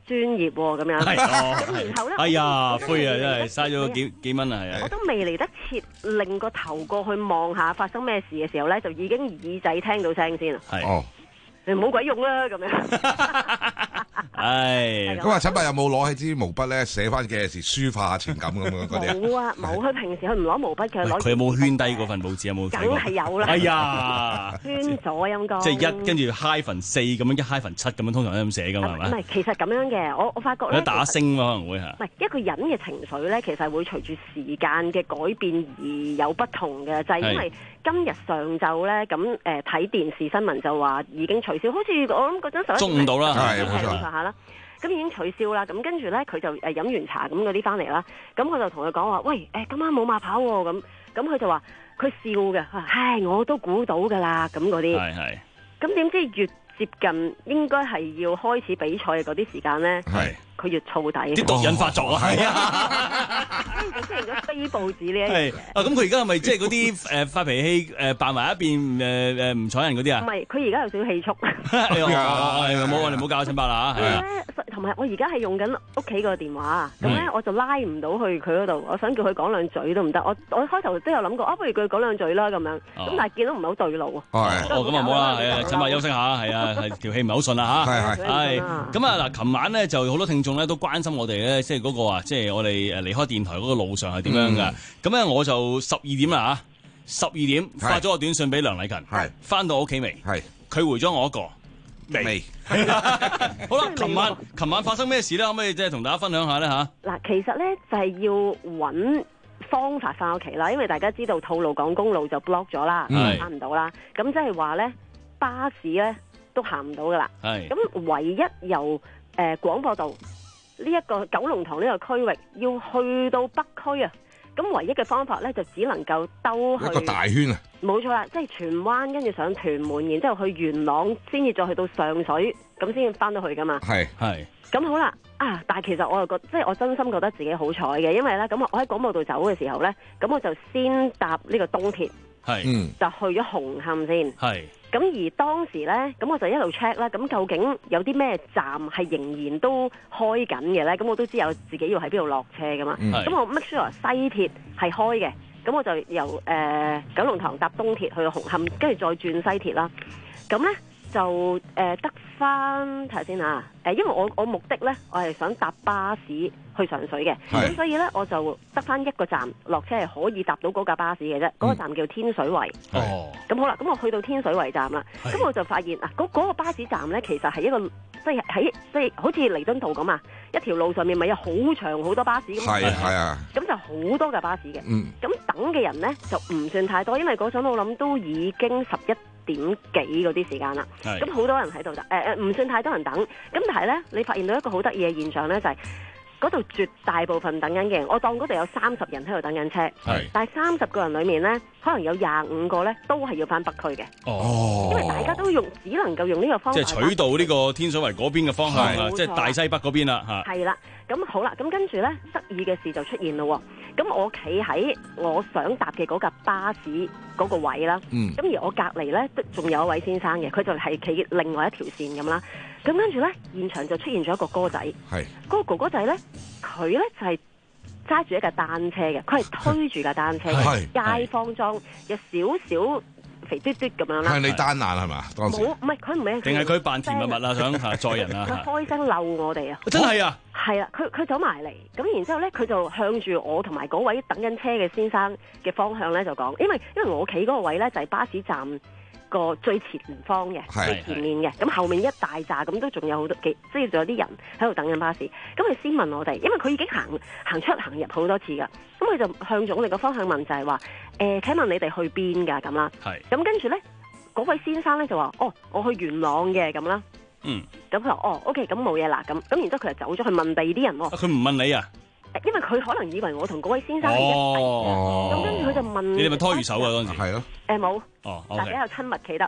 專業喎咁樣。 係咁然後咧， 哎呀，灰啊，真係嘥咗幾幾蚊啊，係啊！ 我都未嚟得切擰個頭過去望下發生咩事嘅時候咧，就已經耳仔聽到聲先啦。 係哦， 你冇鬼用啦咁樣。 唉， 咁啊，陳伯有冇攞起支毛筆咧寫翻嘅事，抒化下情感咁樣嗰啲啊？ 冇啊，冇。佢平時佢唔攞毛筆，佢攞。 佢有冇圈低嗰份報紙？有冇睇過？ 梗係有啦。 哎呀， 圈咗陰公。 即係一跟住 hyphen 四咁樣，一 hyphen 七咁樣，通常都咁寫噶嘛，係咪？ 唔係，其實咁樣嘅，我我發覺咧。 有打聲可能會嚇。 唔係一個人嘅情緒咧，其實會隨住時間嘅改變而有不同嘅，就係、是、因為今日上晝咧，咁誒睇電視新聞就話已經取消，好似我諗嗰陣十一中午到啦，係冇錯下啦。咁已經取消啦，咁跟住咧佢就誒飲完茶咁嗰啲翻嚟啦，咁我就同佢講話，喂誒今晚冇馬跑喎，咁咁佢就話佢笑嘅，唉我都估到㗎啦，咁嗰啲， 係係， 咁點知越接近應該係要開始比賽嘅嗰啲時間咧，係佢越燥底， 啲毒癮發作啊，係啊， 咁出現咗飛報紙呢一樣係嘢。 啊，咁佢而家係咪即係嗰啲誒發脾氣誒扮埋一邊誒誒唔睬人嗰啲啊？ 唔係，佢而家有少少氣促。 哎呀，唔好我哋唔好搞陳伯啦嚇，係啊。 同埋我而家係用緊屋企個電話，咁咧我就拉唔到去佢嗰度，我想叫佢講兩嘴都唔得。我我開頭都有諗過，啊不如佢講兩嘴啦咁樣，咁但係見到唔係好對路啊。 哦，咁啊冇啦，係啊，陳伯休息下，係啊，係條氣唔係好順啦嚇。 係係係。咁啊嗱，琴晚咧就好多聽眾咧都關心我哋咧，即係嗰個啊，即係我哋誒離開電台嗰個路上係點樣㗎？咁咧我就十二點啦嚇，十二點發咗個短信俾梁禮勤，係翻到屋企未？係佢回咗我一個。未，好啦，琴晚琴晚發生咩事咧？可唔可以即係同大家分享下咧嚇？ 嗱，其實咧就係要揾方法翻屋企啦，因為大家知道吐露港公路就 block 咗啦，翻唔到啦。咁即係話咧，巴士咧都行唔到噶啦。係。咁唯一由誒廣播道呢一個九龍塘呢個區域要去到北區啊，咁唯一嘅方法咧就只能夠兜去一個大圈啊！ 冇錯啦，即係荃灣跟住上屯門，然之後去元朗，先至再去到上水，咁先至翻到去噶嘛。係係。咁好啦，啊！但係其實我又覺，即係我真心覺得自己好彩嘅，因為咧，咁我喺廣播道走嘅時候咧，咁我就先搭呢個東鐵，係，嗯，就去咗紅磡先，係。咁而當時咧，咁我就一路 check 啦，咁究竟有啲咩站係仍然都開緊嘅咧？咁我都知有自己要喺邊度落車噶嘛。咁、嗯、我 make sure 西鐵係開嘅，咁我就由誒、呃、九龍塘搭東鐵去紅磡，跟住再轉西鐵啦。咁咧就誒、呃、得翻睇下先啊。誒，因為我我目的咧，我係想搭巴士去上水嘅，咁所以咧我就得翻一個站落車係可以搭到嗰架巴士嘅啫。嗰、嗯、個站叫天水圍。哦。咁好啦，咁我去到天水圍站啦，咁我就發現啊，嗰、嗰個巴士站咧其實係一個即係喺即係好似彌敦道咁啊，一條路上面咪有好長好多巴士咁。係係啊。咁就好多架巴士嘅。嗯。咁等嘅人咧就唔算太多，因為嗰陣我諗都已經十一點幾嗰啲時間啦。係。咁好多人喺度，誒誒唔算太多人等。咁但係咧，你發現到一個好得意嘅現象咧，就係嗰度絕大部分等緊嘅人，我當嗰度有三十人喺度等緊車，但係三十個人裡面咧，可能有廿五個咧都係要翻北區嘅。哦，因為大家都用只能夠用呢個方法， 即係取道呢個天水圍嗰邊嘅方向啊，即係大西北嗰邊啦嚇。係啦，咁好啦，咁跟住咧得意嘅事就出現咯。咁我企喺我想搭嘅嗰架巴士嗰個位啦，咁、嗯、而我隔離咧仲有一位先生嘅，佢就係企另外一條線咁啦。咁跟住咧，現場就出現咗一個哥仔，嗰、嗰個哥哥仔咧，佢咧就係揸住一架單車嘅，佢係推住架單車嘅，街坊裝有少少肥嘟嘟咁樣啦。係你單眼係嘛？當時冇，唔係佢唔係， 定係佢扮甜蜜蜜啊，想載人啊？ 佢開聲嬲我哋啊！ 真係啊！ 係啦，佢佢走埋嚟，咁然之後咧，佢就向住我同埋嗰位等緊車嘅先生嘅方向咧就講，因為因為我企嗰個位咧就係巴士站個最前方嘅，最前面嘅，咁後面一大紮咁都仲有好多幾，即係仲有啲人喺度等緊巴士。咁佢先問我哋，因為佢已經行行出行入好多次噶，咁佢就向住我哋個方向問，就係話誒，請問你哋去邊㗎咁啦？係。咁跟住咧，嗰位先生咧就話：哦，我去元朗嘅咁啦。嗯，咁佢話哦 ，OK，咁冇嘢啦，咁咁然之後佢就走咗去問第二啲人喎。 佢唔問你啊？ 因為佢可能以為我同嗰位先生係一齊嘅，咁跟住佢就問你哋咪拖住手啊嗰陣時？係咯。 誒冇。 哦， 但係比較親密企得。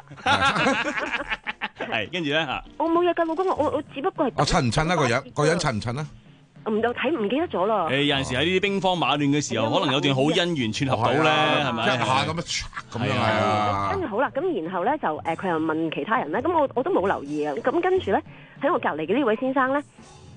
係，跟住咧嚇。 我冇嘢㗎，老公，我我只不過係。 我襯唔襯啊個樣？個樣襯唔襯啊？ 唔就睇唔記得咗啦。 誒有陣時喺呢啲兵荒馬亂嘅時候，可能有段好姻緣撮合到咧，係咪？ 一下咁樣咁樣係啊。 跟住好啦，咁然後咧就誒佢又問其他人咧，咁我我都冇留意啊。咁跟住咧喺我隔離嘅呢位先生咧，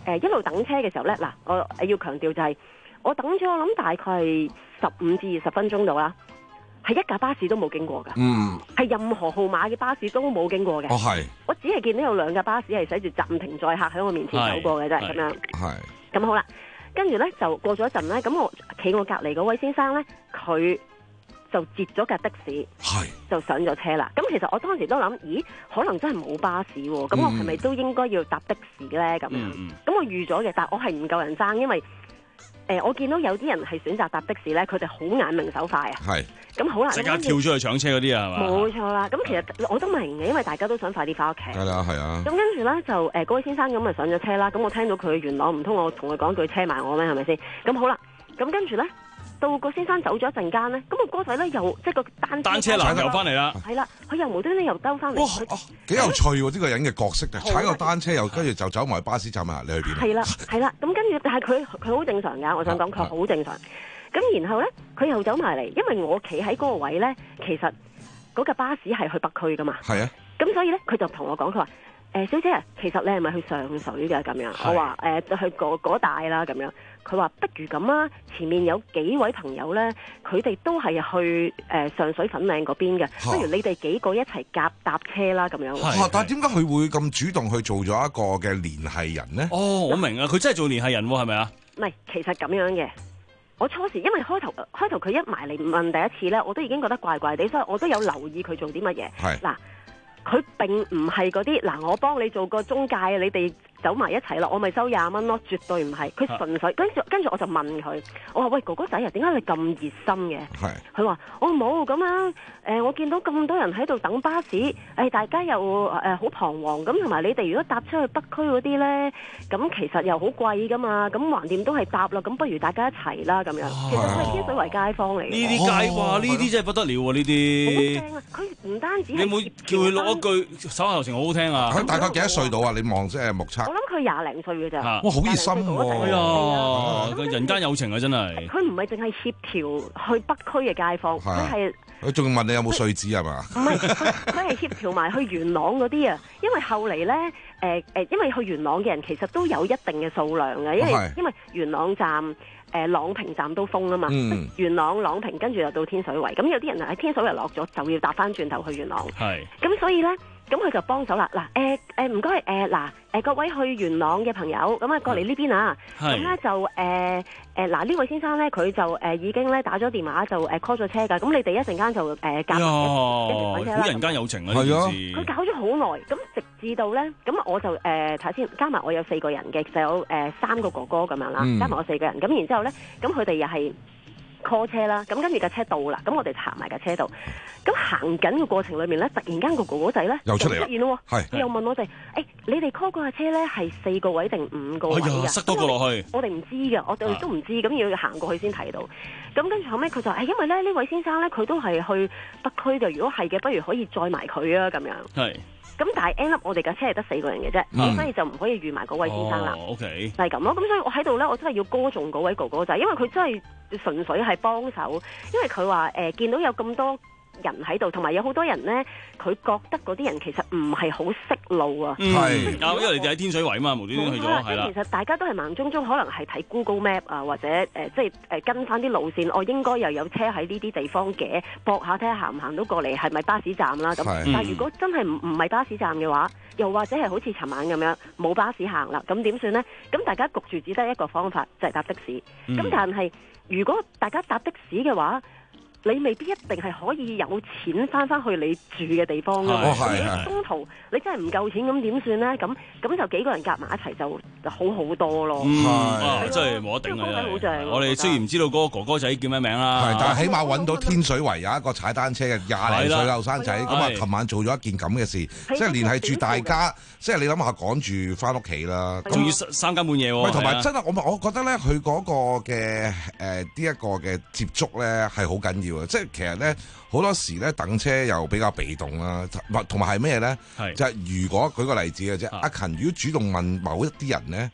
誒一路等車嘅時候咧，嗱我要強調就係、是、我等咗我諗大概係十五至二十分鐘度啦。係一架巴士都冇經過㗎，嗯，係任何號碼嘅巴士都冇經過嘅。 哦，係， 我只係見到有兩架巴士係寫住暫停載客喺我面前走過嘅啫，咁樣。 係。 咁好啦，跟住咧就過咗一陣咧，咁我企我隔離嗰位先生咧，佢就截咗架的士，係，就上咗車啦。咁其實我當時都諗，咦，可能真係冇巴士喎，咁、嗯、我係咪都應該要搭的士咧？咁樣，咁、嗯、我預咗嘅，但我係唔夠人爭，因為。誒、呃，我見到有啲人係選擇搭的士咧，佢哋好眼明手快啊。係。咁好啦， 即刻跳出去搶車嗰啲啊，係嘛？ 冇錯啦。咁其實我都明嘅，因為大家都想快啲翻屋企。 係啦，係啊。 咁跟住咧就誒，嗰、呃、位先生咁咪上咗車啦。咁我聽到佢元朗，唔通我同佢講句車埋我咩？係咪先？咁好啦。咁跟住咧，到個先生走咗一陣間咧，咁、個哥仔咧又即係個單車單車男又翻嚟啦。 係啦，佢又無端端又兜翻嚟。 哇！幾有趣喎！呢、呢個人嘅角色啊，踩個單車又跟住就走埋巴士站啊！你去邊？ 係啦，係啦。咁跟住，但係佢佢好正常㗎。我想講佢好正常。咁然後咧，佢又走埋嚟，因為我企喺嗰個位咧，其實嗰架巴士係去北區㗎嘛。係啊。咁所以咧，佢就同我講，佢話：誒、呃、小姐啊，其實你係咪去上水㗎？咁樣。我話誒、呃，去嗰嗰帶啦，咁樣。佢話不如咁啊，前面有幾位朋友咧，佢哋都係去誒、呃、上水粉嶺嗰邊嘅，不如你哋幾個一齊夾搭車啦，咁樣。 係，但係點解佢會咁主動去做咗一個嘅聯繫人呢？ 哦，我明啊，佢真係做聯繫人喎，係咪啊？ 唔係，其實咁樣嘅。我初時因為開頭開頭佢一埋嚟問第一次咧，我都已經覺得怪怪地，所以我都有留意佢做啲乜嘢。係嗱，佢並唔係嗰啲嗱，我幫你做個中介，你哋走埋一齊咯，我咪收廿蚊咯，絕對唔係。佢純粹跟住跟住我就問佢，我話喂，哥哥仔啊，點解你咁熱心嘅？係佢話我冇咁樣，誒、呃、我見到咁多人喺度等巴士，誒、哎、大家又誒好彷徨咁，同埋你哋如果搭車去北區嗰啲咧，咁其實又好貴噶嘛，咁橫掂都係搭啦，咁不如大家一齊啦咁樣。其實佢係天水圍街坊嚟嘅。 呢啲街哇，呢啲真係不得了喎！呢啲好正啊！佢唔單止你有冇叫佢錄一句手下留情好好聽啊？ 佢大概幾多歲到啊？你望即係目測。 我諗佢廿零歲嘅咋。 哇，好熱心喎！ 哎呀，個人間有情啊，真係。 佢唔係淨係協調去北區嘅街坊，佢係佢仲問你有冇碎紙係嘛？ 唔係，佢係協調埋去元朗嗰啲啊。因為後嚟咧，誒、呃、誒，因為去元朗嘅人其實都有一定嘅數量嘅，因為、哦、因為元朗站、誒、呃、朗屏站都封啊嘛。嗯、元朗、朗屏跟住又到天水圍，咁有啲人喺天水圍落咗，就要搭翻轉頭去元朗。係。咁所以咧。咁佢就幫手啦，嗱，誒誒唔該，誒嗱，誒各位去元朗嘅朋友，咁啊過嚟呢邊啊，咁咧就誒誒嗱呢位先生咧，佢就誒、呃、已經咧打咗電話就誒 call 咗車㗎，咁你哋一陣間就誒夾埋一齊揾車啦。好人間有情啊！ 係啊，佢搞咗好耐，咁直至到咧，咁我就誒睇下先，加埋我有四個人嘅，就有誒、呃、三個哥哥咁樣啦，嗯、加埋我四個人，咁然之後咧，咁佢哋又係。call 車啦，咁跟住架車到啦，咁我哋行埋架車度，咁行緊嘅過程裏面咧，突然間個哥哥仔咧又出嚟啦， 出現咯，係又問我哋，誒、欸，你哋 call 嗰架車咧係四個位定五個位㗎？ 塞多個落去， 我哋唔知㗎，我哋都唔知，咁要行過去先睇到。咁跟住後尾佢就誒、欸，因為咧呢位先生咧佢都係去北區嘅，如果係嘅，不如可以載埋佢啊，咁樣。係。咁但係 end up 我哋架車係得四個人嘅啫，嗯、所以就唔可以預埋嗰位先生啦。 O K， 就係咁咯。咁所以我喺度咧，我真係要歌頌嗰位哥哥仔，因為佢真係純粹係幫手，因為佢話誒見到有咁多人喺度，同埋有好多人咧，佢覺得嗰啲人其實唔係好識路啊。 係、嗯，因為你哋喺天水圍啊嘛，無端端去咗，係啦。 其實大家都係盲中中，可能係睇 Google Map 啊，或者誒、呃、即係誒跟翻啲路線，我應該又有車喺呢啲地方嘅，駁下睇下行唔行到過嚟，係咪巴士站啦？咁，但係如果真係唔唔係巴士站嘅話，又或者係好似尋晚咁樣冇巴士行啦，咁點算呢？咁大家焗住只得一個方法，就係、是、搭的士。咁、嗯、但係如果大家搭的士嘅話，你未必一定係可以有錢翻翻去你住嘅地方㗎。你中途你真係唔夠錢，咁點算咧？咁咁就幾個人夾埋一齊就就好好多咯。 嗯，啊，真係冇得頂啊！我哋雖然唔知道嗰個哥哥仔叫咩名啦， 係，但係起碼揾到天水圍有一個踩單車嘅廿零歲後生仔，咁啊，琴晚做咗一件咁嘅事，即係聯繫住大家，即係你諗下趕住翻屋企啦， 仲要三更半夜喎。 同埋真係我我覺得咧，佢嗰個嘅誒呢一個嘅接觸咧係好緊要。即係其實咧，好多時咧等車又比較被動啦，同埋係咩咧？就係如果舉個例子嘅啫，阿勤如果主動問某一啲人咧，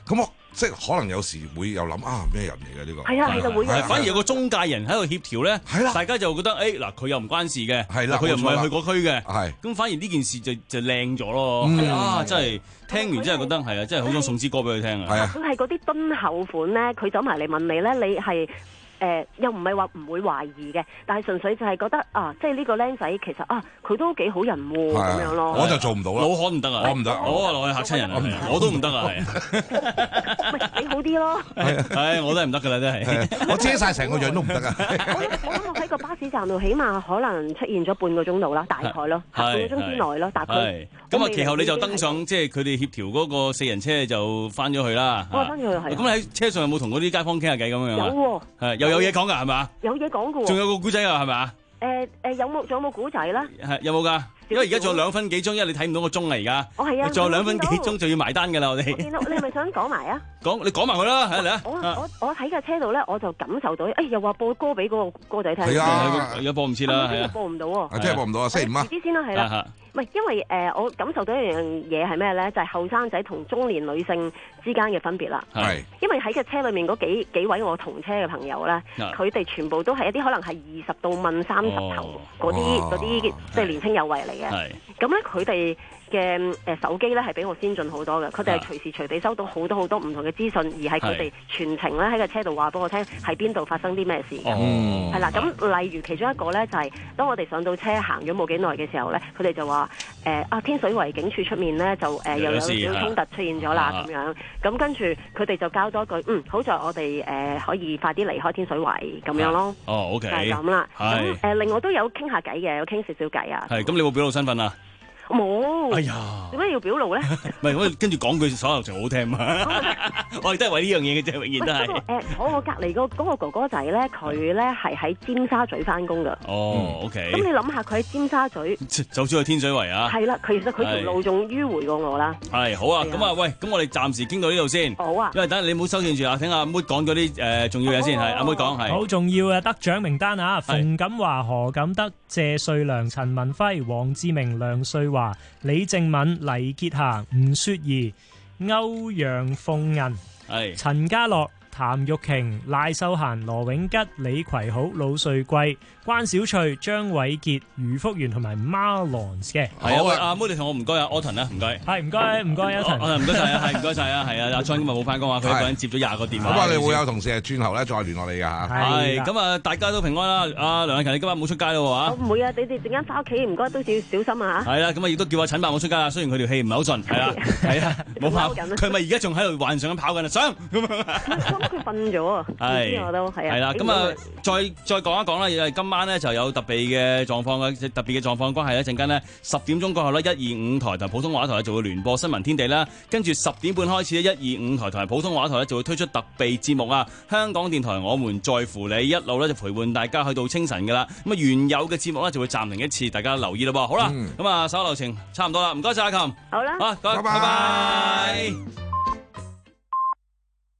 咁我即係可能有時會有諗啊咩人嚟嘅呢個？ 係啊，其實會嘅。 反而有個中介人喺度協調咧， 係啦， 大家就覺得誒嗱，佢又唔關事嘅， 係啦， 佢又唔係去嗰區嘅， 係。 咁反而呢件事就就靚咗咯。 嗯啊，真係聽完真係覺得係啊，真係好想送支歌俾佢聽啊。 係啊， 佢係嗰啲敦厚款咧，佢走埋嚟問你咧，你係。誒、呃、又唔係話唔會懷疑嘅，但係純粹就係覺得啊，即係呢個僆仔其實啊，佢都幾好人喎咁樣咯。 我就做唔到啦， 老可唔得啊， 我唔得， 我啊落去嚇親人啊，我都唔得啊，係。 咪幾好啲咯？ 係，我都係唔得㗎啦，真係。 我遮晒成個樣都唔得啊！ 我諗我喺個巴士站度，起碼可能出現咗半個鐘度啦，大概咯，半個鐘之內咯，大概。 咁啊，其後你就登上即係佢哋協調嗰個四人車就翻咗去啦。 我翻咗去係。 咁你喺車上有冇同嗰啲街坊傾下偈咁樣啊？ 有喎。 係又有嘢講㗎係嘛？ 有嘢講㗎喎。 仲有個古仔啊係咪？ 誒誒，有冇仲有冇古仔咧？ 係有冇㗎？因為而家仲有兩分幾鐘，因為你睇唔到個鐘啊而家。 哦係啊。 仲有兩分幾鐘就要埋單㗎啦，我哋。 我見到你係咪想講埋啊？ 講你講埋佢啦，係嚟啊！ 我我我喺架車度咧，我就感受到，誒又話播歌俾嗰個歌仔聽。 係啊， 而家播唔切啦，係啊。 播唔到喎。 聽日播唔到啊，星期五啊。 遲啲先啦，係啦。唔係因為誒，我感受到一樣嘢係咩咧？就係後生仔同中年女性之間嘅分別啦。 係。因為喺架車裏面嗰幾幾位我同車嘅朋友咧，佢哋全部都係一啲可能係二十到問三十頭嗰啲嗰啲即係年青有為嚟嘅。係。咁咧佢哋嘅誒手機咧係比我先進好多嘅，佢哋係隨時隨地收到好多好多唔同嘅資訊，而係佢哋全程咧喺個車度話俾我聽喺邊度發生啲咩事嘅，係啦。咁例如其中一個咧就係、是、當我哋上到車行咗冇幾耐嘅時候咧，佢哋就話誒啊天水圍警署出面咧就誒、呃、又有少少衝突出現咗啦咁樣，咁跟住佢哋就交多句嗯，好在我哋誒、呃、可以快啲離開天水圍咁樣咯。 哦 OK 係咁啦。咁誒、呃、另外都有傾下偈嘅，有傾少少偈啊。 係咁，你有冇表露身份啊？ 冇， 哎呀， 點解要表露咧？ 唔係，我跟住講句手流程好聽嘛，我哋都係為呢樣嘢嘅啫，永遠都係。 誒，坐我隔離個嗰個哥哥仔咧，佢咧係喺尖沙咀翻工噶。 哦 ，OK。 咁你諗下，佢喺尖沙咀走咗去天水圍啊？ 係啦，其實佢條路仲迂迴過我啦。 係好啊，咁啊，喂，咁我哋暫時傾到呢度先。 好啊。 因為等陣你唔好收線住啊，聽阿妹講嗰啲誒重要嘢先，係阿妹講係。 好重要嘅得獎名單啊！馮錦華、何錦德、謝瑞良、陳文輝、黃志明、梁瑞華、李正敏、黎潔霞、吳雪兒、歐陽鳳銀、陳家樂、譚玉瓊、賴秀嫻、羅永吉、李葵好、魯瑞貴、關小翠、張偉傑、余福元同埋 Marlon 嘅。 係啊，阿妹你同我唔該啊 Autumn 啊，唔該。 係唔該唔該 Autumn。 唔該晒啊，係唔該晒啊，係啊，阿 John 今日冇翻工啊，佢一個人接咗廿個電話。 咁啊，你會有同事係轉頭咧再聯絡你㗎嚇。 係咁啊，大家都平安啦。阿梁詠琪，你今日冇出街咯喎嚇。 我唔會啊，你哋陣間翻屋企唔該都要小心啊嚇。 係啦，咁啊亦都叫阿陳伯冇出街啦。雖然佢條氣唔係好順，係啦，係啊，冇跑。佢咪而家仲喺度幻想緊跑緊啊，上咁樣。 咁佢瞓咗啊。係，我都係啊。 係啦，咁啊，再再講一講啦，因為今晚咧就有特別嘅狀況嘅，特別嘅狀況關係咧，陣間咧十點鐘過後咧，一二五台同普通話台就會聯播新聞天地啦。跟住十點半開始咧，一二五台同埋普通話台咧就會推出特備節目啊。香港電台我們在乎你，一路咧就陪伴大家去到清晨噶啦。咁啊，原有嘅節目咧就會暫停一次，大家留意啦噃。好啦，咁啊，稍後流程差唔多啦，唔該晒阿琴。 好啦， 好，拜拜。